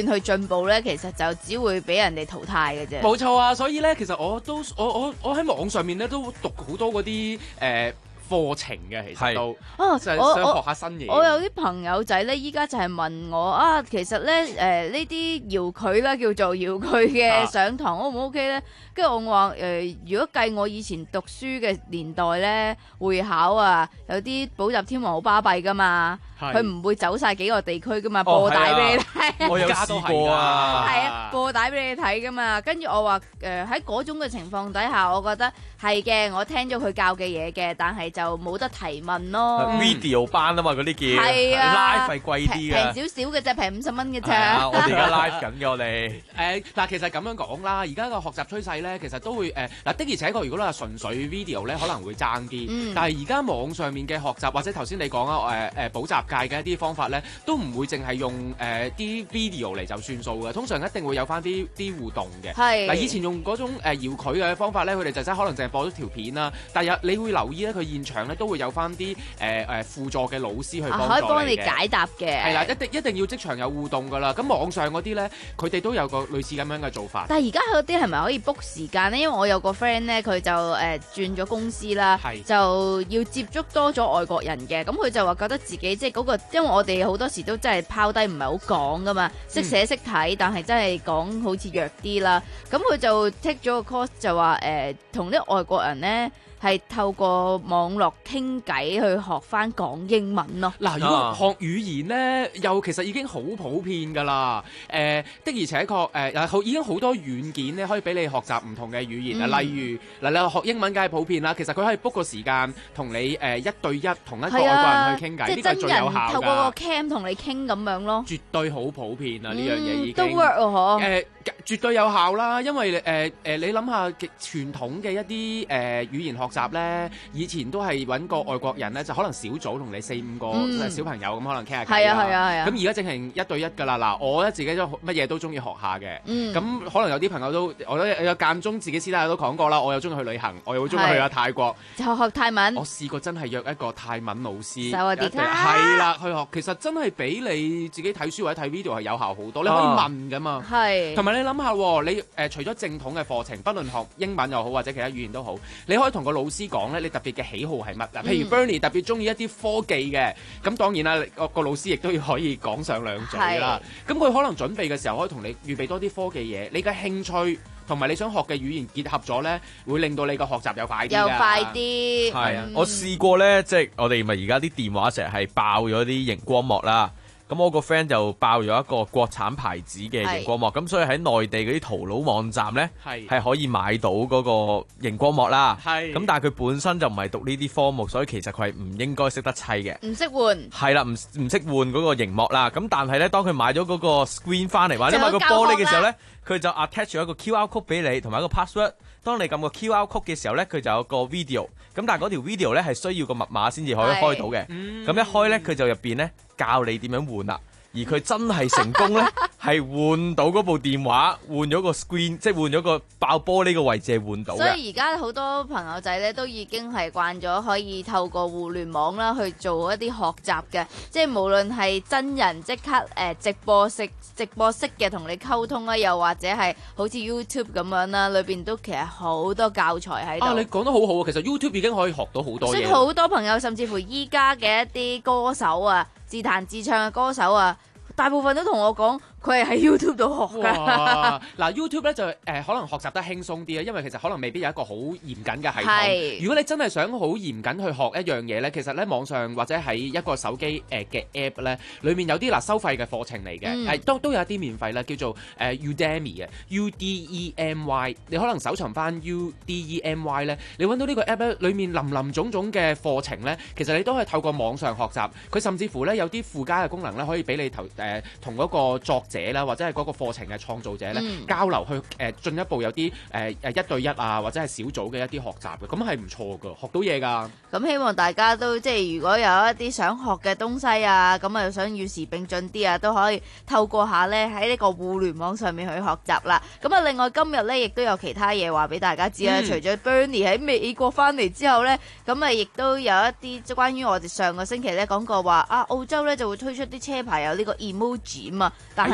斷去進步咧，其實就只會俾人哋淘汰嘅啫。 冇錯啊，所以咧，其實我都我我我喺網上面咧都讀好多嗰啲誒課程嘅，其實都啊， 就係我想學下新嘢。 我我有啲朋友仔咧，依家就係問我啊，其實咧誒呢啲遙距啦，叫做遙距嘅上堂 O 唔 O K 咧？跟住我話誒，如果計我以前讀書嘅年代咧，會考啊，有啲補習天王好巴閉噶嘛，佢唔會走晒幾個地區噶嘛，播帶俾你睇。 我有試過啊， 係啊，播帶俾你睇噶嘛。跟住我話誒喺嗰種嘅情況底下，我覺得係嘅，我聽咗佢教嘅嘢嘅，但係就冇得提問咯。 video 班啊嘛，嗰啲叫係啊， live 費貴啲嘅， 平少少嘅啫，平五十蚊嘅啫。 我哋而家 live 緊嘅我哋。 誒嗱，其實咁樣講啦，而家個學習趨勢咧，其實都會誒嗱、呃、的而且確，如果你話純粹 video 咧，可能會爭啲。嗯、但係而家網上面嘅學習，或者頭先你講啊誒誒補習界嘅一啲方法咧，都唔會淨係用誒啲、呃、video 嚟就算數嘅，通常一定會有翻啲啲互動嘅。係嗱，以前用嗰種誒、呃、遙距嘅方法咧，佢哋就真係可能淨係播咗條片啦。但係有你會留意咧，佢現場咧都會有翻啲誒誒輔助嘅老師去幫助你嘅、啊、可以幫你解答嘅。係啦，一定一定要即場有互動㗎啦。咁網上嗰啲咧，佢哋都有個類似咁樣嘅做法。但係而家嗰啲係咪可以 book 時間咧？因為我有個 friend 咧，佢就誒、呃、轉咗公司啦，就要接觸多咗外國人嘅。咁佢就話覺得自己即係嗰個，因為我哋好多時都真係拋低唔係好講㗎嘛，識寫識睇，但係真係講好似弱啲啦。咁佢就 take 咗個 course 就話誒，同、呃、啲外國人咧，係透過網絡傾偈去學翻講英文咯。嗱，如果學語言咧，又其實已經好普遍㗎啦。誒、呃、的而且確誒，好、呃、已經好多軟件咧，可以俾你學習唔同嘅語言啊。嗯、例如嗱，你學英文梗係普遍啦。其實佢可以 book 個時間同你誒、呃、一對一同一個外國人去傾偈，呢個係最有效㗎。即係真人透過個 cam 同你傾咁樣咯。絕對好普遍啊！呢樣嘢已經都 work 喎，嗬。誒，絕對有效啦，因為誒誒、呃呃，你諗下傳統嘅一啲誒、呃、語言學習咧，以前都係揾個外國人咧，就可能小組同你四五個、嗯、小朋友咁可能傾下偈啦。係啊係啊係啊。咁而家淨係一對一㗎啦。嗱，我咧自己都乜嘢都中意學下嘅。咁、嗯、可能有啲朋友都，我都有間中自己私底下都講過啦。我又中意去旅行，我又會中意去下泰國。就學泰文。我試過真係約一個泰文老師。係啦，去學其實真係比你自己睇書或者睇 video 係有效好多。你可以問㗎嘛。係、啊。同埋你諗下，你誒、呃、除咗正統嘅課程，不論學英文又好或者其他語言都好，你可以同個老師講咧，你特別嘅喜好係乜？嗱，譬如 Bernie 特別中意一啲科技嘅，咁當然啦，個個老師亦都要可以講上兩嘴啦。咁佢可能準備嘅時候，可以同你預備多啲科技嘢，你嘅興趣同埋你想學嘅語言結合咗咧，會令到你個學習又快啲。又快啲。係啊， 我試過咧，即係我哋咪而家啲電話成日係爆咗啲熒光幕啦。咁我個 friend 就爆咗一個國產牌子嘅熒光幕，咁所以喺內地嗰啲淘佬網站呢，係可以買到嗰個熒光幕啦。咁但係佢本身就唔係讀呢啲科目，所以其實佢係唔應該識得砌嘅。唔識換。係啦，唔唔識換嗰個熒幕啦。咁但係呢，當佢買咗嗰個 screen 翻嚟，或者買個玻璃嘅時候呢，佢就 attach 咗一個 Q R code 俾你，同埋一個 password。當你撳個 Q R code 嘅時候呢，佢就有個 video。咁但係嗰條 video 呢係需要個密碼先至可以開到嘅。咁、嗯、一開呢，佢就入邊呢教你點樣換啦。而佢真係成功呢，係換到嗰部電話，換咗個 screen，即係換咗個爆玻璃嘅位置係換到嘅。所以而家好多朋友仔呢，都已經係慣咗可以透過互聯網啦去做一啲學習嘅，即係無論係真人即刻誒、呃、直播式直播式嘅同你溝通啦，又或者係好似 YouTube 咁樣啦，裏邊都其實好多教材喺度。啊，你講得好好啊！其實 YouTube 已經可以學到好多嘢。識好多朋友，甚至乎依家嘅一啲歌手啊，自彈自唱嘅歌手啊，大部分都同我講，佢係喺 YouTube 度學㗎。嗱 YouTube 咧就誒、呃、可能學習得輕鬆啲啊，因為其實可能未必有一個好嚴謹嘅系統。如果你真係想好嚴謹去學一樣嘢咧，其實咧網上或者喺一個手機誒嘅 app 咧，裏面有啲嗱收費嘅課程嚟嘅，係、嗯、都都有一啲免費啦，叫做誒、呃、Udemy 嘅 U D E M Y。你可能搜尋翻 U D E M Y 咧，你揾到呢個 app 咧，裏面林林種種嘅課程咧，其實你都係透過網上學習。佢甚至乎咧有啲附加嘅功能咧，可以俾你投誒同嗰個作者啦，或者係嗰個課程嘅創造者咧、嗯、交流去誒、呃、進一步有啲誒誒一對一啊，或者係小組嘅一啲學習嘅，咁係唔錯噶，學到嘢噶。咁希望大家都即係如果有一啲想學嘅東西啊，咁啊想與時並進啲啊，都可以透過下咧喺呢個互聯網上面去學習啦。咁啊，另外今日咧亦都有其他嘢話俾大家知啦、嗯。除咗 Bernie 喺美國翻嚟之後咧，咁啊亦都有一啲即係關於我哋上個星期咧講過話啊，澳洲咧就會推出啲車牌有呢個 emoji 啊嘛，但係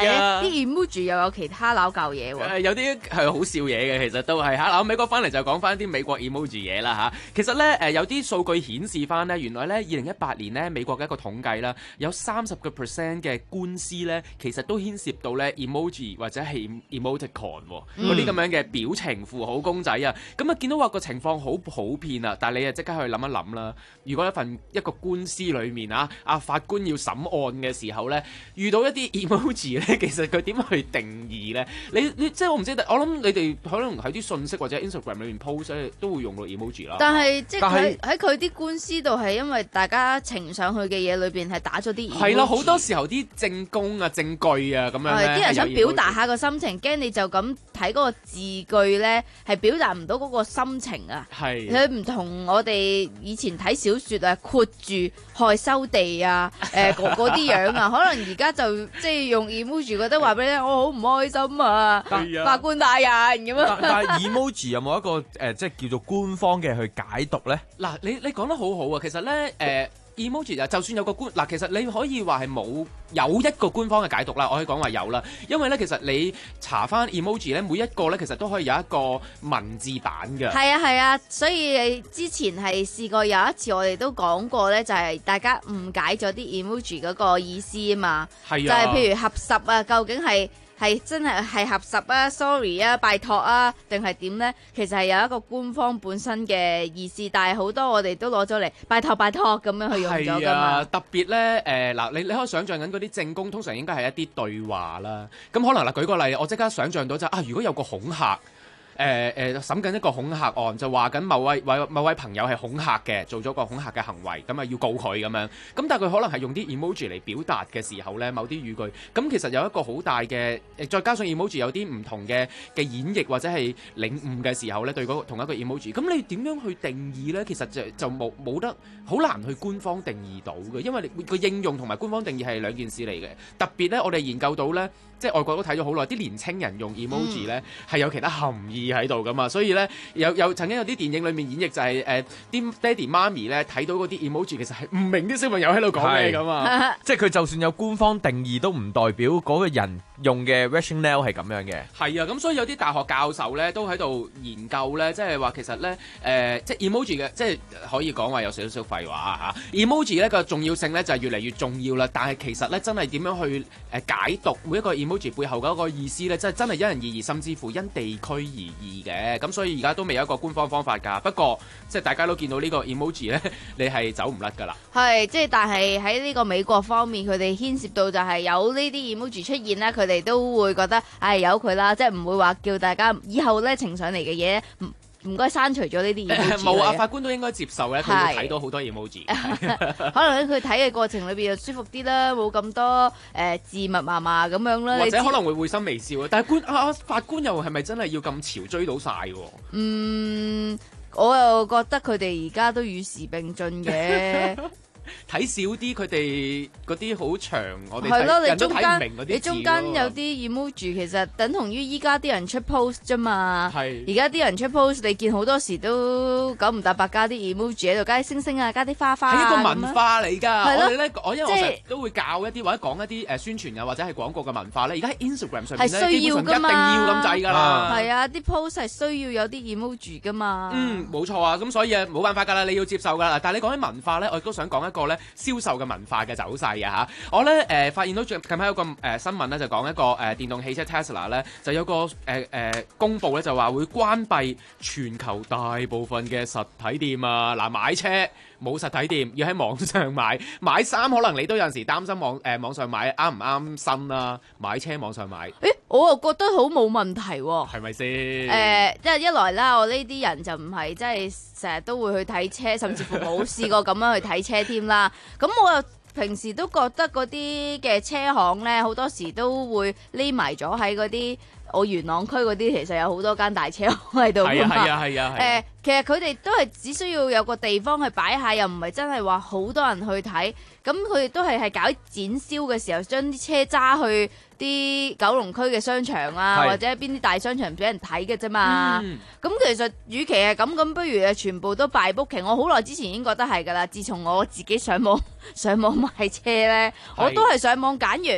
係啊， 啲 emoji 又有其他撈教嘢喎。 誒有啲係好笑嘢嘅，其實都係嚇。嗱，美國翻嚟就講翻啲美國 emoji 嘢啦嚇。其實咧誒有啲數據顯示翻咧，原來咧二零一八年咧美國嘅一個統計啦，有三十個 percent 嘅官司咧，其實都牽涉到咧 emoji 或者係 emoticon 嗰啲咁樣嘅表情符號公仔啊。咁啊見到話個情況好普遍啊，但係你啊即刻去諗一諗啦。如果一份一個官司裡面啊，啊法官要審案嘅時候咧，遇到一啲 emoji 咧，其實佢點去定義咧？你你即係我唔知，我諗你哋可能喺啲信息或者 Instagram 裏面 post 咧，都會用到 emoji 啦。 但係即係喺喺佢啲官司度係因為大家呈上去嘅嘢裏邊係打咗啲 emoji。係啦， 好多時候啲證供啊、證據啊咁樣咧， 啲人想表達下個心情，驚你就咁睇嗰個字句咧，係表達唔到嗰個心情啊。係佢唔同我哋以前睇小説啊，括住害羞地啊，誒嗰啲樣啊，可能而家就即係用 emoji 覺得話俾你聽，我好唔開心啊，法官大人咁樣。 但係 emoji 有冇一個誒、呃，即係叫做官方嘅去解讀咧？ 嗱，你你講得好好啊，其實咧誒。呃 emoji 啊，就算有個官嗱，其實你可以話係冇有一個官方嘅解讀啦，我可以講話有啦，因為咧其實你查翻 emoji 咧，每一個咧其實都可以有一個文字版嘅。 係啊係啊，所以之前係試過有一次我哋都講過咧，就係、是、大家誤解咗啲 emoji 嗰個意思啊嘛。係啊，就係譬如合十啊，究竟係。係真係係合十啊 ，sorry 啊，拜託啊，定係點呢？其實係有一個官方本身嘅意思，但係好多我哋都攞咗嚟拜託拜託咁樣去用咗㗎嘛。 啊，特別咧誒嗱，你你可以想像緊嗰啲證供，通常應該係一啲對話啦。咁可能嗱，舉個例，我即刻想像到就啊，如果有個恐嚇。誒誒審緊一個恐嚇案，就話緊某位某某位朋友係恐嚇嘅，做咗個恐嚇嘅行為，咁啊要告佢咁樣。咁但係佢可能係用啲 emoji 嚟表達嘅時候咧，某啲語句，咁其實有一個好大嘅，再加上 emoji 有啲唔同嘅嘅演繹或者係領悟嘅時候咧，對嗰同一個 emoji，咁你點樣去定義咧？其實就就冇冇得好難去官方定義到嘅，因為你個應用同埋官方定義係兩件事嚟嘅。特別咧，我哋研究到咧，即係外國都睇咗好耐，啲年青人用 emoji 咧係、嗯、有其他含義喺度噶嘛，所以咧有有曾經有啲電影裏面演繹就係誒啲爹哋媽咪咧睇到嗰啲 emoji 其實係唔明啲小朋友喺度講咩咁啊， 即係佢就算有官方定義都唔代表嗰個人用嘅 rationale 係咁樣嘅。係啊，咁所以有啲大學教授咧都喺度研究咧，即係話其實咧誒、呃、即係 emoji 嘅，即係可以講話有少少廢話嚇。emoji 咧個重要性咧就係越嚟越重要啦，但係其實咧真係點樣去誒解讀每一個 emoji 背後嗰個意思咧，真係真係因人而異，甚至乎因地區而異嘅。咁所以而家都未有一個官方方法㗎。不過即係大家都見到呢個 emoji 咧，你係走唔甩㗎啦。 係，即係但係喺呢個美國方面，佢哋牽涉到就係有呢啲 emoji 出現咧，佢哋都會覺得唉由佢啦，即係唔會話叫大家以後咧呈上嚟嘅嘢唔唔該刪除咗呢啲 emoji。 冇啊，法官都應該接受咧，佢會睇到好多 emoji。 可能佢睇嘅過程裏邊就舒服啲啦，冇咁多誒、呃、字密麻麻咁樣啦。 或者可能會會心微笑啊，但係官啊法官又係咪真係要咁潮追到晒喎？ 嗯，我又覺得佢哋而家都與時並進嘅。 睇少啲佢哋嗰啲好長，我哋係咯，你人都中睇唔明嗰啲字。 你中間有啲 emoji 其實等同於依家啲人出 post 啫嘛。係。而家啲人出 post，你見好多時都九唔搭八加啲 emoji 喺度，加啲星星啊，加啲花花。係一個文化嚟㗎。係咯。我哋咧，我因為我成日都會教一啲或者講一啲誒宣傳啊或者係廣告嘅文化咧。而家喺 Instagram 上面咧，係需要㗎嘛，一定要咁滯㗎啦。係啊，啲 post 係需要有啲 emoji 㗎嘛。嗯，冇錯啊。咁所以啊，冇辦法㗎啦，你要接受㗎啦。但係你講起文化咧，我亦都想講一個咧銷售嘅文化嘅走勢啊嚇！我咧誒、呃、發現到近排有個誒、呃、新聞咧，就講一個誒、呃、電動汽車 Tesla 咧，就有個誒誒、呃呃、公佈咧，就話會關閉全球大部分嘅實體店啊！嗱，買車冇實體店，要喺網上買。買衫可能你都有陣時擔心網誒、呃、網上買啱唔啱身啊？買車網上買，誒我又覺得好冇問題喎，係咪先？誒，即係一來啦，我呢啲人就唔係即係成日都會去睇車，甚至乎冇試過咁樣去睇車添啦。咁我又平時都覺得嗰啲嘅車行咧，好多時都會匿埋咗喺嗰啲我元朗區嗰啲，其實有好多間大車行喺度㗎嘛。係啊係啊係啊。誒，其實佢哋都係只需要有個地方去擺下，又唔係真係話好多人去睇。咁佢哋都係係搞展銷嘅時候，將啲車揸去啲九龍區嘅商場啊，或者邊啲大商場俾人睇嘅啫嘛。咁、嗯、其實與其係咁，咁不如誒全部都拜 booking。我好耐之前已經覺得係㗎啦。自從我自己上網上網買車咧，我都係上網揀完。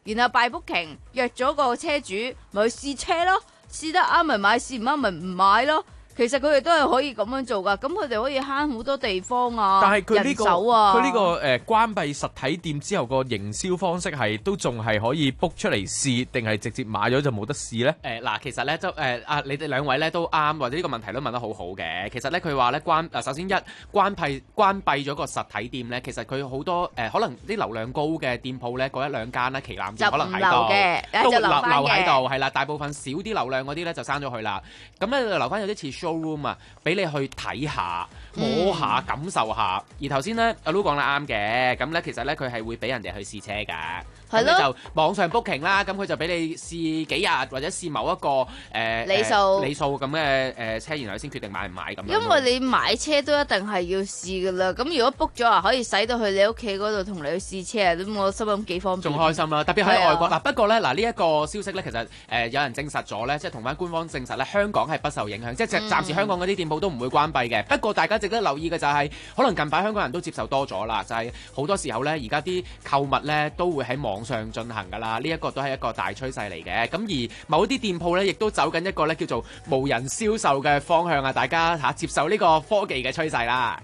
然後拜 booking 約咗個車主，咪去試車咯，試得啱咪買，試唔啱咪唔買咯。其實佢哋都係可以咁樣做噶，咁佢哋可以慳好多地方啊， 但係佢呢人個手啊。 佢呢個誒關閉實體店之後個營銷方式係都仲係可以 book 出嚟試，定係直接買咗就冇得試咧？ 誒嗱，其實咧就誒啊，你哋兩位咧都啱，或者呢個問題都問得好好嘅。其實咧佢話咧關啊，首先一關閉關閉咗個實體店咧，其實佢好多誒可能啲流量高嘅店鋪咧，嗰一兩間咧旗艦店可能喺度嘅， 都留就留返留喺嘅度，係啦。大部分少啲流量嗰啲咧就刪咗佢啦。咁咧就留翻有啲似 showroom 啊，俾你去睇下、摸下、感受下。而頭先咧阿 Lu 講得啱嘅，咁咧其實咧佢係會俾人哋去試車㗎。 係咯， 就網上 booking 啦，咁佢就俾你試幾日或者試某一個誒、呃、 里數里數咁嘅誒車，然後先決定買唔買咁樣。 因為你買車都一定係要試噶啦，咁如果 book 咗啊，可以使到去你屋企嗰度同你去試車啊，咁我心諗幾方便。 仲開心啦，特別喺外國嗱。不過咧嗱，呢一個消息咧，其實誒、呃、有人證實咗咧，即係同翻官方證實咧，香港係不受影響，即係暫時香港嗰啲店鋪都唔會關閉嘅。不過大家值得留意嘅就係、是，可能近排香港人都接受多咗啦，就係、是、好多時候咧，而家啲購物咧都會喺網上進行㗎啦。呢一個都係一個大趨勢嚟嘅。咁而某啲店鋪咧，亦都走緊一個咧叫做無人銷售嘅方向啊！大家嚇、啊、接受呢個科技嘅趨勢啦。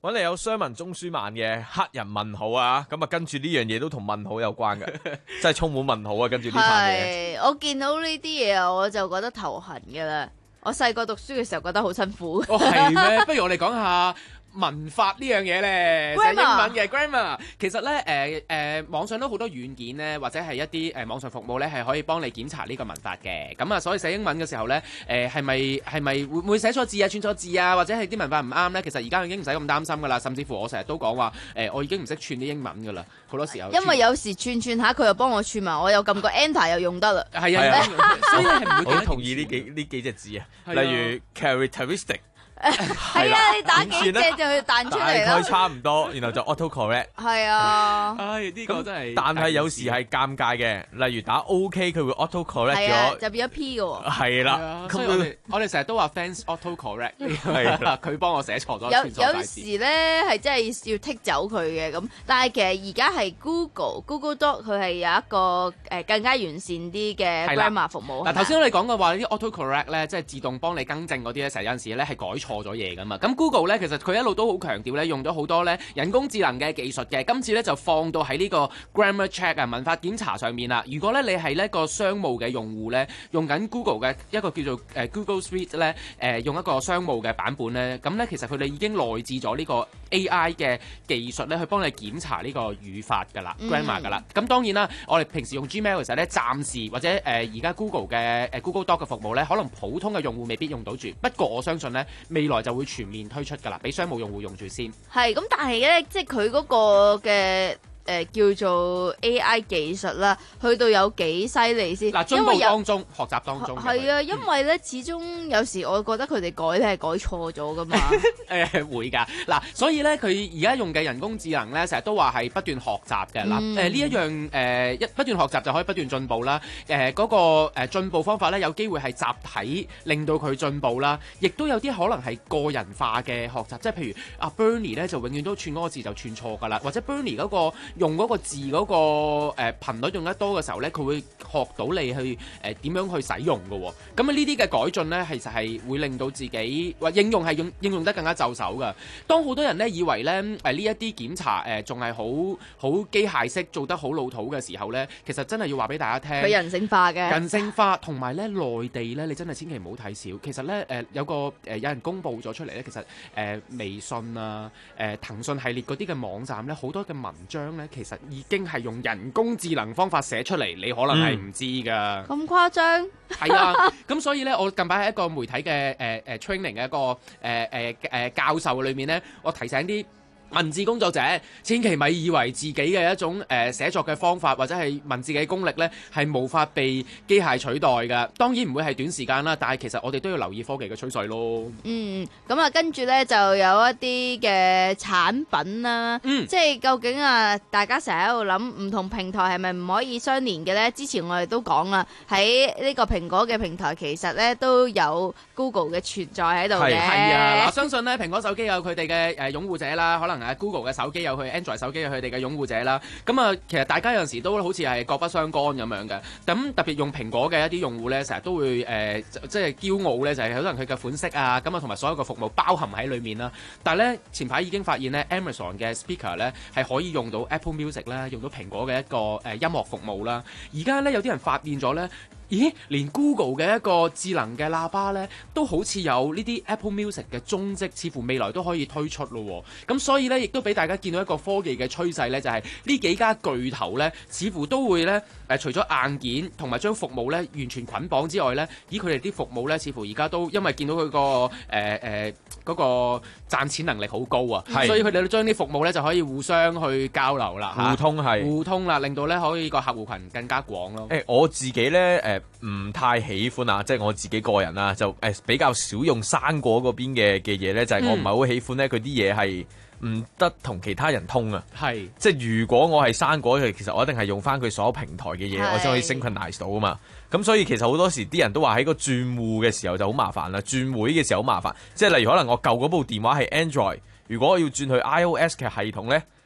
揾嚟有商文中書慢嘅黑人問號啊，咁啊跟住呢樣嘢都同問號有關嘅，真係充滿問號啊！跟住呢排嘢， 係我見到呢啲嘢啊，我就覺得頭痕嘅啦。我細個讀書嘅時候覺得好辛苦。 哦，係咩？不如我哋講下文法呢樣嘢咧，寫英文嘅 grammar。其實咧，誒、呃、誒，網上都好多軟件咧，或者係一啲誒網上服務咧，係可以幫你檢查呢個文法嘅。咁啊，所以寫英文嘅時候咧，誒係咪係咪會唔會寫錯字啊、串錯字啊，或者係啲文法唔啱咧？其實而家已經唔使咁擔心噶啦。甚至乎我成日都講話，誒、呃、我已經唔識串啲英文噶啦，好多時候。 因為有時串串下，佢又幫我串埋，我有撳個 enter 又用得啦。 係啊，所以係唔會我同意呢幾呢幾隻字啊，例如 characteristic。 係啊，你打幾隻就會彈出嚟啦。 大概差唔多，然後就 auto correct。 係啊， 唉，呢個真係。 但係有時係尷尬嘅，例如打 OK 佢會 auto correct 咗， 就變咗 P 嘅喎。 係啦， 所以我哋我哋成日都話 fans auto correct，係啦，佢幫我寫錯咗。 有有時咧係真係要剔走佢嘅咁，但係其實而家係 Google Google Doc 佢係有一個誒更加完善啲嘅 grammar 服務。 嗱，頭先我哋講嘅話呢啲 auto correct 咧，即係自動幫你更正嗰啲咧，成日有陣時咧係改錯咗嘢噶嘛。咁 Google 咧其實佢一路都好強調咧，用咗好多咧人工智能嘅技術嘅。今次咧就放到喺呢個 grammar check 啊文法檢查上面啦。如果咧你係呢個商務嘅用戶咧，用緊 Google 嘅一個叫做誒 Google Suite 咧，誒用一個商務嘅版本咧，咁咧其實佢哋已經內置咗呢個 A I 嘅技術咧，去幫你檢查呢個語法㗎啦、嗯、grammar 㗎啦。咁當然啦，我哋平時用 Gmail 嘅時候咧，暫時或者誒而家 Google 嘅誒 Google Doc 嘅服務咧，可能普通嘅用戶未必用到住。不過我相信咧，未來就會全面推出㗎啦，俾商務用戶用住先。 係咁，但係咧，即係佢嗰個嘅。誒、呃、叫做 A I 技術啦，去到有幾犀利先？ 嗱，進步當中，學習當中。 係啊，因為咧，始終有時我覺得佢哋改咧係改錯咗噶嘛。誒、 呃、會㗎，嗱，所以咧佢而家用嘅人工智能咧，成日都話係不斷學習嘅。嗱、嗯，誒呢、呃、一樣誒一不斷學習就可以不斷進步啦。誒、呃、嗰、那個誒進步方法咧，有機會係集體令到佢進步啦，亦都有啲可能係個人化嘅學習，即係譬如阿 Bernie 咧就永遠都串嗰個字就串錯㗎啦，或者 Bernie 嗰、那個。用嗰個字嗰、那個誒、呃、頻率用得多嘅時候咧，佢會學到你去誒點、呃、樣去使用嘅喎、哦。咁啊呢啲嘅改進咧，其實係會令到自己或應用係用應用得更加就手㗎。當好多人咧以為咧誒呢一啲檢查誒仲係好好機械式做得好老土嘅時候咧，其實真係要話俾大家聽， 佢人性化嘅人性化，同埋咧內地咧，你真係千祈唔好睇少。其實咧誒、呃、有個誒、呃、有人公佈咗出嚟咧，其實誒、呃、微信啊誒、呃、騰訊系列嗰啲嘅網站咧，好多嘅文章咧，其實已經係用人工智能方法寫出嚟，你可能係唔知㗎。 咁誇張？ 係啊，咁所以咧，我近排喺一個媒體嘅誒誒 training 嘅一個誒誒誒教授裏面咧，我提醒啲文字工作者，千祈咪以為自己嘅一種誒、呃、寫作嘅方法或者係文字嘅功力咧，係無法被機械取代㗎。當然唔會係短時間啦，但係其實我哋都要留意科技嘅趨勢咯。 嗯，咁啊，跟住咧就有一啲嘅產品啦，嗯，即係究竟啊，大家成日喺度諗唔同平台係咪唔可以相連嘅咧？之前我哋都講啦，喺呢個蘋果嘅平台其實咧都有 Google 嘅存在喺度嘅。 係啊，嗱，相信咧蘋果手機有佢哋嘅誒擁護者啦，可能。Google 嘅手機有佢 Android 手機有佢哋嘅擁護者啦，咁啊，其實大家有陣時都好似係各不相干咁樣嘅。咁特別用蘋果嘅一啲用戶咧，成日都會誒、呃，即係驕傲咧，就係、是、可能佢嘅款式啊，咁啊，同埋所有嘅服務包含喺裡面啦。但係咧，前排已經發現咧 ，Amazon 嘅 speaker 咧係可以用到 Apple Music 啦，用到蘋果嘅一個誒音樂服務啦。而家咧有啲人發現咗咧。咦，連 Google 嘅一個智能嘅喇叭咧，都好似有呢啲 Apple Music 嘅蹤跡，似乎未來都可以推出咯。咁所以咧，亦都俾大家見到一個科技嘅趨勢咧，就係、是、呢幾家巨頭咧，似乎都會咧誒、呃，除咗硬件同埋將服務咧完全捆綁之外咧，以佢哋啲服務咧，似乎而家都因為見到佢、個誒誒嗰個賺錢能力好高啊，所以佢哋都將啲服務咧就可以互相去交流啦， 互通係互通啦，令到咧可以個客戶群更加廣咯。 誒、欸，我自己咧誒。呃唔太喜歡啊，即係我自己個人啊，就誒比較少用生果嗰邊嘅嘅嘢咧，就係、是、我唔係好喜歡咧，佢啲嘢係唔得同其他人通啊。係，即係如果我係生果，其實我一定係用翻佢所有平台嘅嘢，我先可以 synchronize 到啊嘛。咁所以其實好多時啲人都話喺個轉戶嘅時候就好麻煩啦，轉會嘅時候好麻煩。即係例如可能我舊嗰部電話係 Android，如果我要轉去 iOS 嘅系統咧。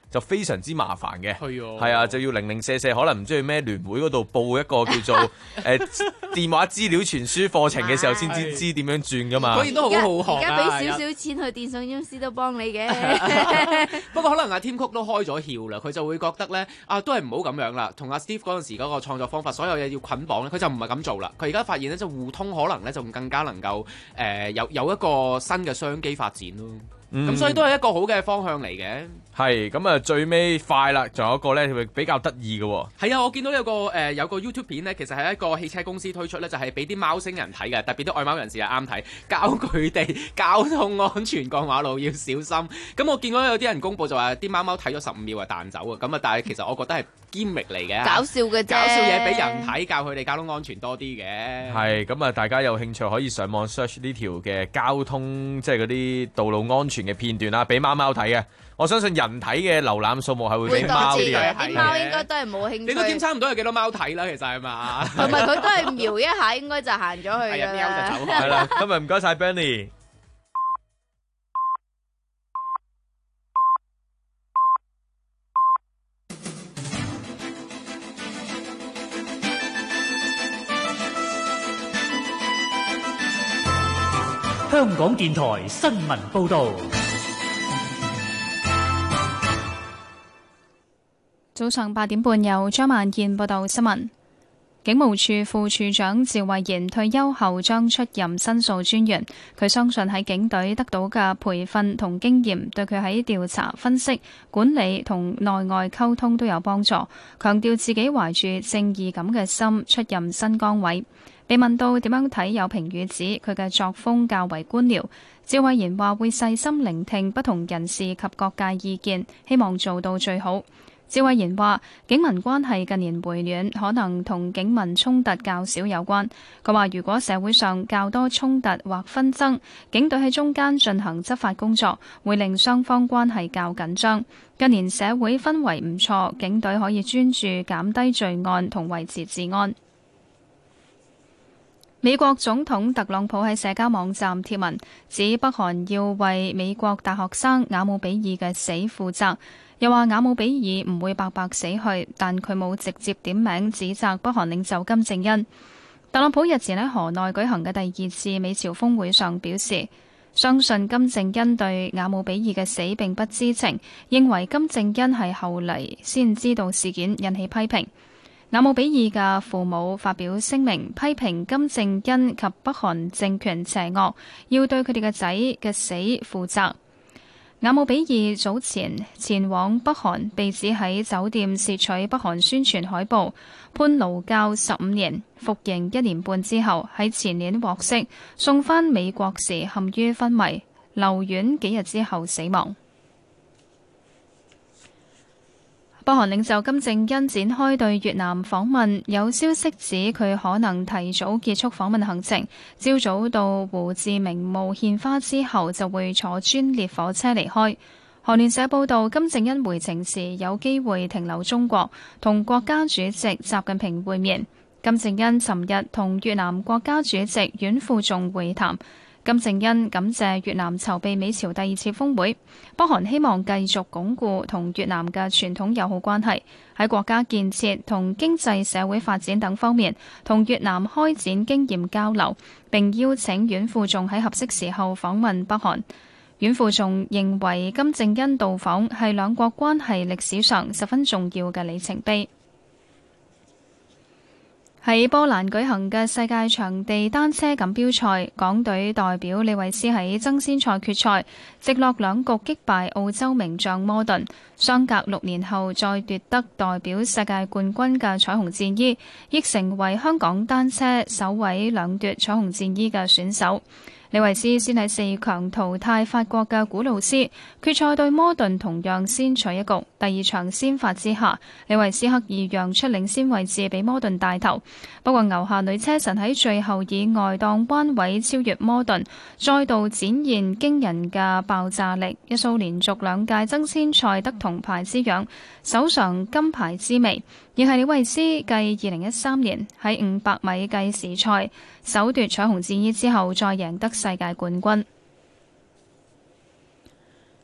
就非常之麻煩嘅。 係啊， 係啊，就要零零舍舍，可能唔知去咩聯會嗰度報一個叫做誒、呃、電話資料傳輸課程嘅時候，先知知點樣轉噶嘛。 果然都好好學啊！ 而家俾少少錢去電信公司都幫你嘅。 不過可能阿 Tim Cook 都開咗竅啦，佢就會覺得咧啊，都係唔好咁樣啦。同阿 Steve 嗰陣時嗰個創作方法，所有嘢要捆綁咧，佢就唔係咁做啦。佢而家發現咧，就互通可能咧，就更加能夠誒、呃、有有一個新嘅商機發展咯。咁、嗯、所以都係一個好嘅方向嚟嘅。 係咁啊，最尾快啦，仲有一個咧，佢比較得意嘅喎。 係啊，我見到有個誒、呃、有個 YouTube 片咧，其實係一個汽車公司推出咧，就係俾啲貓星人睇嘅，特別啲愛貓人士係啱睇，教佢哋交通安全過馬路要小心。咁我見到有啲人公佈就話啲貓貓睇咗十五秒就彈走啊，咁啊，但係其實我覺得係堅力嚟嘅， 搞笑嘅啫， 搞笑嘢俾人睇，教佢哋交通安全多啲嘅。 係咁啊，大家有興趣可以上網 search 呢條嘅交通，即係嗰啲道路安全嘅片段啦，俾貓貓睇嘅。我相信人睇嘅瀏覽數目係會比貓啲嘅， 啲貓應該都係冇興趣。 你都添差唔多有幾多貓睇啦，其實係嘛？ 同埋佢都係瞄一下，應該就行咗去㗎啦。 係啦，今日唔該晒 Benny。 香港電台新聞報導。 早上八點半，由張萬燕報道新聞。警務處副處長趙慧賢退休後將出任申訴專員。佢相信喺警隊得到嘅培訓同經驗，對佢喺調查、分析、管理同內外溝通都有幫助。強調自己懷住正義感嘅心出任新崗位。被問到點樣睇有評語指佢嘅作風較為官僚，趙慧賢話會細心聆聽不同人士及各界意見，希望做到最好。趙慧賢話：警民關係近年回暖，可能同警民衝突較少有關。佢話：如果社會上較多衝突或紛爭，警隊喺中間進行執法工作，會令雙方關係較緊張。近年社會氛圍唔錯，警隊可以專注減低罪案同維持治安。美國總統特朗普喺社交網站貼文，指北韓要為美國大學生雅姆比爾嘅死負責。又話雅姆比爾唔會白白死去，但佢冇直接點名指責北韓領袖金正恩。特朗普日前喺河內舉行嘅第二次美朝峰會上表示，相信金正恩對雅姆比爾嘅死並不知情，認為金正恩係後嚟先知道事件，引起批評。雅姆比爾嘅父母發表聲明，批評金正恩及北韓政權邪惡，要對佢哋嘅仔嘅死負責。雅姆比爾早前前往北韓，被指喺酒店竊取北韓宣傳海報，判勞教十五年，服刑一年半之後，喺前年獲釋，送返美國時陷於昏迷，留院幾日之後死亡。北韓領袖金正恩展開對越南訪問，有消息指佢可能提早結束訪問行程，朝早到胡志明墓獻花之後就會坐專列火車離開。韓聯社報道，金正恩回程時有機會停留中國，同國家主席習近平會面。金正恩尋日同越南國家主席阮富仲會談。金正恩感謝越南籌備美朝第二次峰會，北韓希望繼續鞏固同越南嘅傳統友好關係，喺國家建設同經濟社會發展等方面同越南開展經驗交流，並邀請阮富仲喺合適時候訪問北韓。阮富仲認為金正恩到訪係兩國關係歷史上十分重要嘅里程碑。喺波蘭舉行嘅世界場地單車錦標賽，港隊代表李慧詩喺爭先賽決賽直落兩局擊敗澳洲名將摩頓，相隔六年後再奪得代表世界冠軍嘅彩虹戰衣，亦成為香港單車首位兩奪彩虹戰衣嘅選手。李慧詩先喺四強淘汰法國嘅古魯斯，決賽對摩頓同樣先取一局。第二場先發之下，李慧詩刻意讓出領先位置俾摩頓帶頭。不過牛下女車神喺最後以外檔彎位超越摩頓，再度展現驚人嘅爆炸力，一掃連續兩屆爭先賽得銅牌之癢，手上金牌之味。亦係李慧詩繼二零一三年喺五百米計時賽首奪彩虹戰衣之後，再贏得世界冠軍。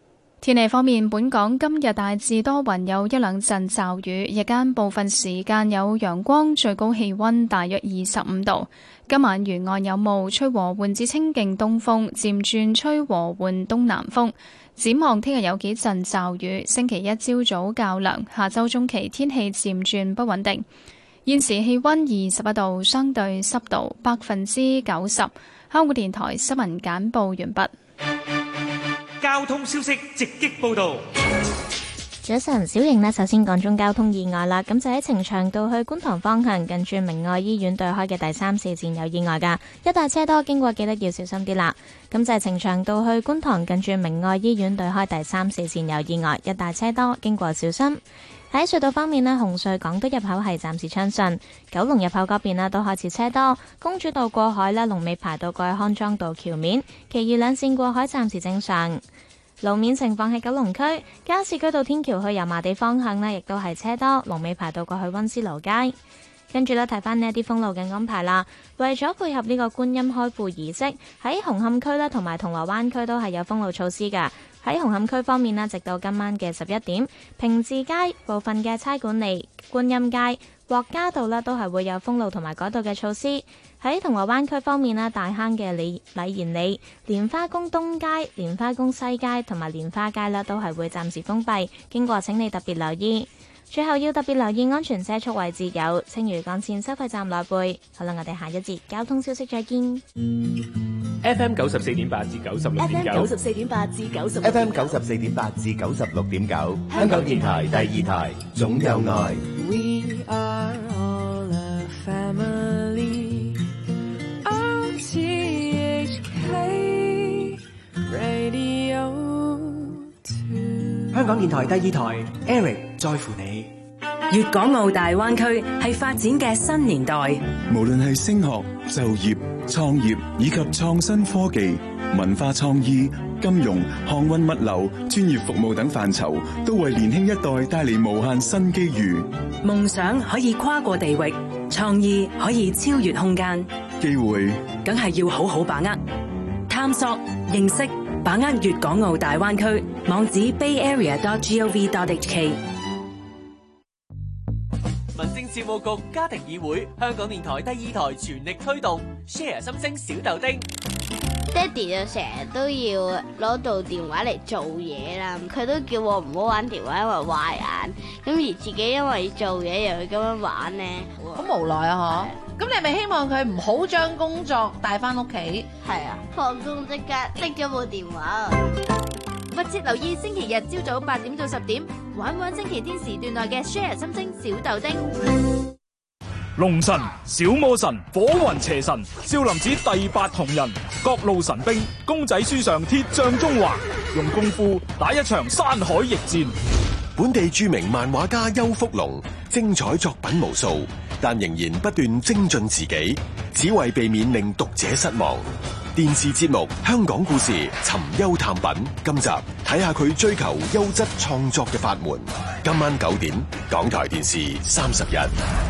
天氣方面，本港今日大致多雲，有一兩陣驟雨，日間部分時間有陽光，最高氣溫大約二十五度。今晚沿岸有霧，吹和緩至清勁東風，漸轉吹和緩東南風。展望聽日有幾陣驟雨，星期一朝早較涼，下周中期天氣漸轉不穩定。現時氣溫二十一度，相對濕度百分之九十。香港電台新聞簡報完畢。 交通消息直擊報道。 早晨，小瑩呢，首先講中交通意外啦。咁就喺呈祥道去觀塘方向，近住明愛醫院對開嘅第三四線有意外噶，一帶車多，經過記得要小心啲啦。咁就係呈祥道去觀塘，近住明愛醫院對開第三四線有意外，一帶車多，經過小心。喺隧道方面呢，紅隧港島入口係暫時暢順，九龍入口嗰邊呢都開始車多，公主道過海呢，龍尾排到過去康莊道橋面，其餘兩線過海暫時正常。路面情況喺九龍區加士居道天橋去油麻地方向呢，亦都係車多，龍尾排到過去溫思勞街。跟住呢，睇翻呢一啲封路嘅安排啦。為咗配合呢個觀音開庫儀式，喺紅磡區呢同埋銅鑼灣區都係有封路措施㗎。喺紅磡區方面呢，直到今晚嘅十一點，平治街部分嘅差館里、觀音街、獲嘉道呢都係會有封路同埋改道嘅措施。喺銅鑼灣區方面呢，大坑嘅禮禮賢里、蓮花宮東街、蓮花宮西街同埋蓮花街呢都係會暫時封閉，經過請你特別留意。最後要特別留意安全車速位置有青嶼幹線收費站內背。好啦，我哋下一節交通消息再見。 F M 九十四點八至九十六點九 F M 九十四點八至九十 F M 九十四點八至九十六點九，香港電台第二台，總有愛。 We are all a family. R T H K Radio two。 香港電台第二台 Eric 在乎你。 粵港澳大灣區係發展嘅新年代， 無論係升學、就業、創業以及創新科技、文化創意、金融、航運物流、專業服務等範疇，都為年輕一代帶嚟無限新機遇。 夢想可以跨過地域，創意可以超越空間， 機會梗係要好好把握。探索、認識、把握粵港澳大灣區，網址 bay area dot gov dot h k。 民政事務局家庭議會，香港電台第二台全力推動 Share 心聲小豆丁。 爹哋就成日都要攞部電話嚟做嘢啦，佢都叫我唔好玩電話，因為壞眼。咁而自己因為做嘢又要咁樣玩呢， 好無奈啊！嗬，咁你係咪希望佢唔好將工作帶翻屋企？ 係啊，放工即刻熄咗部電話。 密切留意星期日朝早八點到十點，玩玩星期天時段內嘅 Share 心聲小豆丁。 龍神、小魔神、火雲邪神、少林寺第八銅人、各路神兵、公仔書上鐵匠中華，用功夫打一場山海逆戰。 本地著名漫畫家邱福龍，精彩作品無數，但仍然不斷精進自己，只為避免令讀者失望。電視節目《香港故事》尋幽探品，今集睇下佢追求優質創作嘅法門。今晚九點，港台電視三十一。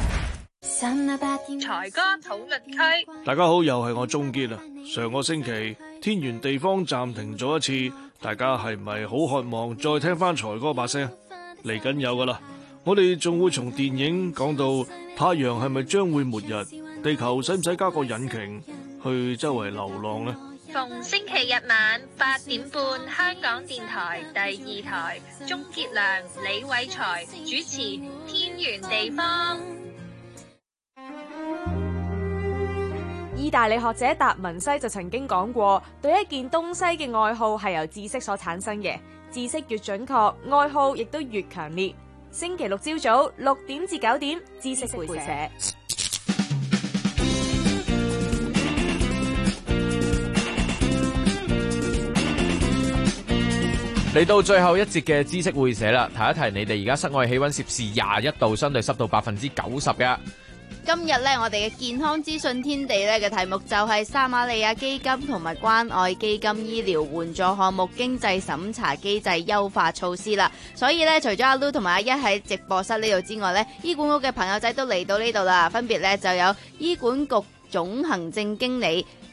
財哥討論區， 大家好，又係我鍾傑啊！上個星期天圓地方暫停咗一次，大家係咪好渴望再聽翻財哥把聲？嚟緊有噶啦，我哋仲會從電影講到太陽係咪將會末日，地球使唔使加個引擎去周圍流浪呢？ 逢星期日晚八點半，香港電台第二台，鍾傑良、李偉才主持《天圓地方》。 意大利學者達文西就曾經講過，對一件東西嘅愛好係由知識所產生嘅，知識越準確，愛好亦都越強烈。星期六朝早六點至九點，知識會社。 嚟到最後一節嘅知識會社啦，提一提你哋而家室外氣溫攝氏廿一度，相對濕度百分之九十嘅。 今日咧，我哋嘅健康資訊天地咧嘅題目就係撒瑪利亞基金同埋關愛基金醫療援助項目經濟審查機制優化措施啦。所以咧，除咗阿 Lu 同埋阿一喺直播室呢度之外咧，醫管局嘅朋友仔都嚟到呢度啦。分別咧就有醫管局總行政經理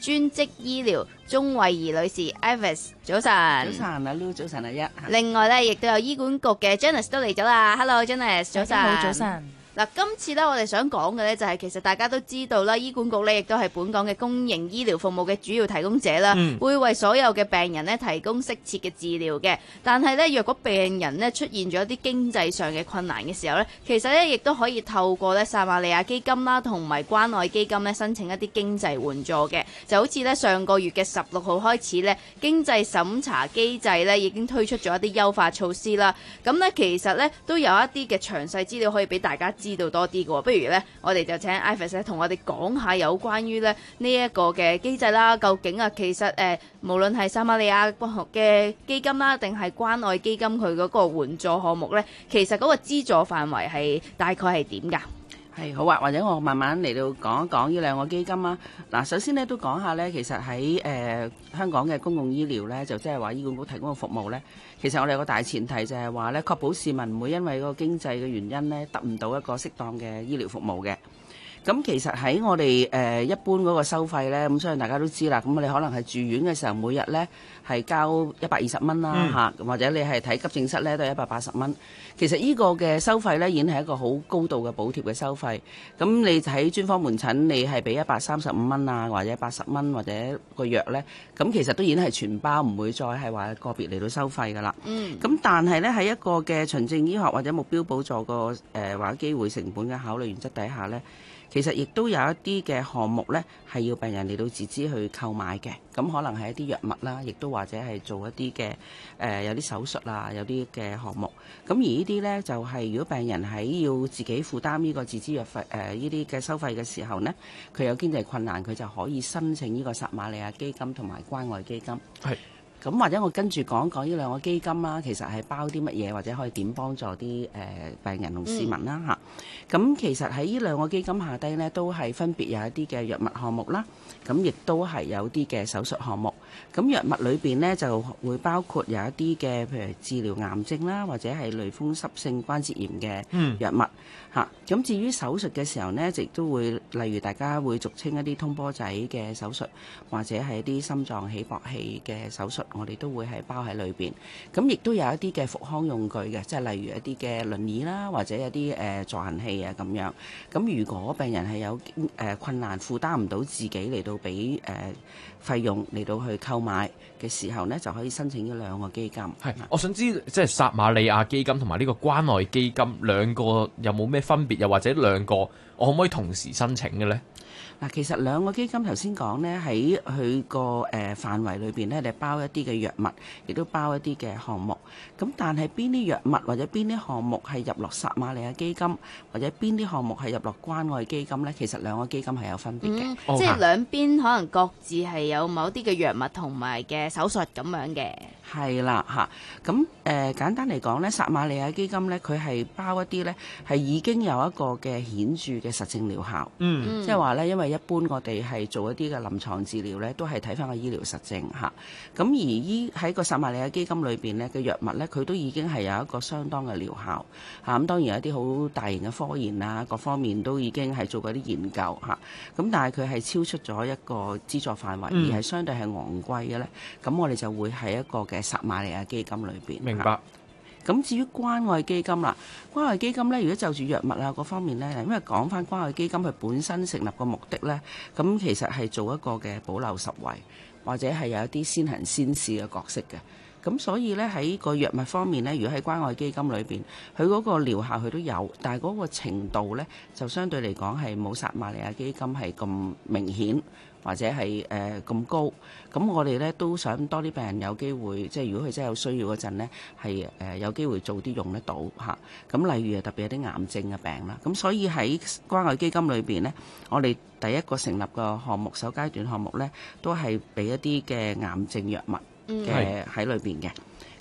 專職醫療鍾慧儀女士 ，Iris 早晨。 早晨啊 Lu， 早晨啊一。 另外咧，亦都有醫管局嘅 Janice 都嚟咗啦。Hello，Janice， 早晨。 好，早晨。 嗱，今次咧，我哋想講嘅咧就係其實大家都知道啦，醫管局咧亦都係本港嘅公營醫療服務嘅主要提供者啦，嗯、會為所有嘅病人咧提供適切嘅治療嘅。但係咧，若果病人咧出現咗一啲經濟上嘅困難嘅時候咧，其實咧亦都可以透過咧撒瑪利亞基金啦，同埋關愛基金咧申請一啲經濟援助嘅。就好似咧上個月嘅十六號開始咧，經濟審查機制咧已經推出咗一啲優化措施啦。咁咧其實咧都有一啲嘅詳細資料可以俾大家知道多啲嘅，不如咧，我哋就請 Iris 咧同我哋講下有關於咧呢一個嘅機制啦。究竟啊，其實誒、呃，無論係撒瑪利亞嘅基金啦，定係關愛基金佢嗰個援助項目咧，其實嗰個資助範圍係大概係點㗎？ 係好啊，或者我慢慢嚟到講一講呢兩個基金啊。嗱，首先咧都講下咧，其實喺誒、呃、香港嘅公共醫療咧，就即係話醫管局提供嘅服務咧，其實我哋有個大前提就係話咧，確保市民唔會因為嗰個經濟嘅原因咧，得唔到一個適當嘅醫療服務嘅。咁其實喺我哋誒、呃、一般嗰個收費咧，咁相信大家都知啦。咁我哋可能係住院嘅時候，每日咧係交一百二十蚊啦嚇，嗯、或者你係睇急症室咧都係一百八十蚊。其實呢個嘅收費咧已經係一個好高度嘅補貼嘅收費。咁你喺專科門診，你係俾一百三十五蚊啊，或者八十蚊或者個藥咧，咁其實都已經係全包，唔會再係話個別嚟到收費噶啦。嗯。咁但係咧喺一個嘅循證醫學或者目標補助個誒或者機會成本嘅考慮原則底下咧，其實亦都有一啲嘅項目呢，係要病人嚟到自資去購買嘅，咁可能係一啲藥物啦，亦都或者係做一啲嘅誒有啲手術啊，有啲嘅項目。咁而呢啲呢，就係、是、如果病人喺要自己負擔呢個自資藥費誒呢啲嘅收費嘅時候呢，佢有經濟困難，佢就可以申請呢個撒瑪利亞基金同埋關愛基金。係。咁或者我跟住講講呢兩個基金啦，其實係包啲乜嘢，或者可以點幫助啲誒、呃、病人同市民啦嚇。咁、嗯、其實喺呢兩個基金下低呢，都係分別有一啲嘅藥物項目啦，咁亦都係有啲嘅手術項目。咁藥物裏邊呢，就會包括有一啲嘅，譬如治療癌症啦，或者係類風濕性關節炎嘅藥物嚇。咁、嗯、至於手術嘅時候呢，亦都會例如大家會俗稱一啲通波仔嘅手術，或者係一啲心臟起搏器嘅手術。我哋都會係包喺裏邊，咁亦都有一啲嘅復康用具嘅，即係例如一啲嘅輪椅啦，或者一啲誒、呃、助行器啊咁樣。咁如果病人係有誒、呃、困難負擔唔到自己嚟到俾誒費用嚟到去購買嘅時候呢，就可以申請呢兩個基金。 係，我想知即係撒瑪利亞基金同埋呢個關愛基金兩個有冇咩分別？又或者兩個我可唔可以同時申請嘅呢？ 嗱，其實兩個基金頭先講呢，喺佢個誒範圍裏邊呢，你包一啲嘅藥物，亦都包一啲嘅項目。咁但係邊啲藥物或者邊啲項目係入落撒瑪利亞基金，或者邊啲項目係入落關愛基金呢？其實兩個基金係有分別嘅。 嗯，即係兩邊可能各自係有某啲嘅藥物同埋嘅手術咁樣嘅。 係啦嚇，咁誒、呃、簡單嚟講咧，撒瑪利亞基金咧，佢係包一啲咧係已經有一個嘅顯著嘅實證療效，嗯，即係話咧，因為一般我哋係做一啲嘅臨床治療咧，都係睇翻個醫療實證嚇。咁而醫喺個撒瑪利亞基金裏邊咧嘅藥物咧，佢都已經係有一個相當嘅療效嚇。咁當然有一啲好大型嘅科研啊，各方面都已經係做過啲研究嚇。咁但係佢係超出咗一個資助範圍，嗯、而係相對係昂貴嘅咧。咁我哋就會喺一個嘅撒瑪利亞基金裏邊。 明白。 咁至於關愛基金啦，關愛基金咧，如果就住藥物啊嗰方面咧，因為講翻關愛基金佢本身成立個目的咧，咁其實係做一個嘅保留實惠，或者係有一啲先行先試嘅角色嘅。咁所以咧喺個藥物方面咧，如果喺關愛基金裏邊，佢嗰個療效佢都有，但係嗰個程度咧就相對嚟講係冇撒瑪利亞基金係咁明顯，或者係誒咁高。咁我哋咧都想多啲病人有機會，即係如果佢真係有需要嗰陣咧，係誒有機會早啲用得到嚇。咁例如特別有啲癌症嘅病啦，咁所以喺關愛基金裏邊咧，我哋第一個成立個項目首階段項目咧，都係俾一啲嘅癌症藥物嘅喺裏邊嘅。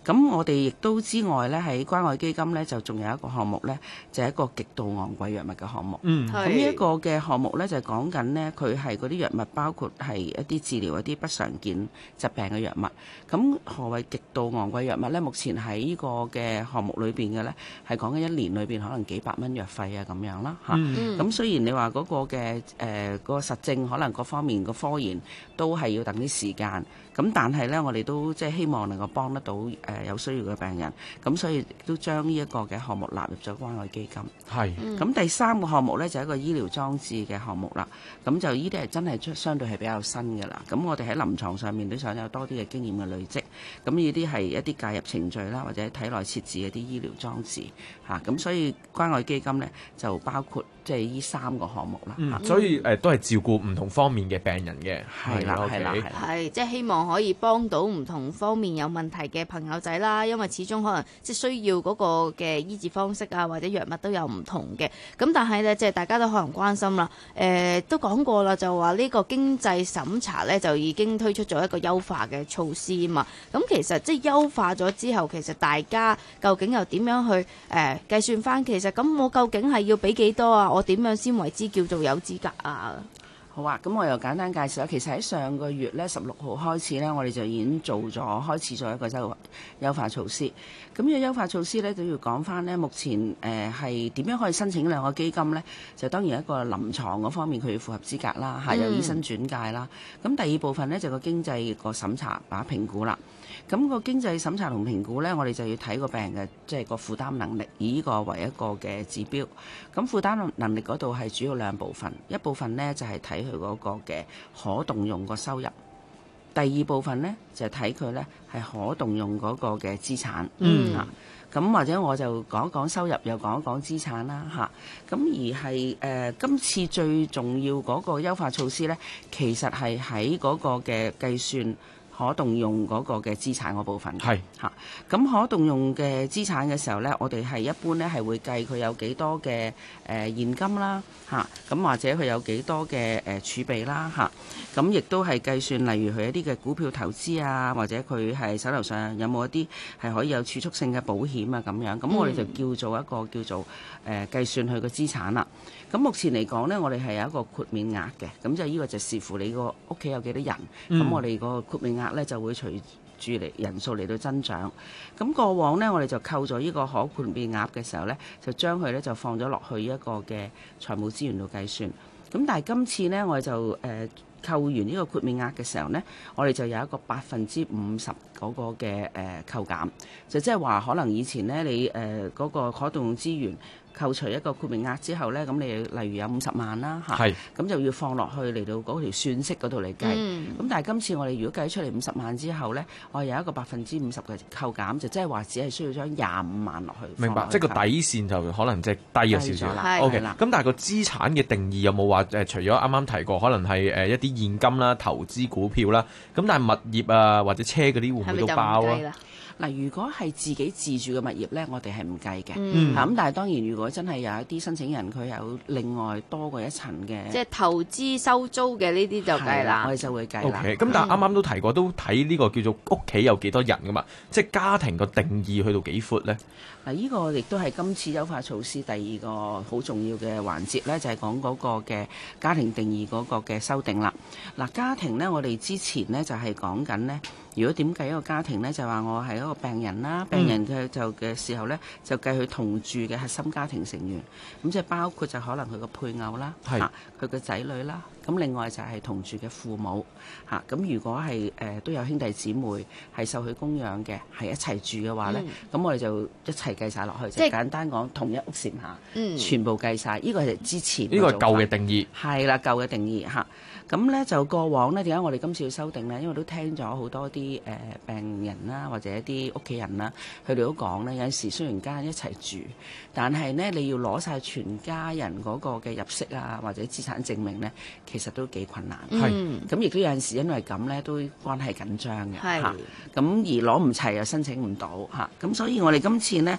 咁我哋亦都之外咧，喺關愛基金咧就仲有一個項目咧，就係、一個極度昂貴藥物嘅項目。 嗯， 咁呢一個嘅項目咧就係講緊呢，佢係嗰啲藥物包括係一啲治療一啲不常見疾病嘅藥物。咁何謂極度昂貴藥物咧？目前喺呢個嘅項目裏邊嘅咧，係講緊一年裏邊可能幾百蚊藥費啊咁樣啦嚇。咁、 嗯、 雖然你話嗰個嘅誒嗰個實證可能各方面個科研都係要等啲時間。咁但係咧，我哋都即係希望能夠幫得到誒、呃、有需要嘅病人，咁所以都將呢一個嘅項目納入咗關愛基金。 係。 咁、嗯、第三個項目咧就係、一個醫療裝置嘅項目啦。咁就呢啲係真係相對係比較新嘅啦。咁我哋喺臨床上面都想有多啲嘅經驗嘅累積。咁呢啲係一啲介入程序啦，或者體內設置一啲醫療裝置嚇。咁、啊、所以關愛基金咧就包括即係呢三個項目啦、 嗯啊。 所以誒、呃、都係照顧唔同方面嘅病人嘅。 係啦，係啦，係啦。 係即係希望可以幫到唔同方面有問題嘅朋友仔啦，因為始終可能即係需要嗰個嘅醫治方式啊，或者藥物都有唔同嘅。咁但係咧，即係大家都可能關心啦。誒、呃、都講過啦，就話呢個經濟審查咧就已經推出咗一個優化嘅措施啊嘛。咁其實即係優化咗之後，其實大家究竟又點樣去誒、呃、計算翻？其實咁我究竟係要俾幾多啊？我點樣先為之叫做有資格啊？ 好啊，咁我又簡單介紹啦。其實喺上個月咧，十六號開始咧，我哋就已經做咗開始咗一個優優化措施。咁呢個優化措施咧，都要講翻咧，目前誒係點樣可以申請兩個基金咧？就當然一個臨床嗰方面佢要符合資格啦，係有醫生轉介啦。咁、嗯、第二部分咧就個經濟個審查把評估啦。咁、個經濟審查同評估咧，我哋就要睇個病人嘅即係個負擔能力，以呢個為一個嘅指標。咁負擔能力嗰度係主要兩部分，一部分咧就係睇佢嗰個嘅可動用個收入，第二部分咧就係睇佢咧係可動用嗰個嘅資產。嗯啊，咁或者我就講一講收入，又講一講資產啦嚇。咁而係誒、呃、今次最重要嗰個優化措施咧，其實係喺嗰個嘅計算可動用嗰個嘅資產嗰部分係嚇，咁可動用嘅資產嘅時候咧，我哋係一般咧係會計佢有幾多嘅誒、呃、現金啦嚇，咁或者佢有幾多嘅誒、呃、儲備啦嚇，咁亦都係計算例如佢一啲嘅股票投資啊，或者佢係手頭上有冇一啲係可以有儲蓄性嘅保險啊咁樣，咁我哋就叫做一個叫做誒、呃、計算佢個資產啦。咁目前嚟講咧，我哋係有一個豁免額嘅，咁就呢個就視乎你個屋企有幾多人，咁、嗯、我哋個豁免額咧就會隨住嚟人數嚟到增長。咁過往咧，我哋就扣咗呢個可豁免額嘅時候咧，就將佢咧就放咗落去一個嘅財務資源度計算。咁但係今次咧，我哋就誒、呃、扣完呢個豁免額嘅時候咧，我哋就有一個百分之五十嗰個嘅誒、呃、扣減，就即係話可能以前咧你誒嗰、呃那個可動用資源扣除一個豁免額之後咧，咁你例如有五十萬啦嚇，咁就要放落去嚟到嗰條算式嗰度嚟計。咁、嗯、但係今次我哋如果計出嚟五十萬之後咧，我有一個百分之五十嘅扣減，就即係話只係需要將廿五萬落去。 明白，即係個底線就可能即係低咗少少啦。O K，咁但係個資產嘅定義有冇話誒？除咗啱啱提過，可能係誒一啲現金啦、投資股票啦，咁但係物業啊或者車嗰啲會唔會都包啊？ 嗱，如果係自己自住嘅物業咧，我哋係唔計嘅。咁、 嗯、 但係當然，如果真係有一啲申請人佢有另外多過一層嘅， 即係投資收租嘅呢啲就計啦。 我哋就會計啦。 咁、okay，但係啱啱都提過，都睇呢個叫做屋企有幾多人噶嘛，即係家庭個定義去到幾闊咧？ 嗱，呢個亦都係今次優化措施第二個好重要嘅環節咧，就係講嗰個嘅家庭定義嗰個嘅修訂啦。嗱，家庭咧，我哋之前咧就係講緊咧，如果點計一個家庭咧，就話我係一個病人啦，病人嘅就嘅時候咧，就計佢同住嘅核心家庭成員，咁即係包括就可能佢個配偶啦，嚇佢個仔女啦，咁另外就係同住嘅父母嚇，咁如果係誒、呃、都有兄弟姊妹係受佢供養嘅，係一齊住嘅話咧，咁、嗯、我哋就一齊計晒落去，即係簡單講同一屋檐下、嗯，全部計晒。呢、這個係之前呢、 這個係舊嘅定義， 係啦，舊嘅定義嚇。咁咧就過往咧，點解我哋今次要修訂咧？因為都聽咗好多啲誒、呃、病人啦，或者一啲屋企人啦，佢哋都講咧，有陣時雖然家人一齊住，但係咧你要攞晒全家人嗰個嘅入息啊，或者資產證明咧，其實都幾困難。係、嗯，咁亦都有陣時因為咁咧，都關係緊張嘅嚇。咁、啊、而攞唔齊又申請唔到嚇，咁、啊、所以我哋今次咧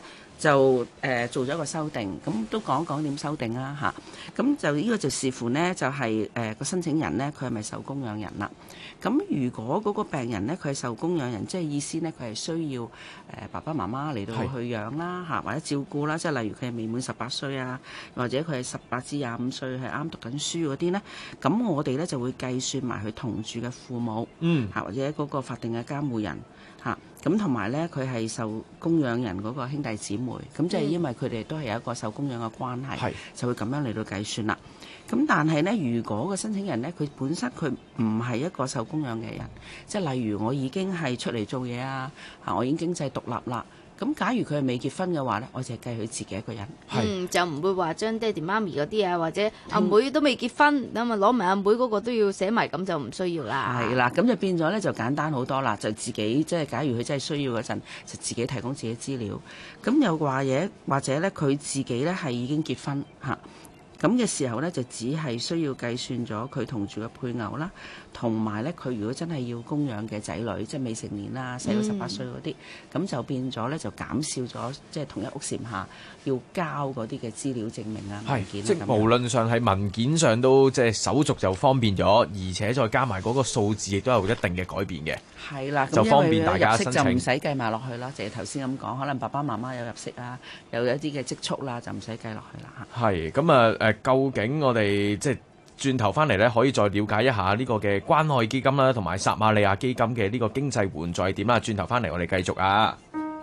就誒、呃、做咗一個修訂，咁都講講點修訂啦嚇。咁就呢個就視乎呢，就係誒個申請人呢，佢係咪受供養人啦？咁如果嗰個病人呢，佢係受供養人，即係意思呢，佢係需要誒、呃、爸爸媽媽嚟到去養啦嚇，或者照顧啦，即係例如佢係未滿十八歲啊，或者佢係十八至廿五歲係啱讀緊書嗰啲呢。咁我哋呢就會計算埋佢同住嘅父母，嗯嚇，或者嗰個法定嘅監護人嚇。咁同埋咧，佢係受供養人嗰個兄弟姊妹，咁即係因為佢哋都係有一個受供養嘅關係，就會咁樣嚟到計算啦。咁但係咧，如果個申請人咧，佢本身佢唔係一個受供養嘅人，即係例如我已經係出嚟做嘢啊，嚇我已經經濟獨立啦。咁假如佢係未結婚嘅話咧，我就係計佢自己一個人， 嗯，就唔會話將爹哋媽咪嗰啲啊，或者阿妹都未結婚，咁啊攞埋阿妹嗰個都要寫埋，咁就唔需要啦。 係啦，咁就變咗咧就簡單好多啦，就自己即係假如佢真係需要嗰陣，就自己提供自己資料。咁又話嘢或者咧佢自己咧係已經結婚嚇，咁嘅時候咧就只係需要計算咗佢同住嘅配偶啦。同埋咧，佢如果真係要供養嘅仔女，即係未成年啦，細到十八歲嗰啲，咁、嗯、就變咗咧，就減少咗即係同一屋檐下要交嗰啲嘅資料證明啊、文件啊即係無論上喺文件上都即係手續就方便咗，而且再加埋嗰個數字亦都有一定嘅改變嘅。 係啦， 就方便大家申請。 就唔使計埋落去啦，就係頭先咁講，可能爸爸媽媽有入息啊，有一啲嘅積蓄啦，就唔使計落去啦嚇。 係咁啊誒，究竟我哋即係轉頭翻嚟咧，可以再了解一下呢個嘅關愛基金啦，同埋撒瑪利亞基金嘅呢個經濟援助係點啦。轉頭翻嚟，我哋繼續啊！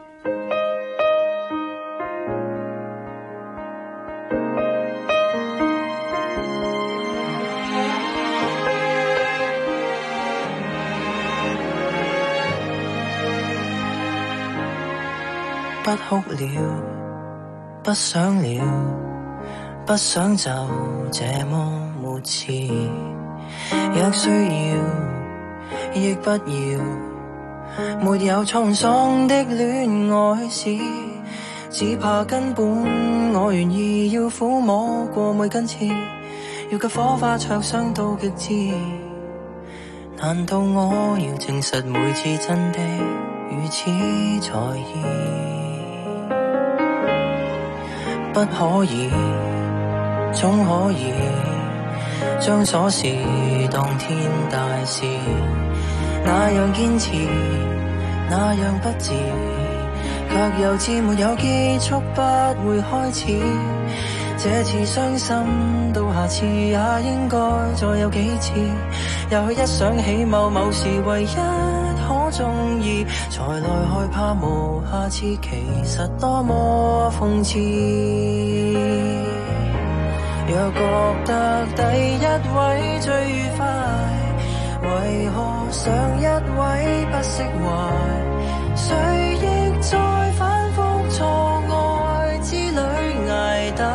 不哭了，不想了，不想就這麼。若需要，亦不要。沒有滄桑的戀愛史，只怕根本我願意要撫摸過每根刺，要給火花灼傷到極致。難道我要證實每次真的如此在意？不可以，總可以。將瑣事當天大事，那樣堅持，那樣不智，卻又知沒有結束，不會開始。這次傷心，到下次也應該再有幾次。也許一想起某某事唯一可中意，才來害怕無下次，其實多麼諷刺。若覺得第一位最愉快，為何上一位不釋懷？誰亦在反覆錯愛之旅捱大，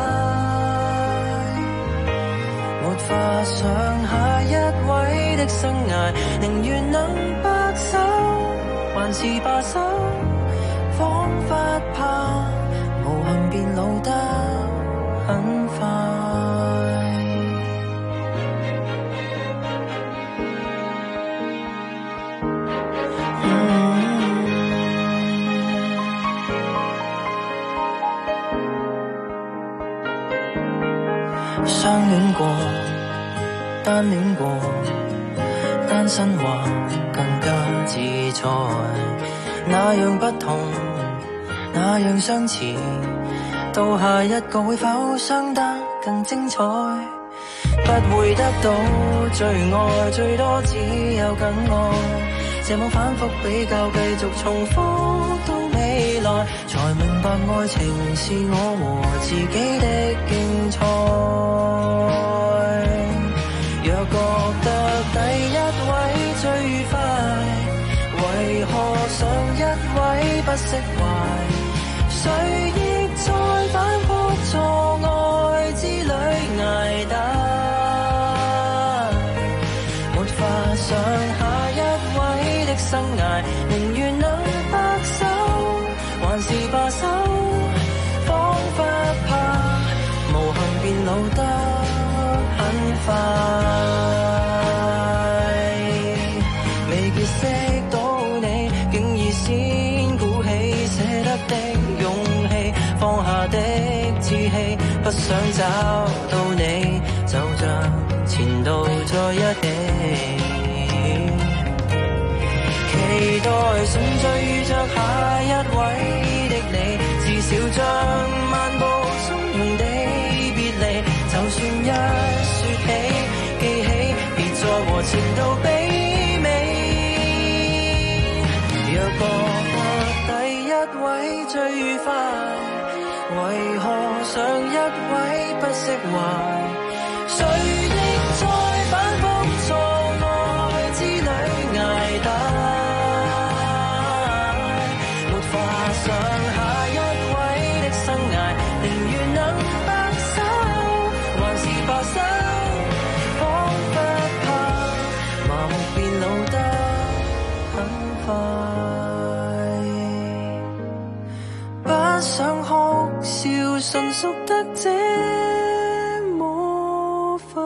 沒法想下一位的生涯，寧願能白首，還是罷手，彷彿怕無憾變老得很快。相戀過，單戀過，單身話更加自在。那樣不同，那樣相似，到下一個會否傷得更精彩？不會得到最愛，最多只有更愛。這麼反覆比較，繼續重複到未來，才明白愛情是我和自己的競賽。若覺得第一位最愉快，為何上一位不釋懷？誰亦在反覆錯愛之旅捱大，沒法想下一位的生涯，寧願能白首，還是罷手，彷彿怕無憾變老得很快。未結識到你，竟已先鼓起捨得的勇氣，彷下的志氣，不想找到你，就像前度在一起。期待順序遇着下一位的你，至少將漫步從容地別離。就算一說起記起，別再和前度比美。若過第一位最愉快，為何上一位不釋懷？誰亦在反覆錯愛之旅捱大，沒法想下一位的生涯，寧願能白首，還是白首，彷彿怕麻木變老得很快，不想哭笑純屬得這麼快。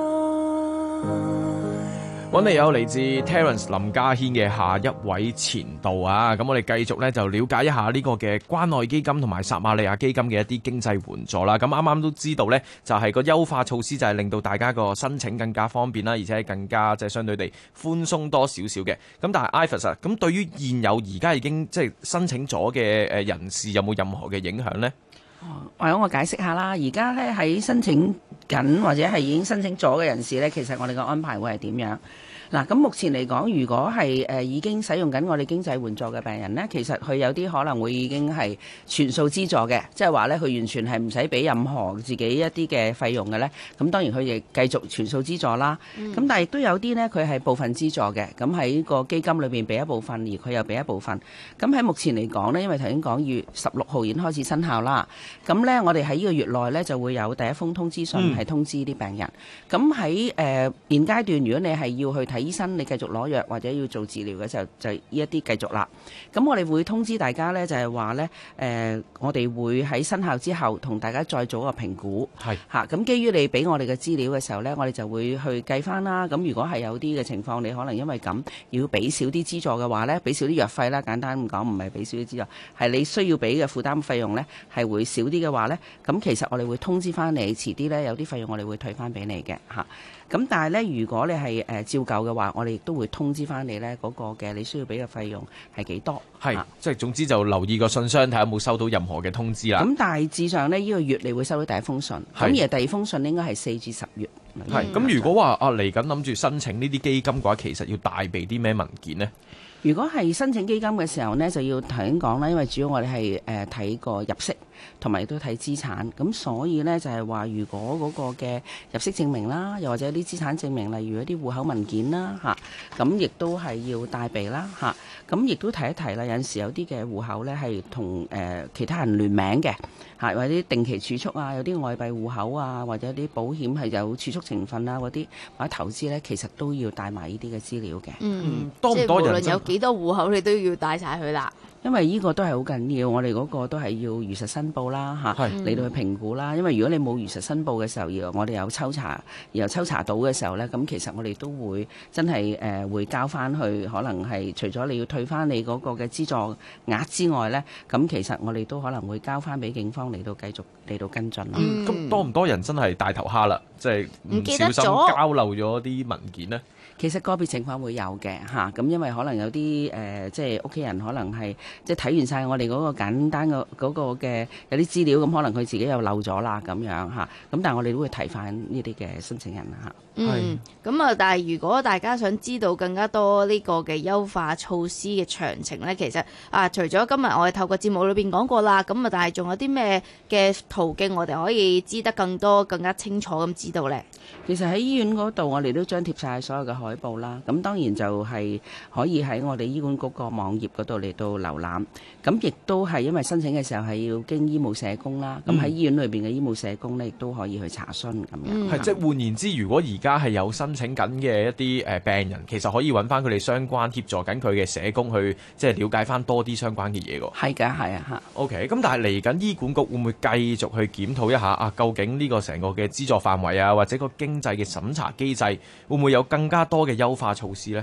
揾嚟有嚟自 Terence 林家謙嘅下一位前度啊！咁我哋繼續咧就了解一下呢個嘅關愛基金同埋撒瑪利亞基金嘅一啲經濟援助啦。咁啱啱都知道呢，就係個優化措施就係令到大家個申請更加方便啦，而且更加即係相對地寬鬆多少少嘅。咁但係 Ivan 啊，咁對於現有而家已經即係申請咗嘅誒人士有冇任何嘅影響呢？ 或者我解釋下啦，而家咧喺申請緊或者係已經申請咗嘅人士咧，其實我哋嘅安排會係點樣？嗱，咁目前嚟講，如果係誒已經使用緊我哋經濟援助嘅病人呢，其實佢有啲可能會已經係全數資助嘅，即係話呢，佢完全係唔使俾任何自己一啲嘅費用嘅呢。咁當然佢亦繼續全數資助啦。咁、嗯、但係亦都有啲呢，佢係部分資助嘅，咁喺個基金裏邊俾一部分，而佢又俾一部分。咁喺目前嚟講呢，因為頭先講月十六號已經開始生效啦，咁呢，我哋喺呢個月內呢，就會有第一封通知信係通知啲病人。咁喺誒現階段，如果你係要去睇醫生，你繼續攞藥或者要做治療嘅時候，就呢一啲繼續啦。咁我哋會通知大家呢，就係話呢，誒、呃，我哋會喺生效之後同大家再做一個評估。係嚇，咁基於你俾我哋嘅資料嘅時候呢，我哋就會去計翻啦。咁如果係有啲嘅情況，你可能因為咁要俾少啲資助嘅話呢，俾少啲藥費啦。簡單咁講，唔係俾少啲資助，係你需要俾嘅負擔費用呢，係會少啲嘅話呢。咁其實我哋會通知翻你，遲啲呢，有啲費用我哋會退翻俾你嘅嚇。咁但係咧，如果你係誒、呃、照舊嘅話，我哋亦都會通知翻你咧嗰、那個嘅你需要俾嘅費用係幾多？係、啊， 即係總之就留意個信箱睇下有冇收到任何嘅通知啦。 咁大致上呢，呢、這個月你會收到第一封信，咁而第二封信應該係四至十月。 係，咁、嗯、如果話啊嚟緊諗住申請呢啲基金嘅話，其實要帶備啲咩文件呢？ 如果係申請基金嘅時候呢，就要頭先講啦，因為主要我哋係誒睇個入息，同埋亦都睇資產，咁所以呢，就係話，如果嗰個嘅入息證明啦，又或者啲資產證明，例如一啲戶口文件啦嚇，咁亦都係要帶備啦嚇，咁亦都提一提啦，有陣時有啲嘅戶口呢係同誒其他人聯名嘅嚇，或者啲定期儲蓄啊，有啲外幣戶口啊，或者啲保險係有儲蓄成分啊嗰啲，或者投資呢，其實都要帶埋呢啲嘅資料嘅。 嗯， 多唔多人？ 幾多戶口你都要帶晒佢啦， 因為呢個都係好緊要，我哋嗰個都係要如實申報啦嚇，嚟到去評估啦。因為如果你冇如實申報嘅時候，而我哋有抽查，然後抽查到嘅時候呢，咁其實我哋都會真係誒、呃、會交翻去，可能係除咗你要退翻你嗰個嘅資助額之外呢，咁其實我哋都可能會交翻俾警方嚟到繼續嚟到跟進啦。 咁、嗯、多唔多人真係大頭蝦啦？即係唔小心交漏咗啲文件呢？ 其實個別情況會有嘅嚇，咁因為可能有啲誒、呃，即係屋企人可能係即係睇完晒我哋嗰個簡單嘅嗰個嘅有啲資料，咁可能佢自己又漏咗啦咁樣嚇，咁但係我哋都會提翻呢啲嘅申請人嚇。 嗯，咁啊，但係如果大家想知道更加多呢個嘅優化措施嘅詳情呢，其實啊，除咗今日我哋透過節目裏邊講過啦，咁啊，但係仲有啲咩嘅途徑我哋可以知得更多、更加清楚咁知道呢？ 其實喺醫院嗰度，我哋都張貼晒所有嘅海報啦。咁當然就係可以喺我哋醫管局個網頁嗰度嚟到瀏覽。咁亦都係因為申請嘅時候係要經醫務社工啦。咁、嗯、喺醫院裏邊嘅醫務社工呢，亦都可以去查詢咁樣。係、 嗯、即係換言之，如果而家係有申請緊嘅一啲誒病人，其實可以揾翻佢哋相關協助緊佢嘅社工去，即係了解翻多啲相關嘅嘢㗎。 係㗎，係啊嚇。 OK，咁但係嚟緊醫管局會唔會繼續去檢討一下啊？究竟呢個成個嘅資助範圍啊，或者個經濟嘅審查機制會唔會有更加多嘅優化措施呢？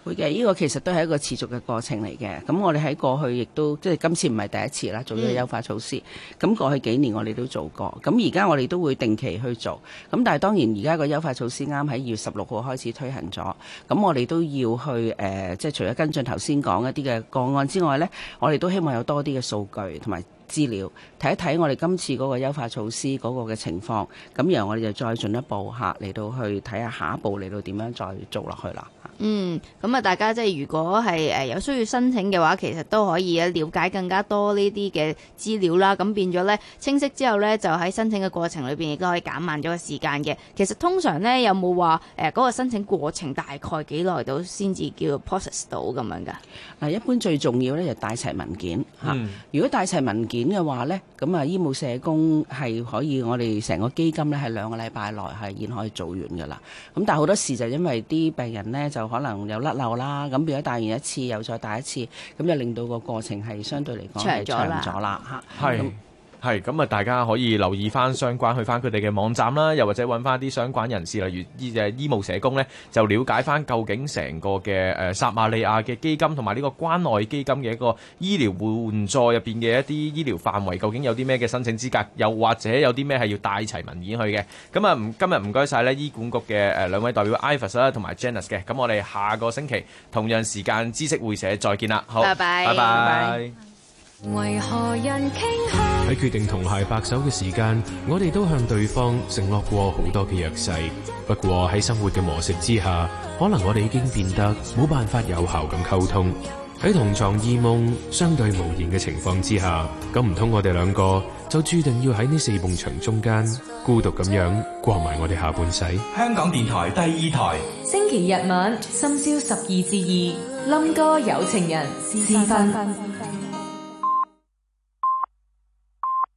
會嘅，呢、這個其實都係一個持續嘅過程嚟嘅。咁我哋喺過去亦都即係今次唔係第一次啦，做咗個優化措施。咁、嗯、過去幾年我哋都做過。咁而家我哋都會定期去做。咁但係當然而家個優化措施啱喺二月十六號開始推行咗。咁我哋都要去誒、呃，即係除咗跟進頭先講一啲嘅個案之外呢，我哋都希望有多啲嘅數據同埋資料，睇一睇我哋今次嗰個優化措施嗰個嘅情況。咁然後我哋就再進一步嚇嚟到去睇下下一步嚟到點樣再做落去啦。 嗯，咁啊，大家即係如果係誒有需要申請嘅話，其實都可以了解更加多呢啲嘅資料啦。咁變咗咧清晰之後咧，就喺申請嘅過程裏邊亦都可以減慢咗個時間嘅。其實通常咧有冇話誒嗰個申請過程大概幾耐到先至叫 process 到咁樣㗎？ 嗱，一般最重要咧就帶齊文件嚇。 嗯、 如果帶齊文件嘅話咧，咁啊醫務社工係可以我哋成個基金咧係兩個禮拜內係已經可以做完㗎啦。咁但係好多時就因為啲病人咧就可能有甩漏啦，咁變咗帶完一次又再帶一次，咁就令到個過程係相對嚟講係長咗啦嚇。 係係咁啊！大家可以留意翻相關，去翻佢哋嘅網站啦，又或者揾翻啲相關人士，例如醫誒醫務社工咧，就了解翻究竟成個嘅誒撒瑪利亞嘅基金同埋呢個關愛基金嘅一個醫療援助入邊嘅一啲醫療範圍，究竟有啲咩嘅申請資格，又或者有啲咩係要帶齊文件去嘅。咁啊，唔今日唔該晒咧醫管局嘅誒兩位代表 Ivis 啦同埋 Janice 嘅。咁我哋下個星期同樣時間知識會社再見啦。好， 拜拜， 拜拜。 為何人傾向喺決定同鞋白手嘅時間，我哋都向對方承諾過好多嘅約誓。不過喺生活嘅磨蝕之下，可能我哋已經變得冇辦法有效咁溝通。喺同床異夢、相對無言嘅情況之下，咁唔通我哋兩個就注定要喺呢四埲牆中間孤獨咁樣過埋我哋下半世？ 香港電台第二台， 星期日晚深宵十二至二，冧歌有情人私分。